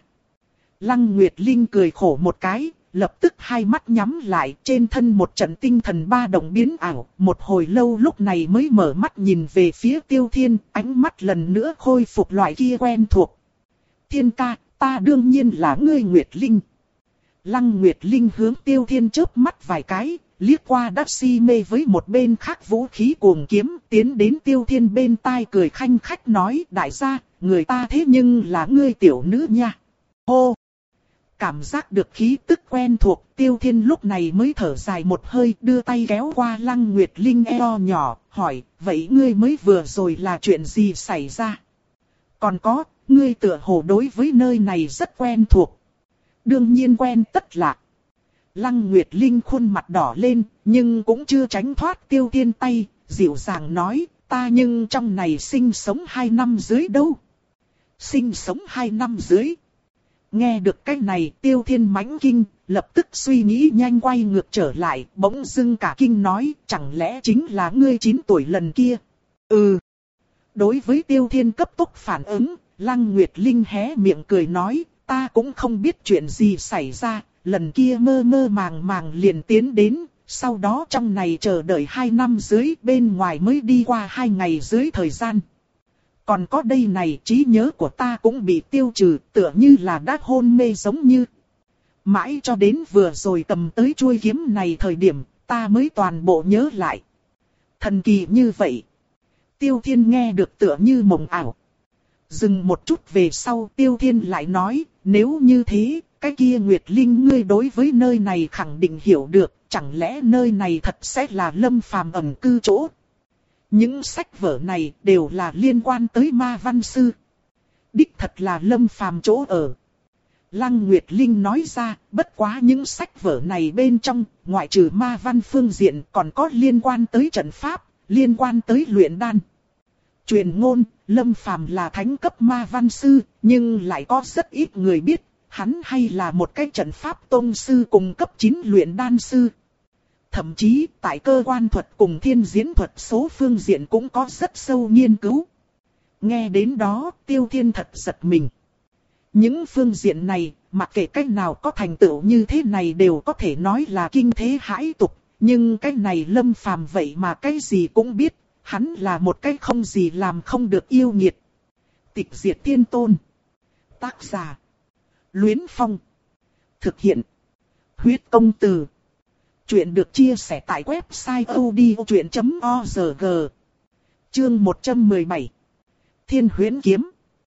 Lăng Nguyệt Linh cười khổ một cái, lập tức hai mắt nhắm lại, trên thân một trận tinh thần ba động biến ảo, một hồi lâu lúc này mới mở mắt nhìn về phía Tiêu Thiên, ánh mắt lần nữa khôi phục loại kia quen thuộc. Thiên ca, ta đương nhiên là ngươi Nguyệt Linh. Lăng Nguyệt Linh hướng Tiêu Thiên chớp mắt vài cái, liếc qua đắc si mê với một bên khác vũ khí cuồng kiếm, tiến đến Tiêu Thiên bên tai cười khanh khách nói, đại gia, người ta thế nhưng là ngươi tiểu nữ nha. Hô! Cảm giác được khí tức quen thuộc, Tiêu Thiên lúc này mới thở dài một hơi, đưa tay kéo qua Lăng Nguyệt Linh eo nhỏ, hỏi, vậy ngươi mới vừa rồi là chuyện gì xảy ra? Còn có, ngươi tựa hồ đối với nơi này rất quen thuộc. Đương nhiên quen tất lạc. Lăng Nguyệt Linh khuôn mặt đỏ lên, nhưng cũng chưa tránh thoát Tiêu Thiên tay, dịu dàng nói, ta nhưng trong này sinh sống hai năm dưới đâu. Sinh sống hai năm dưới. Nghe được cái này Tiêu Thiên mãnh kinh, lập tức suy nghĩ nhanh quay ngược trở lại, bỗng dưng cả kinh nói, chẳng lẽ chính là ngươi chín tuổi lần kia? Ừ. Đối với Tiêu Thiên cấp tốc phản ứng, Lăng Nguyệt Linh hé miệng cười nói, ta cũng không biết chuyện gì xảy ra, lần kia mơ mơ màng màng liền tiến đến, sau đó trong này chờ đợi hai năm dưới, bên ngoài mới đi qua hai ngày dưới thời gian. Còn có đây này, trí nhớ của ta cũng bị tiêu trừ, tựa như là đã hôn mê giống như. Mãi cho đến vừa rồi cầm tới chuôi kiếm này thời điểm, ta mới toàn bộ nhớ lại. Thần kỳ như vậy. Tiêu Thiên nghe được tựa như mộng ảo. Dừng một chút về sau Tiêu Thiên lại nói, nếu như thế, cái kia Nguyệt Linh ngươi đối với nơi này khẳng định hiểu được, chẳng lẽ nơi này thật sẽ là Lâm Phàm ẩn cư chỗ? Những sách vở này đều là liên quan tới ma văn sư. Đích thật là Lâm Phàm chỗ ở. Lăng Nguyệt Linh nói ra, bất quá những sách vở này bên trong, ngoại trừ ma văn phương diện còn có liên quan tới trận pháp, liên quan tới luyện đan. Truyền ngôn, Lâm Phàm là thánh cấp ma văn sư, nhưng lại có rất ít người biết, hắn hay là một cái trận pháp tôn sư cùng cấp chín luyện đan sư. Thậm chí, tại cơ quan thuật cùng thiên diễn thuật số phương diện cũng có rất sâu nghiên cứu. Nghe đến đó, Tiêu Thiên thật giật mình. Những phương diện này, mặc kệ cách nào có thành tựu như thế này đều có thể nói là kinh thế hãi tục. Nhưng cái này Lâm Phàm vậy mà cái gì cũng biết, hắn là một cái không gì làm không được yêu nghiệt. Tịch diệt thiên tôn. Tác giả. Luyến Phong. Thực hiện. Huyết công từ. Chuyện được chia sẻ tại website odchuyện chấm org. Chương một trăm mười bảy. Thiên Huyễn Kiếm.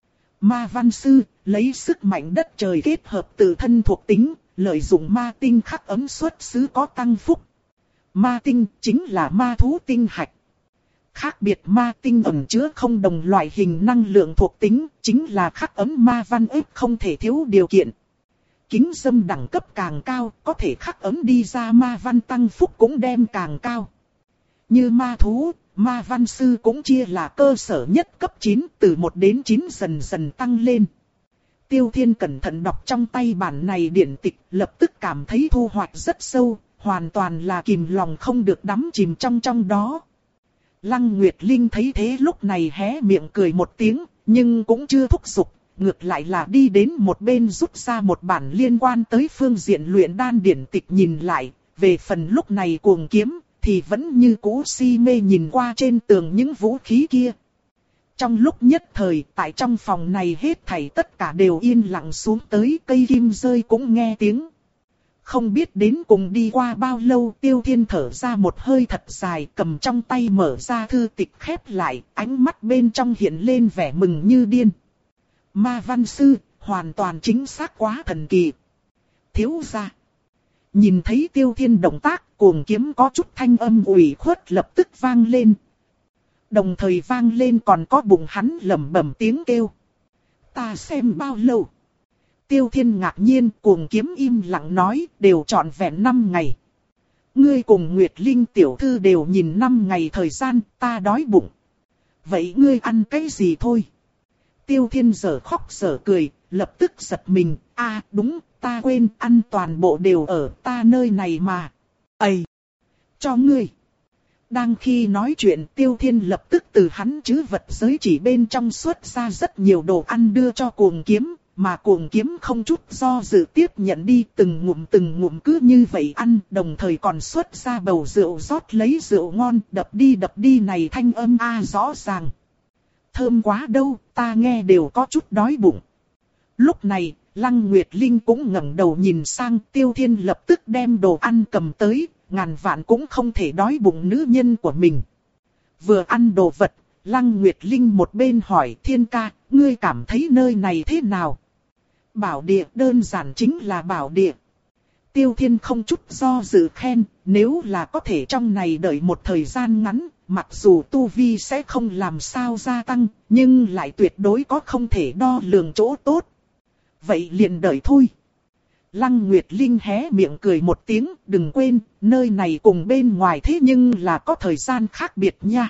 Ma văn sư, lấy sức mạnh đất trời kết hợp tự thân thuộc tính, lợi dụng ma tinh khắc ấm xuất xứ có tăng phúc. Ma tinh chính là ma thú tinh hạch. Khác biệt ma tinh ẩn chứa không đồng loại hình năng lượng thuộc tính, chính là khắc ấn ma văn ếp không thể thiếu điều kiện. Kính dâm đẳng cấp càng cao, có thể khắc ấn đi ra ma văn tăng phúc cũng đem càng cao. Như ma thú, ma văn sư cũng chia là cơ sở nhất cấp chín, từ một đến chín dần dần tăng lên. Tiêu Thiên cẩn thận đọc trong tay bản này điển tịch, lập tức cảm thấy thu hoạch rất sâu, hoàn toàn là kìm lòng không được đắm chìm trong trong đó. Lăng Nguyệt Linh thấy thế lúc này hé miệng cười một tiếng, nhưng cũng chưa thúc giục, ngược lại là đi đến một bên rút ra một bản liên quan tới phương diện luyện đan điển tịch nhìn lại, về phần lúc này cuồng kiếm, thì vẫn như cũ si mê nhìn qua trên tường những vũ khí kia. Trong lúc nhất thời, tại trong phòng này hết thảy tất cả đều yên lặng xuống tới, cây kim rơi cũng nghe tiếng. Không biết đến cùng đi qua bao lâu, Tiêu Thiên thở ra một hơi thật dài, cầm trong tay mở ra thư tịch khép lại, ánh mắt bên trong hiện lên vẻ mừng như điên. Ma văn sư, hoàn toàn chính xác quá thần kỳ. Thiếu gia. Nhìn thấy Tiêu Thiên động tác, cuồng kiếm có chút thanh âm ủy khuất lập tức vang lên. Đồng thời vang lên còn có bụng hắn lẩm bẩm tiếng kêu. Ta xem bao lâu. Tiêu Thiên ngạc nhiên, cuồng kiếm im lặng nói, đều trọn vẹn năm ngày. Ngươi cùng Nguyệt Linh tiểu thư đều nhìn năm ngày thời gian, ta đói bụng. Vậy ngươi ăn cái gì thôi? Tiêu Thiên giờ khóc giờ cười, lập tức giật mình, a à, đúng, ta quên, ăn toàn bộ đều ở ta nơi này mà. Ây! Cho ngươi! Đang khi nói chuyện, Tiêu Thiên lập tức từ hắn trữ vật giới chỉ bên trong xuất ra rất nhiều đồ ăn đưa cho cuồng kiếm, mà cuồng kiếm không chút do dự tiếp nhận đi, từng ngụm từng ngụm cứ như vậy ăn, đồng thời còn xuất ra bầu rượu rót lấy rượu ngon, đập đi đập đi này thanh âm a rõ ràng. Thơm quá đâu, ta nghe đều có chút đói bụng. Lúc này, Lăng Nguyệt Linh cũng ngẩng đầu nhìn sang, Tiêu Thiên lập tức đem đồ ăn cầm tới, ngàn vạn cũng không thể đói bụng nữ nhân của mình. Vừa ăn đồ vật, Lăng Nguyệt Linh một bên hỏi Thiên ca, ngươi cảm thấy nơi này thế nào? Bảo địa, đơn giản chính là bảo địa. Tiêu Thiên không chút do dự khen, nếu là có thể trong này đợi một thời gian ngắn, mặc dù tu vi sẽ không làm sao gia tăng, nhưng lại tuyệt đối có không thể đo lường chỗ tốt. Vậy liền đợi thôi. Lăng Nguyệt Linh hé miệng cười một tiếng, đừng quên, nơi này cùng bên ngoài thế nhưng là có thời gian khác biệt nha.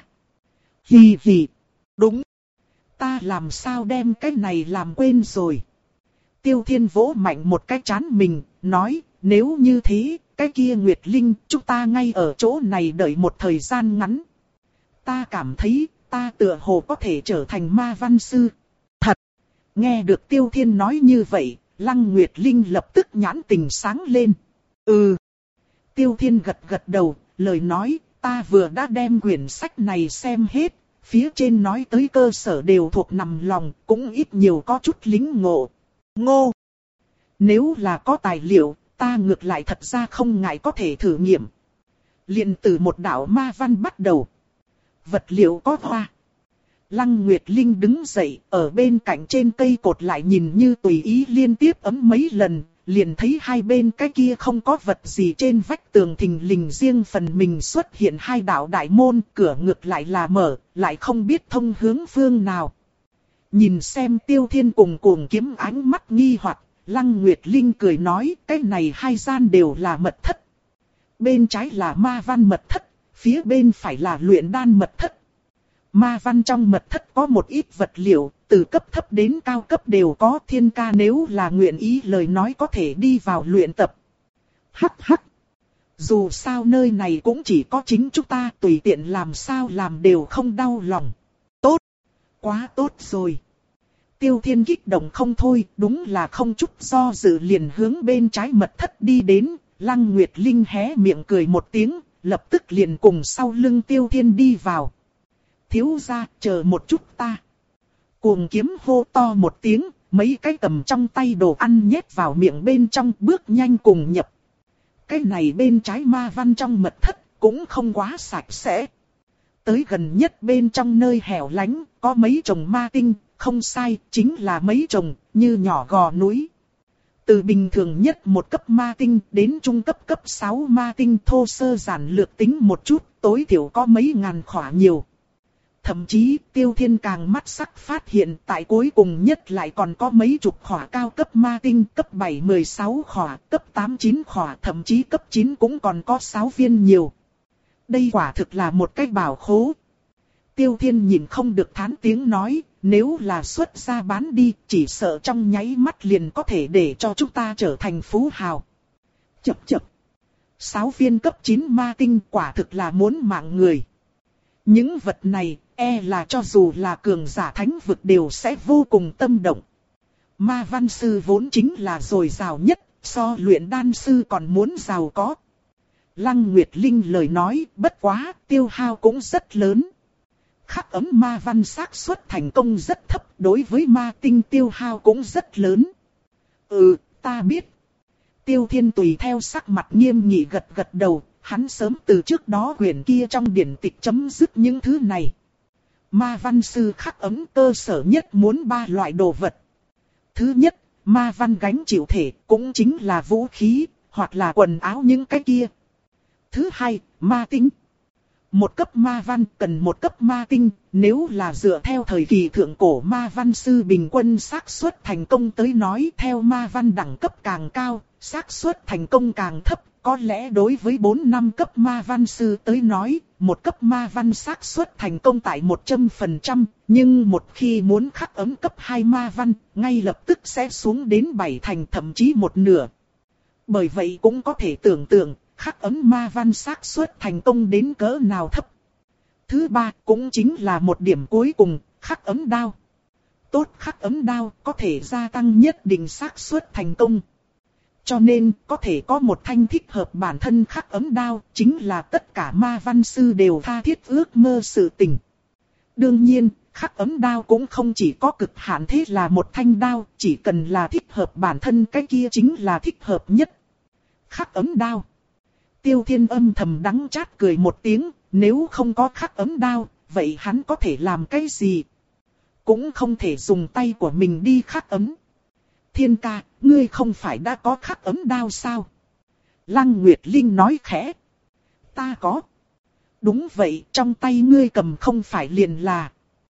Hì hì, đúng. Ta làm sao đem cái này làm quên rồi. Tiêu Thiên vỗ mạnh một cái trán mình, nói, nếu như thế, cái kia Nguyệt Linh, chúng ta ngay ở chỗ này đợi một thời gian ngắn. Ta cảm thấy, ta tựa hồ có thể trở thành ma văn sư. Thật! Nghe được Tiêu Thiên nói như vậy, Lăng Nguyệt Linh lập tức nhãn tình sáng lên. Ừ! Tiêu Thiên gật gật đầu, lời nói, ta vừa đã đem quyển sách này xem hết, phía trên nói tới cơ sở đều thuộc nằm lòng, cũng ít nhiều có chút lính ngộ. Ngô! Nếu là có tài liệu, ta ngược lại thật ra không ngại có thể thử nghiệm. Liền từ một đạo ma văn bắt đầu. Vật liệu có hoa. Lăng Nguyệt Linh đứng dậy, ở bên cạnh trên cây cột lại nhìn như tùy ý liên tiếp ấm mấy lần, liền thấy hai bên cái kia không có vật gì trên vách tường thình lình riêng phần mình xuất hiện hai đạo đại môn, cửa ngược lại là mở, lại không biết thông hướng phương nào. Nhìn xem Tiêu Thiên cùng cuồng kiếm ánh mắt nghi hoặc, Lăng Nguyệt Linh cười nói, cái này hai gian đều là mật thất. Bên trái là ma văn mật thất, phía bên phải là luyện đan mật thất. Ma văn trong mật thất có một ít vật liệu, từ cấp thấp đến cao cấp đều có. Thiên ca nếu là nguyện ý lời nói có thể đi vào luyện tập. Hắc hắc. Dù sao nơi này cũng chỉ có chính chúng ta, tùy tiện làm sao làm đều không đau lòng. Tốt. Quá tốt rồi. Tiêu Thiên kích động không thôi, đúng là không chút do dự liền hướng bên trái mật thất đi đến. Lăng Nguyệt Linh hé miệng cười một tiếng, lập tức liền cùng sau lưng Tiêu Thiên đi vào. Thiếu gia, chờ một chút ta. Cuồng kiếm hô to một tiếng, mấy cái cầm trong tay đồ ăn nhét vào miệng bên trong, bước nhanh cùng nhập. Cái này bên trái ma văn trong mật thất, cũng không quá sạch sẽ. Tới gần nhất bên trong nơi hẻo lánh, có mấy chồng ma tinh, không sai, chính là mấy chồng, như nhỏ gò núi. Từ bình thường nhất một cấp ma tinh đến trung cấp cấp sáu ma tinh, thô sơ giản lược tính một chút, tối thiểu có mấy ngàn khỏa nhiều. Thậm chí Tiêu Thiên càng mắt sắc phát hiện tại cuối cùng nhất lại còn có mấy chục khỏa cao cấp ma tinh, cấp bảy mười sáu khỏa, cấp tám chín khỏa, thậm chí cấp chín cũng còn có sáu viên nhiều. Đây quả thực là một cái bảo khố. Tiêu Thiên nhìn không được thán tiếng nói, nếu là xuất ra bán đi, chỉ sợ trong nháy mắt liền có thể để cho chúng ta trở thành phú hào. Chậc chậc. Sáu viên cấp chín ma tinh quả thực là muốn mạng người. Những vật này, e là cho dù là cường giả thánh vực đều sẽ vô cùng tâm động. Ma văn sư vốn chính là dồi dào nhất, so luyện đan sư còn muốn giàu có. Lăng Nguyệt Linh lời nói, bất quá, tiêu hao cũng rất lớn. Khắc ấm ma văn xác suất thành công rất thấp, đối với ma tinh tiêu hao cũng rất lớn. Ừ, ta biết. Tiêu Thiên tùy theo sắc mặt nghiêm nghị gật gật đầu, hắn sớm từ trước đó quyển kia trong điển tịch chấm dứt những thứ này. Ma văn sư khắc ấm cơ sở nhất muốn ba loại đồ vật. Thứ nhất, ma văn gánh chịu thể, cũng chính là vũ khí, hoặc là quần áo những cái kia. Thứ hai, ma tinh. Một cấp ma văn cần một cấp ma tinh, nếu là dựa theo thời kỳ thượng cổ ma văn sư bình quân xác suất thành công tới nói, theo ma văn đẳng cấp càng cao, xác suất thành công càng thấp. Có lẽ đối với bốn năm cấp ma văn sư tới nói, một cấp ma văn xác suất thành công tại một trăm phần trăm, nhưng một khi muốn khắc ấm cấp hai ma văn, ngay lập tức sẽ xuống đến bảy thành thậm chí một nửa. Bởi vậy cũng có thể tưởng tượng, khắc ấm ma văn xác suất thành công đến cỡ nào thấp. Thứ ba cũng chính là một điểm cuối cùng, khắc ấm đao. Tốt khắc ấm đao có thể gia tăng nhất định xác suất thành công. Cho nên, có thể có một thanh thích hợp bản thân khắc ấm đao, chính là tất cả ma văn sư đều tha thiết ước mơ sự tình. Đương nhiên, khắc ấm đao cũng không chỉ có cực hạn thế là một thanh đao, chỉ cần là thích hợp bản thân cái kia chính là thích hợp nhất. Khắc ấm đao. Tiêu Thiên âm thầm đắng chát cười một tiếng, nếu không có khắc ấm đao, vậy hắn có thể làm cái gì? Cũng không thể dùng tay của mình đi khắc ấm. Thiên ca, ngươi không phải đã có khắc ấm đao sao? Lăng Nguyệt Linh nói khẽ. Ta có. Đúng vậy, trong tay ngươi cầm không phải liền là.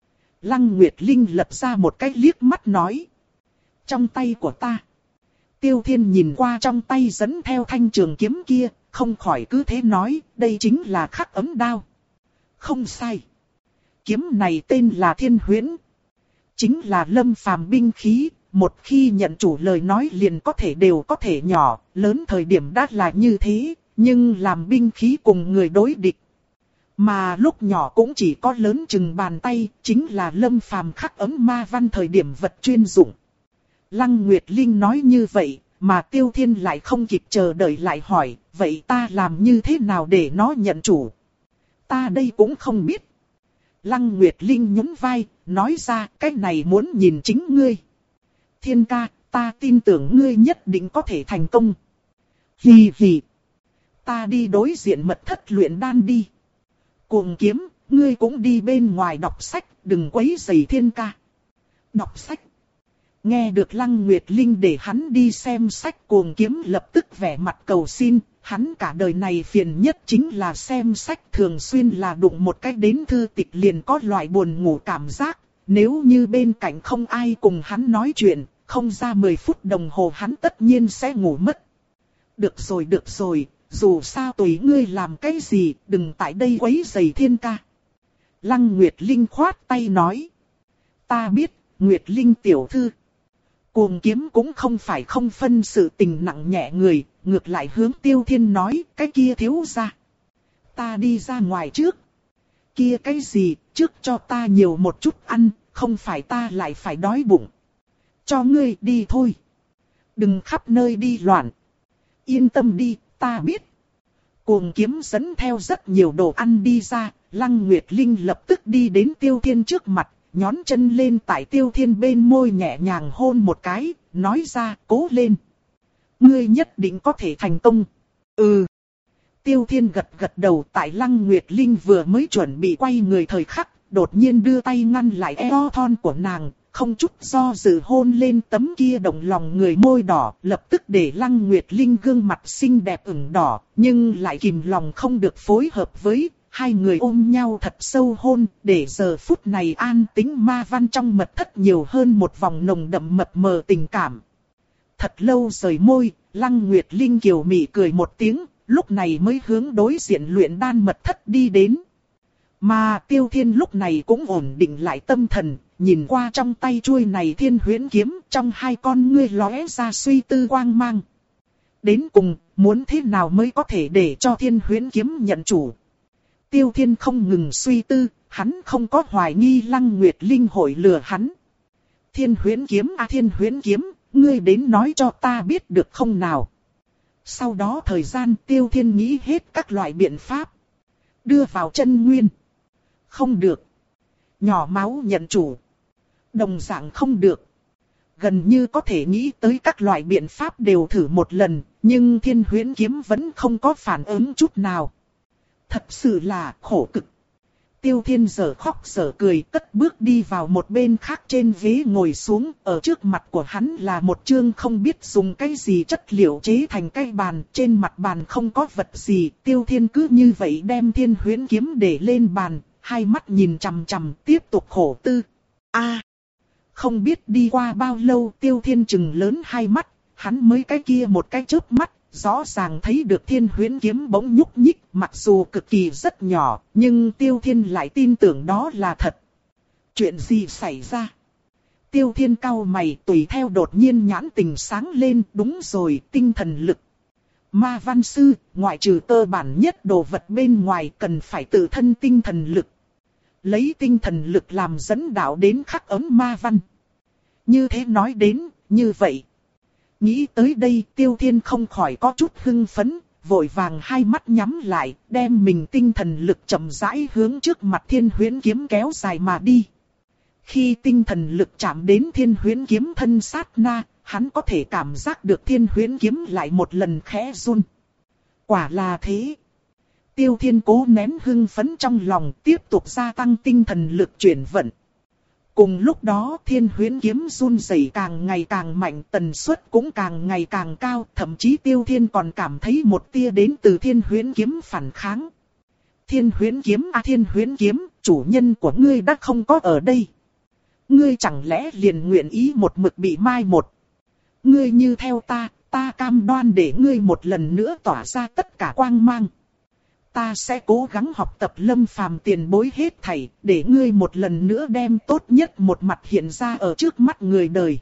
Lăng Nguyệt Linh lập ra một cái liếc mắt nói. Trong tay của ta. Tiêu Thiên nhìn qua trong tay dẫn theo thanh trường kiếm kia, không khỏi cứ thế nói, đây chính là khắc ấm đao. Không sai. Kiếm này tên là Thiên Huyễn. Chính là lâm phàm binh khí. Một khi nhận chủ lời nói liền có thể đều có thể nhỏ, lớn thời điểm đã là như thế, nhưng làm binh khí cùng người đối địch. Mà lúc nhỏ cũng chỉ có lớn chừng bàn tay, chính là lâm phàm khắc ấm ma văn thời điểm vật chuyên dụng. Lăng Nguyệt Linh nói như vậy, mà Tiêu Thiên lại không kịp chờ đợi lại hỏi, vậy ta làm như thế nào để nó nhận chủ? Ta đây cũng không biết. Lăng Nguyệt Linh nhún vai, nói ra cái này muốn nhìn chính ngươi. Thiên ca, ta tin tưởng ngươi nhất định có thể thành công. Hì hì. Ta đi đối diện mật thất luyện đan đi. Cuồng kiếm, ngươi cũng đi bên ngoài đọc sách, đừng quấy rầy thiên ca. Đọc sách. Nghe được Lăng Nguyệt Linh để hắn đi xem sách, Cuồng kiếm lập tức vẻ mặt cầu xin. Hắn cả đời này phiền nhất chính là xem sách, thường xuyên là đụng một cách đến thư tịch liền có loại buồn ngủ cảm giác. Nếu như bên cạnh không ai cùng hắn nói chuyện, không ra mười phút đồng hồ hắn tất nhiên sẽ ngủ mất. Được rồi được rồi, dù sao tùy ngươi làm cái gì, đừng tại đây quấy rầy thiên ca. Lăng Nguyệt Linh khoát tay nói. Ta biết, Nguyệt Linh tiểu thư. Cuồng kiếm cũng không phải không phân sự tình nặng nhẹ người, ngược lại hướng Tiêu Thiên nói, cái kia thiếu ra. Ta đi ra ngoài trước. Kia cái gì, trước cho ta nhiều một chút ăn, không phải ta lại phải đói bụng. Cho ngươi đi thôi. Đừng khắp nơi đi loạn. Yên tâm đi, ta biết. Cuồng kiếm dẫn theo rất nhiều đồ ăn đi ra, Lăng Nguyệt Linh lập tức đi đến Tiêu Thiên trước mặt, nhón chân lên tại Tiêu Thiên bên môi nhẹ nhàng hôn một cái, nói ra cố lên. Ngươi nhất định có thể thành công. Ừ. Tiêu Thiên gật gật đầu, tại Lăng Nguyệt Linh vừa mới chuẩn bị quay người thời khắc, đột nhiên đưa tay ngăn lại eo thon của nàng, không chút do dự hôn lên tấm kia động lòng người môi đỏ, lập tức để Lăng Nguyệt Linh gương mặt xinh đẹp ửng đỏ, nhưng lại kìm lòng không được phối hợp với, hai người ôm nhau thật sâu hôn, để giờ phút này an tĩnh ma văn trong mật thất nhiều hơn một vòng nồng đậm mập mờ tình cảm. Thật lâu rời môi, Lăng Nguyệt Linh kiều mị cười một tiếng, lúc này mới hướng đối diện luyện đan mật thất đi đến. Mà Tiêu Thiên lúc này cũng ổn định lại tâm thần, nhìn qua trong tay chuôi này Thiên Huyễn kiếm, trong hai con ngươi lóe ra suy tư quang mang. Đến cùng, muốn thế nào mới có thể để cho Thiên Huyễn kiếm nhận chủ? Tiêu Thiên không ngừng suy tư, hắn không có hoài nghi Lăng Nguyệt Linh hội lừa hắn. Thiên Huyễn kiếm à Thiên Huyễn kiếm, ngươi đến nói cho ta biết được không nào? Sau đó thời gian Tiêu Thiên nghĩ hết các loại biện pháp. Đưa vào chân nguyên. Không được. Nhỏ máu nhận chủ. Đồng dạng không được. Gần như có thể nghĩ tới các loại biện pháp đều thử một lần, nhưng Thiên Huyễn kiếm vẫn không có phản ứng chút nào. Thật sự là khổ cực. Tiêu Thiên giờ khóc giờ cười, cất bước đi vào một bên khác trên ghế ngồi xuống, ở trước mặt của hắn là một chương không biết dùng cái gì chất liệu chế thành cái bàn, trên mặt bàn không có vật gì, Tiêu Thiên cứ như vậy đem Thiên Huyễn kiếm để lên bàn, hai mắt nhìn chằm chằm, tiếp tục khổ tư. A, không biết đi qua bao lâu Tiêu Thiên chừng lớn hai mắt, hắn mới cái kia một cái chớp mắt. Rõ ràng thấy được Thiên Huyễn kiếm bỗng nhúc nhích, mặc dù cực kỳ rất nhỏ, nhưng Tiêu Thiên lại tin tưởng đó là thật. Chuyện gì xảy ra? Tiêu Thiên cau mày, tùy theo đột nhiên nhãn tình sáng lên, đúng rồi, tinh thần lực. Ma văn sư, ngoại trừ cơ bản nhất đồ vật bên ngoài cần phải tự thân tinh thần lực. Lấy tinh thần lực làm dẫn đạo đến khắc ấm ma văn. Như thế nói đến, như vậy. Nghĩ tới đây Tiêu Thiên không khỏi có chút hưng phấn, vội vàng hai mắt nhắm lại, đem mình tinh thần lực chậm rãi hướng trước mặt Thiên Huyễn kiếm kéo dài mà đi. Khi tinh thần lực chạm đến Thiên Huyễn kiếm thân sát na, hắn có thể cảm giác được Thiên Huyễn kiếm lại một lần khẽ run. Quả là thế. Tiêu Thiên cố nén hưng phấn trong lòng, tiếp tục gia tăng tinh thần lực chuyển vận. Cùng lúc đó Thiên Huyễn kiếm run rẩy càng ngày càng mạnh, tần suất cũng càng ngày càng cao, thậm chí Tiêu Thiên còn cảm thấy một tia đến từ Thiên Huyễn kiếm phản kháng. Thiên Huyễn kiếm à Thiên Huyễn kiếm, chủ nhân của ngươi đã không có ở đây. Ngươi chẳng lẽ liền nguyện ý một mực bị mai một? Ngươi như theo ta, ta cam đoan để ngươi một lần nữa tỏa ra tất cả quang mang. Ta sẽ cố gắng học tập Lâm Phàm tiền bối hết thảy, để ngươi một lần nữa đem tốt nhất một mặt hiện ra ở trước mắt người đời.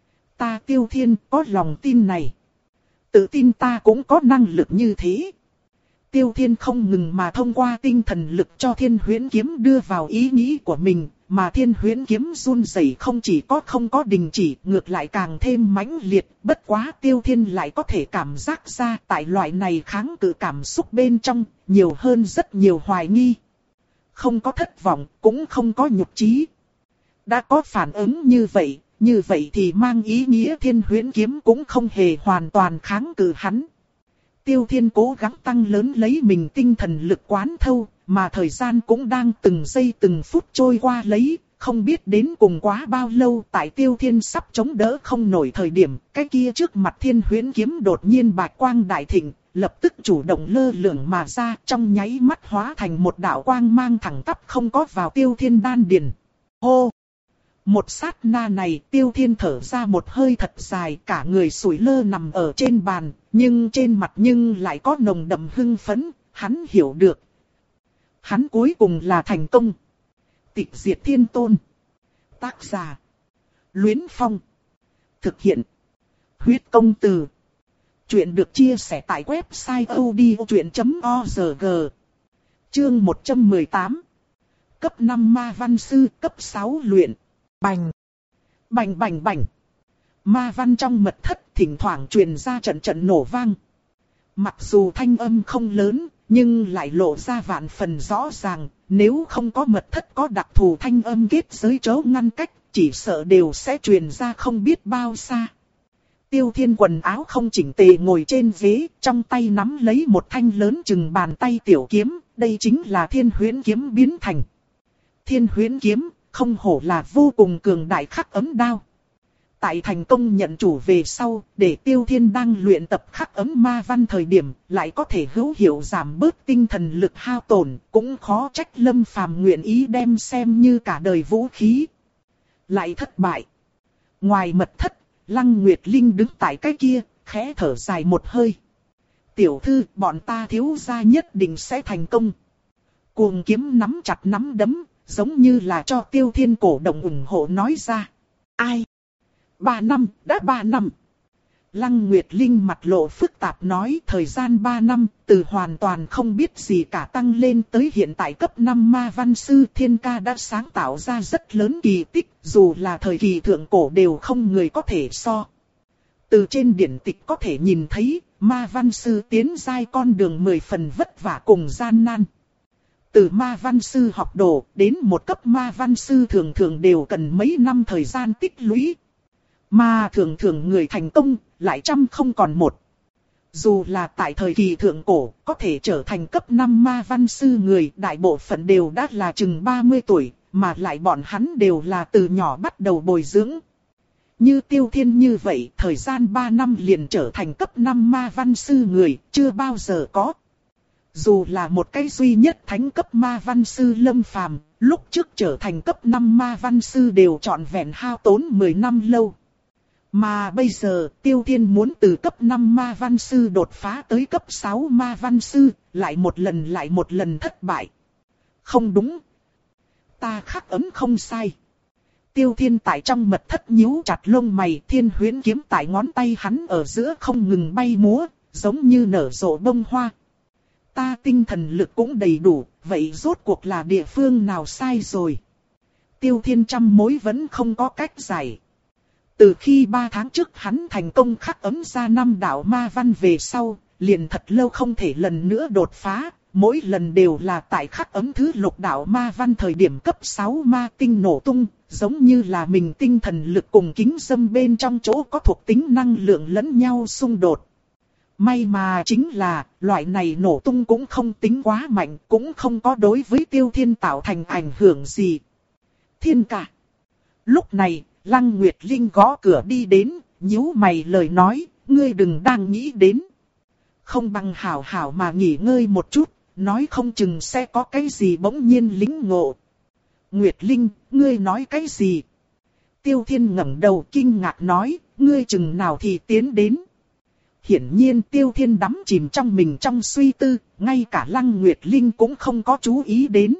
Ta Tiêu Thiên có lòng tin này. Tự tin ta cũng có năng lực như thế. Tiêu Thiên không ngừng mà thông qua tinh thần lực cho Thiên Huyễn kiếm đưa vào ý nghĩ của mình, mà Thiên Huyễn kiếm run rẩy không chỉ có không có đình chỉ, ngược lại càng thêm mãnh liệt, bất quá Tiêu Thiên lại có thể cảm giác ra tại loại này kháng cự cảm xúc bên trong, nhiều hơn rất nhiều hoài nghi. Không có thất vọng, cũng không có nhục chí. Đã có phản ứng như vậy, như vậy thì mang ý nghĩa Thiên Huyễn kiếm cũng không hề hoàn toàn kháng cự hắn. Tiêu Thiên cố gắng tăng lớn lấy mình tinh thần lực quán thâu, mà thời gian cũng đang từng giây từng phút trôi qua lấy, không biết đến cùng quá bao lâu tại Tiêu Thiên sắp chống đỡ không nổi thời điểm, cái kia trước mặt Thiên Huyễn kiếm đột nhiên bạch quang đại thịnh, lập tức chủ động lơ lửng mà ra, trong nháy mắt hóa thành một đạo quang mang thẳng tắp không có vào Tiêu Thiên đan điền. Hô! Một sát na này Tiêu Thiên thở ra một hơi thật dài, cả người sủi lơ nằm ở trên bàn, nhưng trên mặt nhưng lại có nồng đậm hưng phấn, hắn hiểu được. Hắn cuối cùng là thành công. Tịch diệt thiên tôn. Tác giả. Luyến Phong. Thực hiện. Huyết công từ. Chuyện được chia sẻ tại website odchuyện chấm org. Chương một trăm mười tám. Cấp năm ma văn sư, cấp sáu luyện. Bành. Bành bành bành. Ma văn trong mật thất thỉnh thoảng truyền ra trận trận nổ vang. Mặc dù thanh âm không lớn, nhưng lại lộ ra vạn phần rõ ràng, nếu không có mật thất có đặc thù thanh âm kết giới chấu ngăn cách, chỉ sợ đều sẽ truyền ra không biết bao xa. Tiêu Thiên quần áo không chỉnh tề ngồi trên ghế, trong tay nắm lấy một thanh lớn chừng bàn tay tiểu kiếm, đây chính là Thiên Huyễn kiếm biến thành. Thiên Huyễn kiếm, không hổ là vô cùng cường đại khắc ấm đao. Tại thành công nhận chủ về sau, để Tiêu Thiên đang luyện tập khắc ấm ma văn thời điểm, lại có thể hữu hiệu giảm bớt tinh thần lực hao tổn, cũng khó trách Lâm Phàm nguyện ý đem xem như cả đời vũ khí. Lại thất bại. Ngoài mật thất, Lăng Nguyệt Linh đứng tại cái kia, khẽ thở dài một hơi. Tiểu thư, bọn ta thiếu gia nhất định sẽ thành công. Cuồng kiếm nắm chặt nắm đấm, giống như là cho Tiêu Thiên cổ động ủng hộ nói ra. Ai? Ba năm, đã ba năm. Lăng Nguyệt Linh mặt lộ phức tạp nói thời gian ba năm, từ hoàn toàn không biết gì cả tăng lên tới hiện tại cấp năm ma văn sư Thiên Ca đã sáng tạo ra rất lớn kỳ tích, dù là thời kỳ thượng cổ đều không người có thể so. Từ trên điển tịch có thể nhìn thấy, ma văn sư tiến giai con đường mười phần vất vả cùng gian nan. Từ ma văn sư học đồ đến một cấp ma văn sư thường thường đều cần mấy năm thời gian tích lũy. Mà thường thường người thành công, lại trăm không còn một. Dù là tại thời kỳ thượng cổ, có thể trở thành cấp năm ma văn sư người, đại bộ phận đều đã là chừng ba mươi tuổi, mà lại bọn hắn đều là từ nhỏ bắt đầu bồi dưỡng. Như Tiêu Thiên như vậy, thời gian ba năm liền trở thành cấp năm ma văn sư người, chưa bao giờ có. Dù là một cái duy nhất thánh cấp ma văn sư Lâm Phàm, lúc trước trở thành cấp năm ma văn sư đều trọn vẹn hao tốn mười năm lâu. Mà bây giờ, Tiêu Thiên muốn từ cấp năm ma văn sư đột phá tới cấp sáu ma văn sư, lại một lần lại một lần thất bại. Không đúng. Ta khắc ấm không sai. Tiêu Thiên tại trong mật thất nhíu chặt lông mày, thiên huyễn kiếm tại ngón tay hắn ở giữa không ngừng bay múa, giống như nở rộ bông hoa. Ta tinh thần lực cũng đầy đủ, vậy rốt cuộc là địa phương nào sai rồi? Tiêu Thiên trăm mối vẫn không có cách giải. Từ khi ba tháng trước hắn thành công khắc ấm ra năm đạo ma văn về sau, liền thật lâu không thể lần nữa đột phá, mỗi lần đều là tại khắc ấm thứ lục đạo ma văn thời điểm cấp sáu ma tinh nổ tung, giống như là mình tinh thần lực cùng kính dâm bên trong chỗ có thuộc tính năng lượng lẫn nhau xung đột. May mà chính là, loại này nổ tung cũng không tính quá mạnh, cũng không có đối với Tiêu Thiên tạo thành ảnh hưởng gì. Thiên Ca. Lúc này, Lăng Nguyệt Linh gõ cửa đi đến, nhíu mày lời nói, ngươi đừng đang nghĩ đến. Không bằng hảo hảo mà nghỉ ngơi một chút, nói không chừng sẽ có cái gì bỗng nhiên lĩnh ngộ. Nguyệt Linh, ngươi nói cái gì? Tiêu Thiên ngẩng đầu kinh ngạc nói, ngươi chừng nào thì tiến đến. Hiển nhiên Tiêu Thiên đắm chìm trong mình trong suy tư, ngay cả Lăng Nguyệt Linh cũng không có chú ý đến.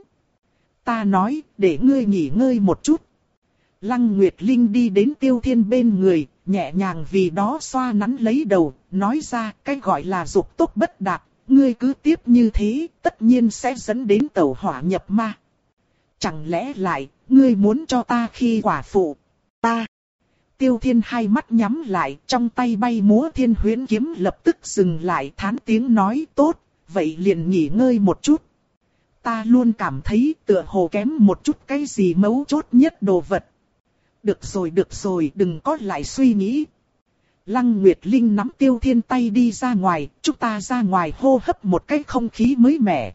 Ta nói, để ngươi nghỉ ngơi một chút. Lăng Nguyệt Linh đi đến Tiêu Thiên bên người, nhẹ nhàng vì đó xoa nắn lấy đầu, nói ra cái gọi là dục tốc bất đạt, ngươi cứ tiếp như thế, tất nhiên sẽ dẫn đến tẩu hỏa nhập ma. Chẳng lẽ lại, ngươi muốn cho ta khi quả phụ? Ta. Tiêu Thiên hai mắt nhắm lại, trong tay bay múa thiên huyễn kiếm lập tức dừng lại, thán tiếng nói tốt, vậy liền nghỉ ngơi một chút. Ta luôn cảm thấy tựa hồ kém một chút cái gì mấu chốt nhất đồ vật. Được rồi được rồi, đừng có lại suy nghĩ. Lăng Nguyệt Linh nắm Tiêu Thiên tay đi ra ngoài, chúng ta ra ngoài hô hấp một cái không khí mới mẻ.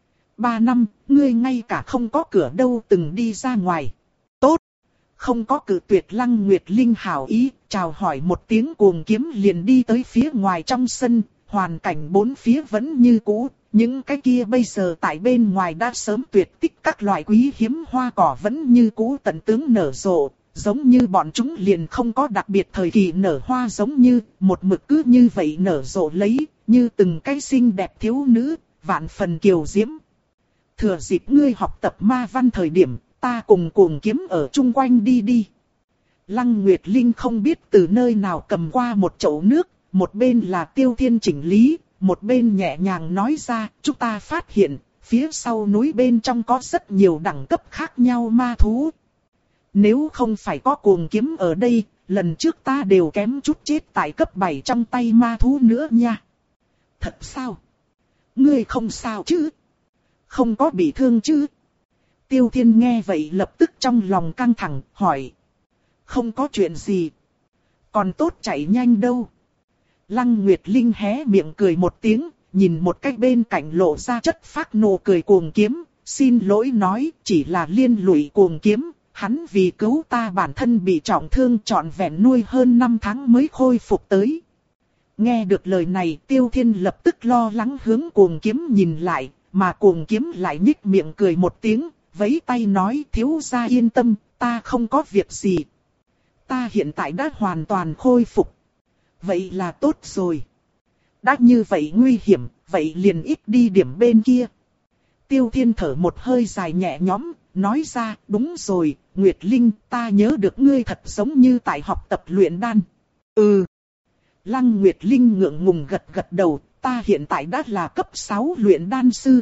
Ba năm, ngươi ngay cả không có cửa đâu từng đi ra ngoài. Tốt. Không có cự tuyệt Lăng Nguyệt Linh hảo ý, chào hỏi một tiếng cuồng kiếm liền đi tới phía ngoài trong sân, hoàn cảnh bốn phía vẫn như cũ, những cái kia bây giờ tại bên ngoài đã sớm tuyệt tích các loại quý hiếm hoa cỏ vẫn như cũ tận tướng nở rộ, giống như bọn chúng liền không có đặc biệt thời kỳ nở hoa giống như, một mực cứ như vậy nở rộ lấy, như từng cái xinh đẹp thiếu nữ, vạn phần kiều diễm. Thừa dịp ngươi học tập ma văn thời điểm, ta cùng cuồng kiếm ở chung quanh đi đi. Lăng Nguyệt Linh không biết từ nơi nào cầm qua một chậu nước, một bên là Tiêu Thiên chỉnh lý, một bên nhẹ nhàng nói ra, chúng ta phát hiện, phía sau núi bên trong có rất nhiều đẳng cấp khác nhau ma thú. Nếu không phải có cuồng kiếm ở đây, lần trước ta đều kém chút chết tại cấp bảy trong tay ma thú nữa nha. Thật sao? Ngươi không sao chứ? Không có bị thương chứ? Tiêu Thiên nghe vậy lập tức trong lòng căng thẳng, hỏi. Không có chuyện gì. Còn tốt chạy nhanh đâu. Lăng Nguyệt Linh hé miệng cười một tiếng, nhìn một cách bên cạnh lộ ra chất phác nụ cười cuồng kiếm, xin lỗi nói chỉ là liên lụy cuồng kiếm, hắn vì cứu ta bản thân bị trọng thương trọn vẹn nuôi hơn năm tháng mới khôi phục tới. Nghe được lời này Tiêu Thiên lập tức lo lắng hướng Cuồng Kiếm nhìn lại, mà Cuồng Kiếm lại nhích miệng cười một tiếng, vẫy tay nói thiếu gia yên tâm, ta không có việc gì. Ta hiện tại đã hoàn toàn khôi phục. Vậy là tốt rồi. Đã như vậy nguy hiểm, vậy liền ít đi điểm bên kia. Tiêu Thiên thở một hơi dài nhẹ nhõm, nói ra, đúng rồi, Nguyệt Linh, ta nhớ được ngươi thật giống như tại học tập luyện đan. Ừ. Lăng Nguyệt Linh ngượng ngùng gật gật đầu, ta hiện tại đã là cấp sáu luyện đan sư.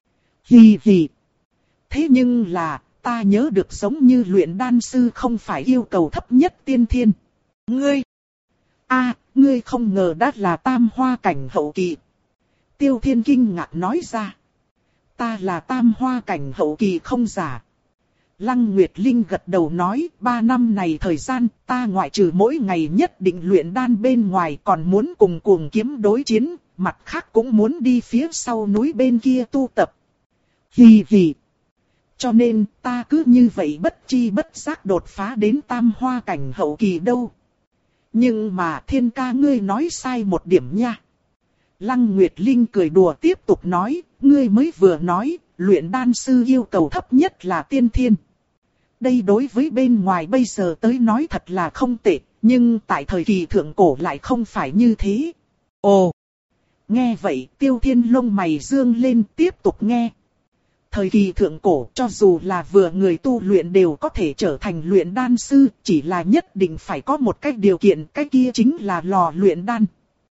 Hì hì. Thế nhưng là, ta nhớ được giống như luyện đan sư không phải yêu cầu thấp nhất tiên thiên. Ngươi. a ngươi không ngờ đã là tam hoa cảnh hậu kỳ. Tiêu Thiên kinh ngạc nói ra. Ta là tam hoa cảnh hậu kỳ không giả. Lăng Nguyệt Linh gật đầu nói, ba năm này thời gian, ta ngoại trừ mỗi ngày nhất định luyện đan bên ngoài còn muốn cùng Cuồng Kiếm đối chiến, mặt khác cũng muốn đi phía sau núi bên kia tu tập. Hì hì. Cho nên, ta cứ như vậy bất chi bất giác đột phá đến tam hoa cảnh hậu kỳ đâu. Nhưng mà Thiên ca ngươi nói sai một điểm nha. Lăng Nguyệt Linh cười đùa tiếp tục nói, ngươi mới vừa nói, luyện đan sư yêu cầu thấp nhất là tiên thiên. Đây đối với bên ngoài bây giờ tới nói thật là không tệ, nhưng tại thời kỳ thượng cổ lại không phải như thế. Ồ! Nghe vậy Tiêu Thiên lông mày dương lên tiếp tục nghe. Thời kỳ thượng cổ cho dù là vừa người tu luyện đều có thể trở thành luyện đan sư, chỉ là nhất định phải có một cái điều kiện, cái kia chính là lò luyện đan.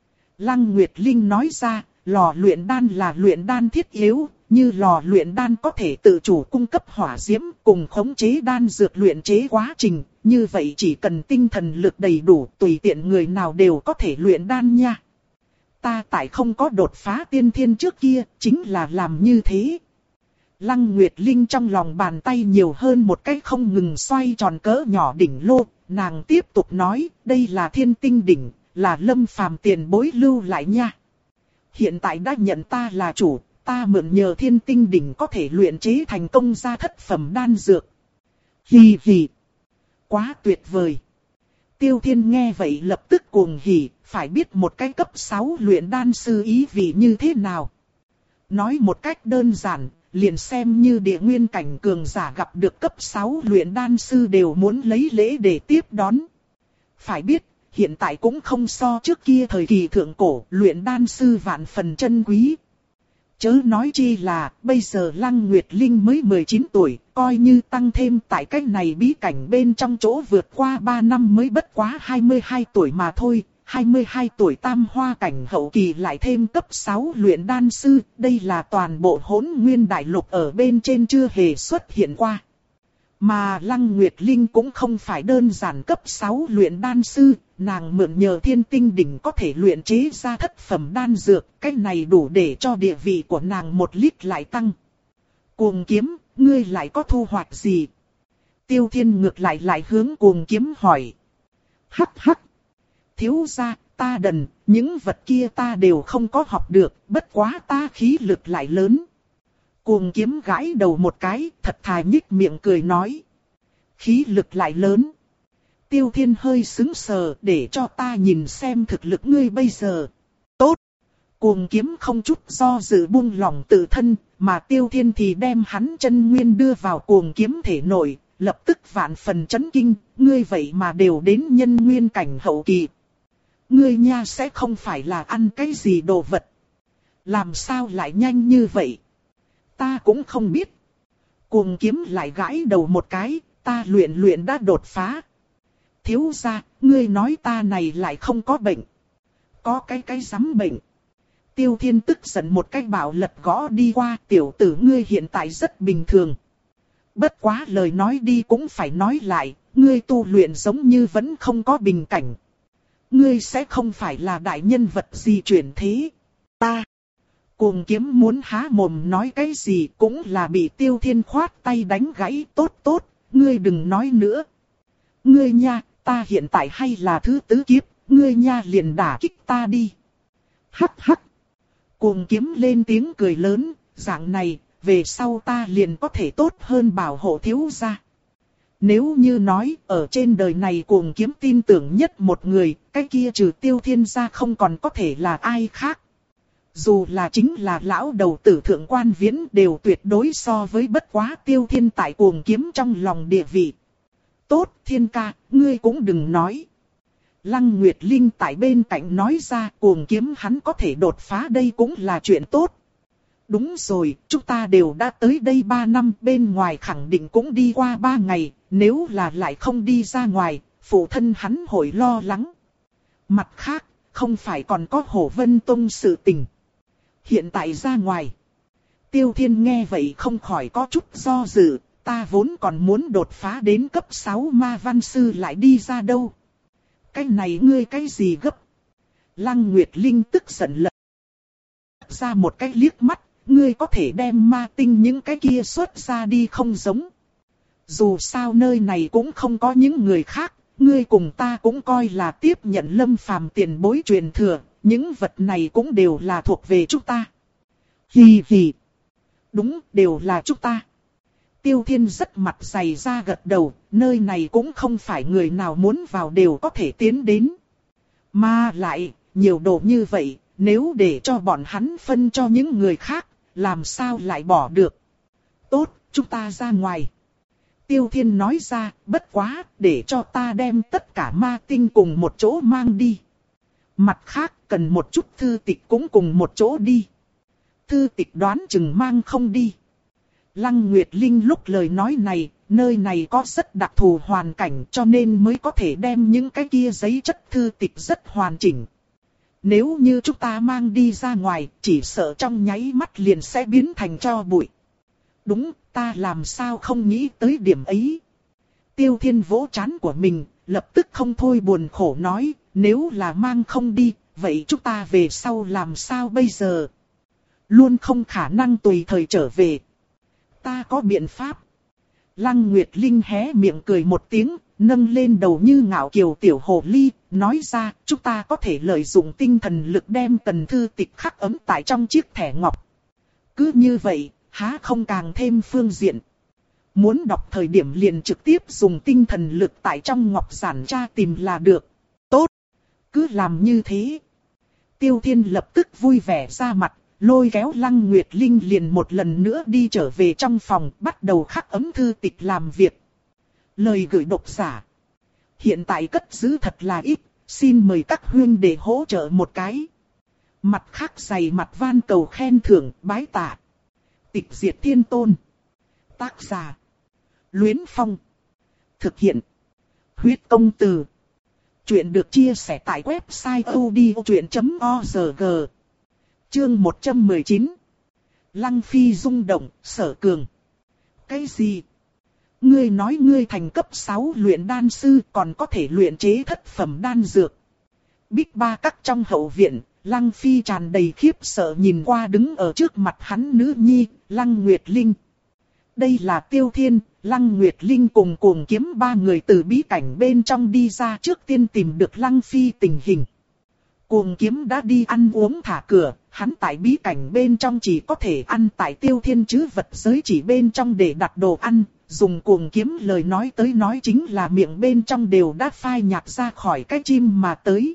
Lăng Nguyệt Linh nói ra, lò luyện đan là luyện đan thiết yếu, như lò luyện đan có thể tự chủ cung cấp hỏa diễm cùng khống chế đan dược luyện chế quá trình, như vậy chỉ cần tinh thần lực đầy đủ tùy tiện người nào đều có thể luyện đan nha. Ta tại không có đột phá tiên thiên trước kia, chính là làm như thế. Lăng Nguyệt Linh trong lòng bàn tay nhiều hơn một cái không ngừng xoay tròn cỡ nhỏ đỉnh lô, nàng tiếp tục nói, đây là thiên tinh đỉnh, là Lâm Phàm tiền bối lưu lại nha. Hiện tại đã nhận ta là chủ, ta mượn nhờ thiên tinh đỉnh có thể luyện chế thành công ra thất phẩm đan dược. Hì hì. Quá tuyệt vời. Tiêu Thiên nghe vậy lập tức cuồng hỉ, phải biết một cái cấp sáu luyện đan sư ý vị như thế nào. Nói một cách đơn giản, liền xem như địa nguyên cảnh cường giả gặp được cấp sáu luyện đan sư đều muốn lấy lễ để tiếp đón. Phải biết, hiện tại cũng không so trước kia thời kỳ thượng cổ, luyện đan sư vạn phần chân quý. Chớ nói chi là, bây giờ Lăng Nguyệt Linh mới mười chín tuổi, coi như tăng thêm tại cách này bí cảnh bên trong chỗ vượt qua ba năm mới bất quá hai mươi hai tuổi mà thôi. hai mươi hai tuổi tam hoa cảnh hậu kỳ lại thêm cấp sáu luyện đan sư, đây là toàn bộ Hỗn Nguyên Đại Lục ở bên trên chưa hề xuất hiện qua. Mà Lăng Nguyệt Linh cũng không phải đơn giản cấp sáu luyện đan sư, nàng mượn nhờ thiên tinh đỉnh có thể luyện chế ra thất phẩm đan dược, cái này đủ để cho địa vị của nàng một lít lại tăng. Cuồng Kiếm, ngươi lại có thu hoạch gì? Tiêu Thiên ngược lại lại hướng Cuồng Kiếm hỏi. Hắc hắc. Thiếu gia, ta đần, những vật kia ta đều không có học được, bất quá ta khí lực lại lớn. Cuồng Kiếm gãi đầu một cái, thật thà nhích miệng cười nói. Khí lực lại lớn. Tiêu Thiên hơi sững sờ, để cho ta nhìn xem thực lực ngươi bây giờ. Tốt. Cuồng Kiếm không chút do dự buông lòng tự thân, mà Tiêu Thiên thì đem hắn chân nguyên đưa vào Cuồng Kiếm thể nội, lập tức vạn phần chấn kinh, ngươi vậy mà đều đến nhân nguyên cảnh hậu kỳ. Ngươi nha sẽ không phải là ăn cái gì đồ vật. Làm sao lại nhanh như vậy? Ta cũng không biết. Cuồng Kiếm lại gãi đầu một cái, ta luyện luyện đã đột phá. Thiếu gia, ngươi nói ta này lại không có bệnh. Có cái cái rắm bệnh. Tiêu Thiên tức giận một cái bảo lật gõ đi qua, tiểu tử ngươi hiện tại rất bình thường. Bất quá lời nói đi cũng phải nói lại, ngươi tu luyện giống như vẫn không có bình cảnh. Ngươi sẽ không phải là đại nhân vật gì chuyển thế. Ta. Cuồng Kiếm muốn há mồm nói cái gì cũng là bị Tiêu Thiên khoát tay đánh gãy. Tốt tốt, ngươi đừng nói nữa. Ngươi nha, ta hiện tại hay là thứ tứ kiếp, ngươi nha liền đả kích ta đi. Hắc hắc. Cuồng Kiếm lên tiếng cười lớn, dạng này, về sau ta liền có thể tốt hơn bảo hộ thiếu gia. Nếu như nói ở trên đời này Cuồng Kiếm tin tưởng nhất một người, cái kia trừ Tiêu Thiên ra không còn có thể là ai khác. Dù là chính là lão đầu tử Thượng Quan Viễn đều tuyệt đối so với bất quá Tiêu Thiên tại Cuồng Kiếm trong lòng địa vị. Tốt, Thiên ca, ngươi cũng đừng nói. Lăng Nguyệt Linh tại bên cạnh nói ra, Cuồng Kiếm hắn có thể đột phá đây cũng là chuyện tốt. Đúng rồi, chúng ta đều đã tới đây ba năm, bên ngoài khẳng định cũng đi qua ba ngày, nếu là lại không đi ra ngoài, phụ thân hắn hội lo lắng. Mặt khác, không phải còn có Hổ Vân Tông sự tình. Hiện tại ra ngoài. Tiêu Thiên nghe vậy không khỏi có chút do dự, ta vốn còn muốn đột phá đến cấp sáu ma văn sư lại đi ra đâu. Cái này ngươi cái gì gấp? Lăng Nguyệt Linh tức giận lật ra một cái liếc mắt, ngươi có thể đem ma tinh những cái kia xuất ra đi không giống. Dù sao nơi này cũng không có những người khác, ngươi cùng ta cũng coi là tiếp nhận Lâm Phàm tiền bối truyền thừa, những vật này cũng đều là thuộc về chúng ta. Hì hì. Đúng, đều là chúng ta. Tiêu Thiên rất mặt dày ra gật đầu, nơi này cũng không phải người nào muốn vào đều có thể tiến đến. Mà lại, nhiều đồ như vậy, nếu để cho bọn hắn phân cho những người khác, làm sao lại bỏ được. Tốt, chúng ta ra ngoài. Tiêu Thiên nói ra, bất quá, để cho ta đem tất cả ma tinh cùng một chỗ mang đi. Mặt khác, cần một chút thư tịch cũng cùng một chỗ đi. Thư tịch đoán chừng mang không đi. Lăng Nguyệt Linh lúc lời nói này, nơi này có rất đặc thù hoàn cảnh cho nên mới có thể đem những cái kia giấy chất thư tịch rất hoàn chỉnh. Nếu như chúng ta mang đi ra ngoài, chỉ sợ trong nháy mắt liền sẽ biến thành tro bụi. Đúng, ta làm sao không nghĩ tới điểm ấy. Tiêu Thiên vỗ trán của mình, lập tức không thôi buồn khổ nói, nếu là mang không đi, vậy chúng ta về sau làm sao bây giờ? Luôn không khả năng tùy thời trở về. Ta có biện pháp. Lăng Nguyệt Linh hé miệng cười một tiếng, nâng lên đầu như ngạo kiều tiểu hồ ly, nói ra, chúng ta có thể lợi dụng tinh thần lực đem tần thư tịch khắc ấm tại trong chiếc thẻ ngọc. Cứ như vậy, há không càng thêm phương diện. Muốn đọc thời điểm liền trực tiếp dùng tinh thần lực tại trong ngọc giản tra tìm là được. Tốt, cứ làm như thế. Tiêu Thiên lập tức vui vẻ ra mặt, lôi kéo Lăng Nguyệt Linh liền một lần nữa đi trở về trong phòng, bắt đầu khắc ấm thư tịch làm việc. Lời gửi độc giả. Hiện tại cất giữ thật là ít, xin mời các huynh để hỗ trợ một cái. Mặt khác dày mặt van cầu khen thưởng, bái tạ. Tịch diệt thiên tôn. Tác giả. Luyến Phong. Thực hiện. Huyết công từ. Chuyện được chia sẻ tại website odchuyện chấm org. Chương một trăm mười chín. Lăng Phi rung động, Sở Cường. Cái gì? Ngươi nói ngươi thành cấp sáu luyện đan sư còn có thể luyện chế thất phẩm đan dược. Bích Ba Các trong hậu viện, Lăng Phi tràn đầy khiếp sợ nhìn qua đứng ở trước mặt hắn nữ nhi, Lăng Nguyệt Linh. Đây là Tiêu Thiên, Lăng Nguyệt Linh cùng Cuồng Kiếm ba người từ bí cảnh bên trong đi ra trước tiên tìm được Lăng Phi tình hình. Cuồng Kiếm đã đi ăn uống thả cửa, hắn tại bí cảnh bên trong chỉ có thể ăn tại Tiêu Thiên chứ vật giới chỉ bên trong để đặt đồ ăn, dùng Cuồng Kiếm lời nói tới nói chính là miệng bên trong đều đã phai nhạt ra khỏi cái chim mà tới.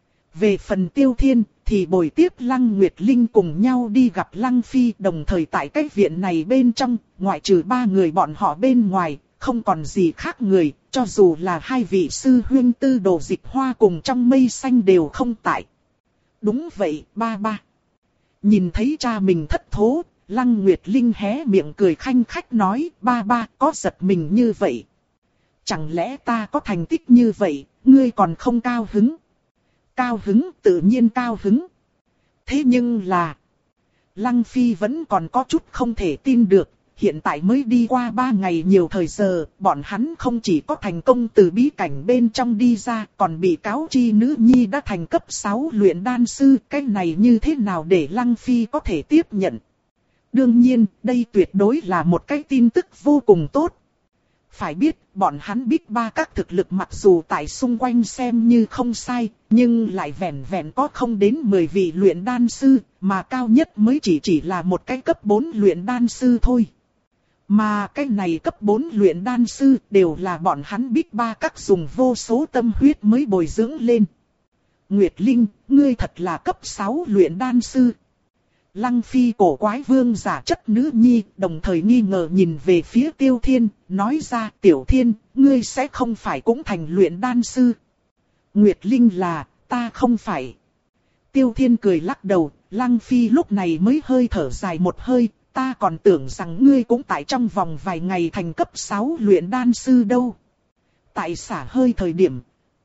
Về phần Tiêu Thiên thì bồi tiếp Lăng Nguyệt Linh cùng nhau đi gặp Lăng Phi, đồng thời tại cái viện này bên trong, ngoại trừ ba người bọn họ bên ngoài, không còn gì khác người, cho dù là hai vị sư huynh Tư Đồ Dịch Hoa cùng Trong Mây Xanh đều không tại. Đúng vậy, ba ba. Nhìn thấy cha mình thất thố, Lăng Nguyệt Linh hé miệng cười khanh khách nói, ba ba có giật mình như vậy. Chẳng lẽ ta có thành tích như vậy, ngươi còn không cao hứng? Cao hứng, tự nhiên cao hứng. Thế nhưng là, Lăng Phi vẫn còn có chút không thể tin được, hiện tại mới đi qua ba ngày nhiều thời giờ, bọn hắn không chỉ có thành công từ bí cảnh bên trong đi ra, còn bị cáo chi nữ nhi đã thành cấp sáu luyện đan sư, cái này như thế nào để Lăng Phi có thể tiếp nhận. Đương nhiên, đây tuyệt đối là một cái tin tức vô cùng tốt. Phải biết, bọn hắn Bích Ba Các thực lực mặc dù tại xung quanh xem như không sai, nhưng lại vẹn vẹn có không đến mười vị luyện đan sư, mà cao nhất mới chỉ chỉ là một cái cấp bốn luyện đan sư thôi. Mà cái này cấp bốn luyện đan sư đều là bọn hắn Big Ba các dùng vô số tâm huyết mới bồi dưỡng lên. Nguyệt Linh, ngươi thật là cấp sáu luyện đan sư. Lăng Phi cổ quái vương giả chất nữ nhi, đồng thời nghi ngờ nhìn về phía Tiêu Thiên, nói ra Tiểu Thiên, ngươi sẽ không phải cũng thành luyện đan sư. Nguyệt Linh là, ta không phải. Tiêu Thiên cười lắc đầu, Lăng Phi lúc này mới hơi thở dài một hơi, ta còn tưởng rằng ngươi cũng tại trong vòng vài ngày thành cấp sáu luyện đan sư đâu. Tại xả hơi thời điểm,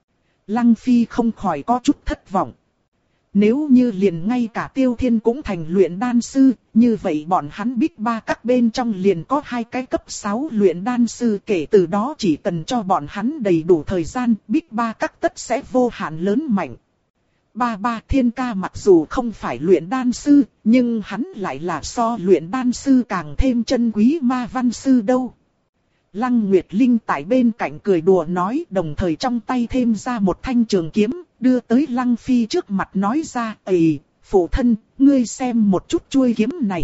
Lăng Phi không khỏi có chút thất vọng. Nếu như liền ngay cả Tiêu Thiên cũng thành luyện đan sư, như vậy bọn hắn Big Ba các bên trong liền có hai cái cấp sáu luyện đan sư, kể từ đó chỉ cần cho bọn hắn đầy đủ thời gian, Big Ba các tất sẽ vô hạn lớn mạnh. Ba ba Thiên ca mặc dù không phải luyện đan sư, nhưng hắn lại là so luyện đan sư càng thêm chân quý ma văn sư đâu. Lăng Nguyệt Linh tại bên cạnh cười đùa nói, đồng thời trong tay thêm ra một thanh trường kiếm, đưa tới Lăng Phi trước mặt nói ra, "Ầy, phụ thân, ngươi xem một chút chuôi kiếm này."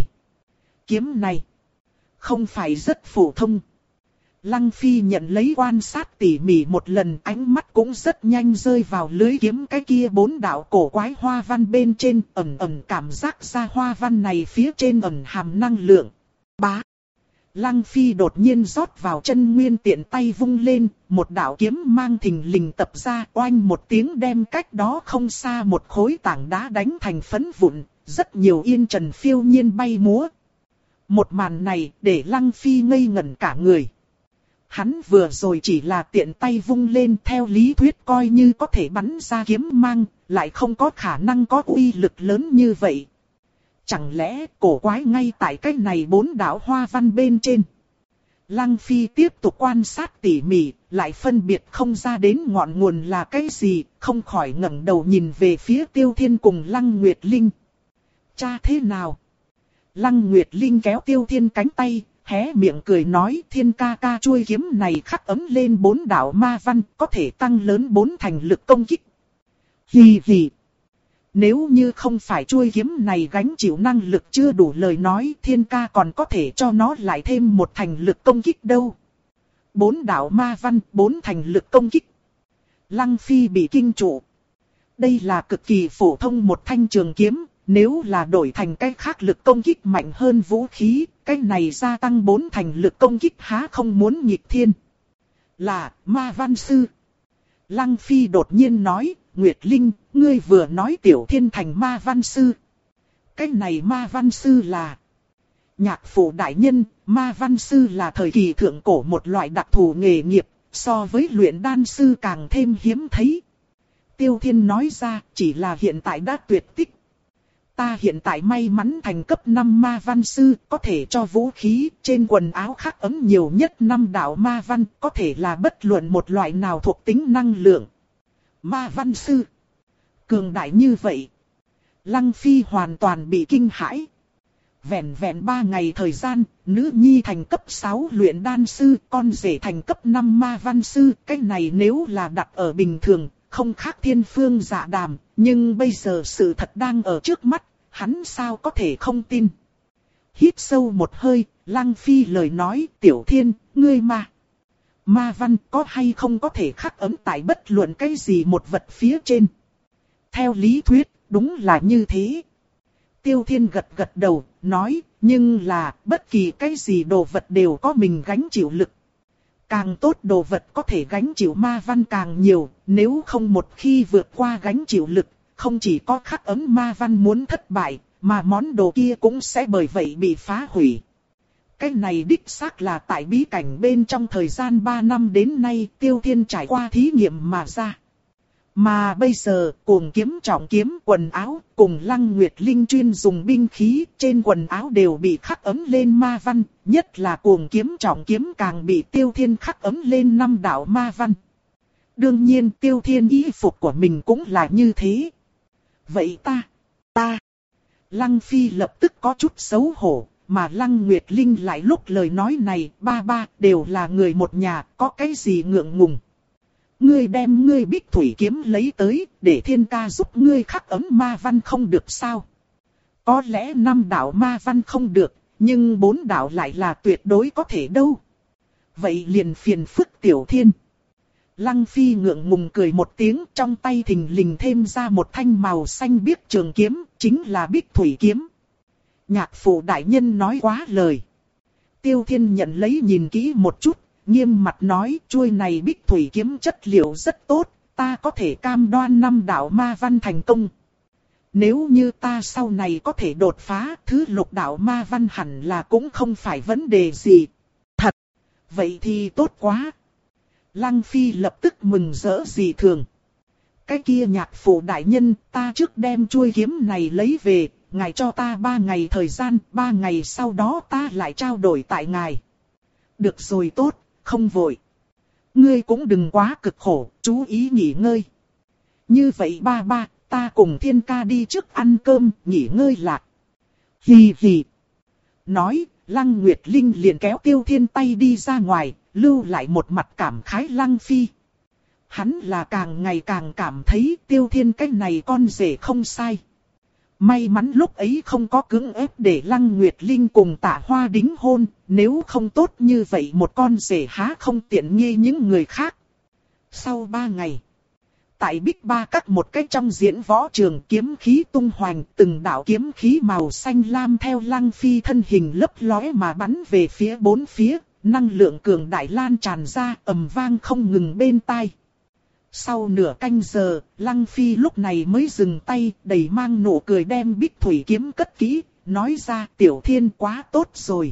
Kiếm này không phải rất phổ thông. Lăng Phi nhận lấy quan sát tỉ mỉ một lần, ánh mắt cũng rất nhanh rơi vào lưới kiếm cái kia bốn đạo cổ quái hoa văn bên trên, ẩn ẩn cảm giác ra hoa văn này phía trên ẩn hàm năng lượng. Bá! Lăng Phi đột nhiên rót vào chân nguyên, tiện tay vung lên, một đạo kiếm mang thình lình tập ra, oanh một tiếng đem cách đó không xa một khối tảng đá đánh thành phấn vụn, rất nhiều yên trần phiêu nhiên bay múa. Một màn này để Lăng Phi ngây ngẩn cả người. Hắn vừa rồi chỉ là tiện tay vung lên, theo lý thuyết coi như có thể bắn ra kiếm mang, lại không có khả năng có uy lực lớn như vậy. Chẳng lẽ cổ quái ngay tại cái này bốn đạo hoa văn bên trên? Lăng Phi tiếp tục quan sát tỉ mỉ, lại phân biệt không ra đến ngọn nguồn là cái gì, không khỏi ngẩng đầu nhìn về phía Tiêu Thiên cùng Lăng Nguyệt Linh. Cha thế nào? Lăng Nguyệt Linh kéo Tiêu Thiên cánh tay, hé miệng cười nói, Thiên ca ca chuôi kiếm này khắc ấm lên bốn đạo ma văn, có thể tăng lớn bốn thành lực công kích. Hì hì. Nếu như không phải chuôi kiếm này gánh chịu năng lực chưa đủ lời nói, Thiên ca còn có thể cho nó lại thêm một thành lực công kích đâu. Bốn đạo ma văn, bốn thành lực công kích. Lăng Phi bị kinh trụ. Đây là cực kỳ phổ thông một thanh trường kiếm, nếu là đổi thành cái khác lực công kích mạnh hơn vũ khí, cái này gia tăng bốn thành lực công kích há không muốn nghịch thiên. Là ma văn sư. Lăng Phi đột nhiên nói, Nguyệt Linh, ngươi vừa nói Tiểu Thiên thành ma văn sư. Cái này ma văn sư là nhạc phụ đại nhân, ma văn sư là thời kỳ thượng cổ một loại đặc thù nghề nghiệp, so với luyện đan sư càng thêm hiếm thấy. Tiêu Thiên nói ra, chỉ là hiện tại đã tuyệt tích. Ta hiện tại may mắn thành cấp năm ma văn sư, có thể cho vũ khí, trên quần áo khắc ấm nhiều nhất năm đạo ma văn, có thể là bất luận một loại nào thuộc tính năng lượng. Ma văn sư cường đại như vậy. Lăng Phi hoàn toàn bị kinh hãi. Vẹn vẹn ba ngày thời gian, nữ nhi thành cấp sáu luyện đan sư, con rể thành cấp năm ma văn sư. Cái này nếu là đặt ở bình thường, không khác thiên phương dạ đàm. Nhưng bây giờ sự thật đang ở trước mắt, hắn sao có thể không tin. Hít sâu một hơi, Lăng Phi lời nói, Tiểu Thiên, ngươi ma. Ma văn có hay không có thể khắc ấm tại bất luận cái gì một vật phía trên. Theo lý thuyết, đúng là như thế. Tiêu Thiên gật gật đầu, nói, nhưng là bất kỳ cái gì đồ vật đều có mình gánh chịu lực. Càng tốt đồ vật có thể gánh chịu ma văn càng nhiều, nếu không một khi vượt qua gánh chịu lực, không chỉ có khắc ấm ma văn muốn thất bại, mà món đồ kia cũng sẽ bởi vậy bị phá hủy. Cái này đích xác là tại bí cảnh bên trong thời gian ba năm đến nay Tiêu Thiên trải qua thí nghiệm mà ra. Mà bây giờ, cuồng kiếm trọng kiếm quần áo, cùng Lăng Nguyệt Linh chuyên dùng binh khí, trên quần áo đều bị khắc ấm lên ma văn, nhất là cuồng kiếm trọng kiếm càng bị Tiêu Thiên khắc ấm lên năm đạo ma văn. Đương nhiên Tiêu Thiên y phục của mình cũng là như thế. Vậy ta, ta, Lăng Phi lập tức có chút xấu hổ, mà Lăng Nguyệt Linh lại lúc lời nói này, ba ba, đều là người một nhà, có cái gì ngượng ngùng. Ngươi đem ngươi Bích Thủy kiếm lấy tới, để Thiên ca giúp ngươi khắc ấm ma văn không được sao? Có lẽ năm đạo ma văn không được, nhưng bốn đạo lại là tuyệt đối có thể đâu. Vậy liền phiền phức Tiểu Thiên. Lăng Phi ngượng ngùng cười một tiếng, trong tay thình lình thêm ra một thanh màu xanh biếc trường kiếm, chính là Bích Thủy kiếm. Nhạc phụ đại nhân nói quá lời. Tiêu Thiên nhận lấy nhìn kỹ một chút, nghiêm mặt nói, chuôi này Bích Thủy kiếm chất liệu rất tốt, ta có thể cam đoan năm đạo ma văn thành công. Nếu như ta sau này có thể đột phá, thứ lục đạo ma văn hẳn là cũng không phải vấn đề gì. Thật, vậy thì tốt quá. Lăng Phi lập tức mừng rỡ dị thường. Cái kia nhạc phụ đại nhân, ta trước đem chuôi kiếm này lấy về, ngài cho ta ba ngày thời gian, ba ngày sau đó ta lại trao đổi tại ngài. Được rồi tốt, không vội. Ngươi cũng đừng quá cực khổ, chú ý nghỉ ngơi. Như vậy ba ba, ta cùng Thiên ca đi trước ăn cơm, nghỉ ngơi lạc. Hì hì. Nói, Lăng Nguyệt Linh liền kéo Tiêu Thiên tay đi ra ngoài, lưu lại một mặt cảm khái Lăng Phi. Hắn là càng ngày càng cảm thấy Tiêu Thiên cái này con rể không sai. May mắn lúc ấy không có cưỡng ép để Lăng Nguyệt Linh cùng Tạ Hoa đính hôn, nếu không tốt như vậy một con rể há không tiện nghi những người khác. Sau ba ngày, tại Bích Ba Các một cái trong diễn võ trường, kiếm khí tung hoành, từng đạo kiếm khí màu xanh lam theo Lăng Phi thân hình lấp lóe mà bắn về phía bốn phía, năng lượng cường đại lan tràn ra, ầm vang không ngừng bên tai. Sau nửa canh giờ, Lăng Phi lúc này mới dừng tay, đầy mang nụ cười đem Bích Thủy kiếm cất kỹ, nói ra, Tiểu Thiên quá tốt rồi.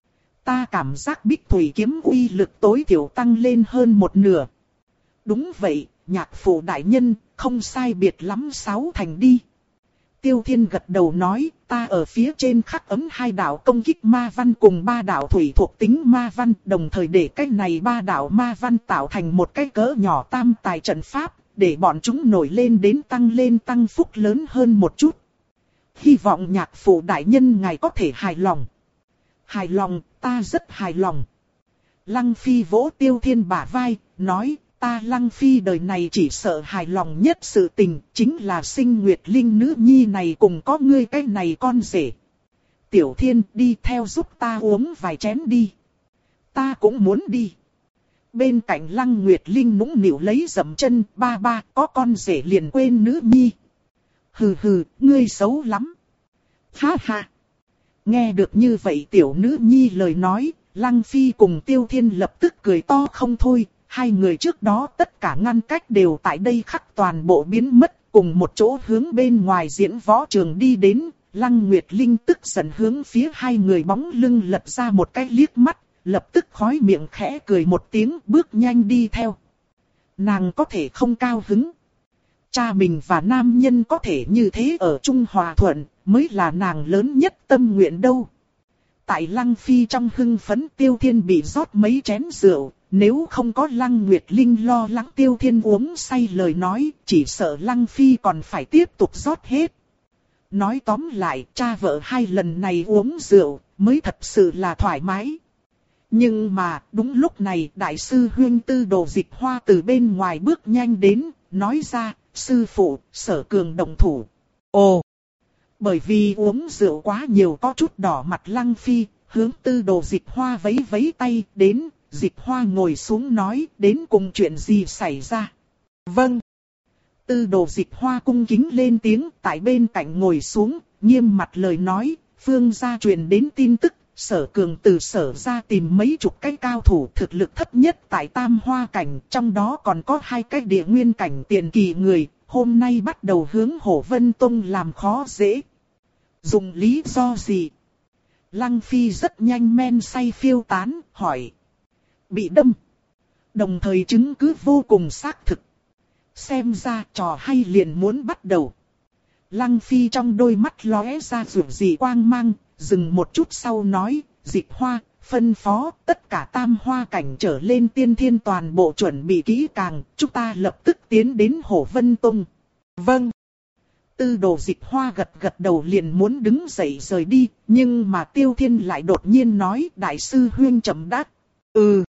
Ta cảm giác Bích Thủy kiếm uy lực tối thiểu tăng lên hơn một nửa. Đúng vậy, nhạc phụ đại nhân, không sai biệt lắm sáu thành đi. Tiêu Thiên gật đầu nói, ta ở phía trên khắc ấm hai đạo công kích ma văn cùng ba đạo thủy thuộc tính ma văn, đồng thời để cái này ba đạo ma văn tạo thành một cái cỡ nhỏ tam tài trận pháp, để bọn chúng nổi lên đến tăng lên tăng phúc lớn hơn một chút. Hy vọng nhạc phụ đại nhân ngài có thể hài lòng. Hài lòng, ta rất hài lòng. Lăng Phi vỗ Tiêu Thiên bả vai, nói, ta Lăng Phi đời này chỉ sợ hài lòng nhất sự tình, chính là sinh Nguyệt Linh nữ nhi này cùng có ngươi cái này con rể. Tiểu Thiên đi theo giúp ta uống vài chén đi. Ta cũng muốn đi. Bên cạnh Lăng Nguyệt Linh nũng nịu lấy dậm chân, ba ba có con rể liền quên nữ nhi. Hừ hừ, ngươi xấu lắm. Ha ha. Nghe được như vậy tiểu nữ nhi lời nói, Lăng Phi cùng Tiêu Thiên lập tức cười to không thôi. Hai người trước đó tất cả ngăn cách đều tại đây khắc toàn bộ biến mất, cùng một chỗ hướng bên ngoài diễn võ trường đi đến. Lăng Nguyệt Linh tức giận hướng phía hai người bóng lưng lật ra một cái liếc mắt, lập tức khói miệng khẽ cười một tiếng, bước nhanh đi theo. Nàng có thể không cao hứng. Cha mình và nam nhân có thể như thế ở chung hòa thuận, mới là nàng lớn nhất tâm nguyện đâu. Tại Lăng Phi trong hưng phấn, Tiêu Thiên bị rót mấy chén rượu. Nếu không có Lăng Nguyệt Linh lo lắng Tiêu Thiên uống say lời nói, chỉ sợ Lăng Phi còn phải tiếp tục rót hết. Nói tóm lại, cha vợ hai lần này uống rượu, mới thật sự là thoải mái. Nhưng mà, đúng lúc này, Đại sư Huyên Tư Đồ Dịch Hoa từ bên ngoài bước nhanh đến, nói ra, sư phụ, Sở Cường động thủ. Ồ! Bởi vì uống rượu quá nhiều có chút đỏ mặt Lăng Phi, hướng Tư Đồ Dịch Hoa vẫy vẫy tay đến. Dịch Hoa ngồi xuống nói, đến cùng chuyện gì xảy ra. Vâng. Tư Đồ Dịch Hoa cung kính lên tiếng, tại bên cạnh ngồi xuống, nghiêm mặt lời nói, phương gia truyền đến tin tức, Sở Cường từ Sở gia tìm mấy chục cái cao thủ thực lực thấp nhất tại Tam Hoa cảnh, trong đó còn có hai cái địa nguyên cảnh tiền kỳ người, hôm nay bắt đầu hướng Hổ Vân Tông làm khó dễ. Dùng lý do gì? Lăng Phi rất nhanh men say phiêu tán, hỏi. Bị đâm. Đồng thời chứng cứ vô cùng xác thực. Xem ra trò hay liền muốn bắt đầu. Lăng Phi trong đôi mắt lóe ra rủi dị quang mang, dừng một chút sau nói, Dịch Hoa, phân phó, tất cả Tam Hoa cảnh trở lên tiên thiên toàn bộ chuẩn bị kỹ càng, chúng ta lập tức tiến đến Hổ Vân Tông. Vâng. Tư Đồ Dịch Hoa gật gật đầu liền muốn đứng dậy rời đi, nhưng mà Tiêu Thiên lại đột nhiên nói, Đại sư Huyên chậm đã. Ừ.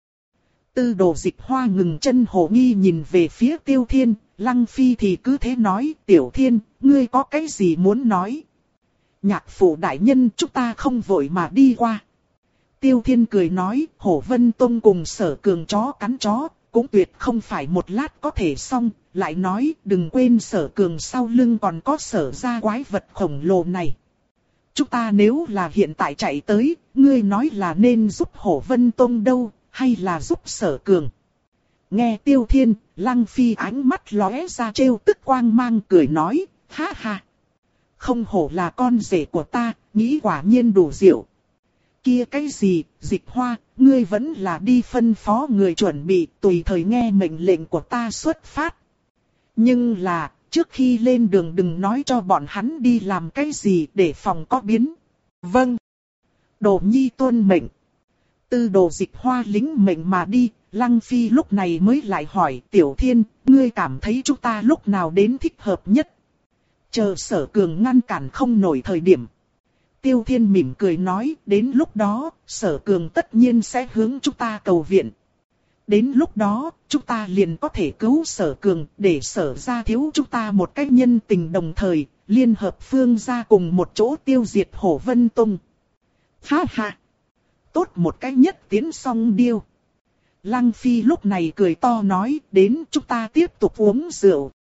Tư Đồ Dịch Hoa ngừng chân hồ nghi nhìn về phía Tiêu Thiên, Lăng Phi thì cứ thế nói, Tiểu Thiên, ngươi có cái gì muốn nói? Nhạc phụ đại nhân, chúng ta không vội mà đi qua. Tiêu Thiên cười nói, Hổ Vân Tông cùng Sở Cường chó cắn chó, cũng tuyệt không phải một lát có thể xong. Lại nói, đừng quên Sở Cường sau lưng còn có Sở gia quái vật khổng lồ này. Chúng ta nếu là hiện tại chạy tới, ngươi nói là nên giúp Hổ Vân Tông đâu, hay là giúp Sở Cường? Nghe Tiêu Thiên, Lăng Phi ánh mắt lóe ra trêu tức quang mang cười nói, ha ha. Không hổ là con rể của ta, nghĩ quả nhiên đủ diệu. Kia cái gì, Dịch Hoa, ngươi vẫn là đi phân phó người chuẩn bị, tùy thời nghe mệnh lệnh của ta xuất phát. Nhưng là, trước khi lên đường đừng nói cho bọn hắn đi làm cái gì để phòng có biến. Vâng. Đồ nhi tuân mệnh. Tư Đồ Dịch Hoa lính mệnh mà đi, Lăng Phi lúc này mới lại hỏi Tiểu Thiên, ngươi cảm thấy chúng ta lúc nào đến thích hợp nhất? Chờ Sở Cường ngăn cản không nổi thời điểm. Tiêu Thiên mỉm cười nói, đến lúc đó, Sở Cường tất nhiên sẽ hướng chúng ta cầu viện. Đến lúc đó, chúng ta liền có thể cứu Sở Cường, để Sở gia thiếu chúng ta một cách nhân tình đồng thời, liên hợp phương gia cùng một chỗ tiêu diệt Hổ Vân Tông. Ha ha! Tốt một cách nhất tiến song điêu. Lăng Phi lúc này cười to nói, đến chúng ta tiếp tục uống rượu,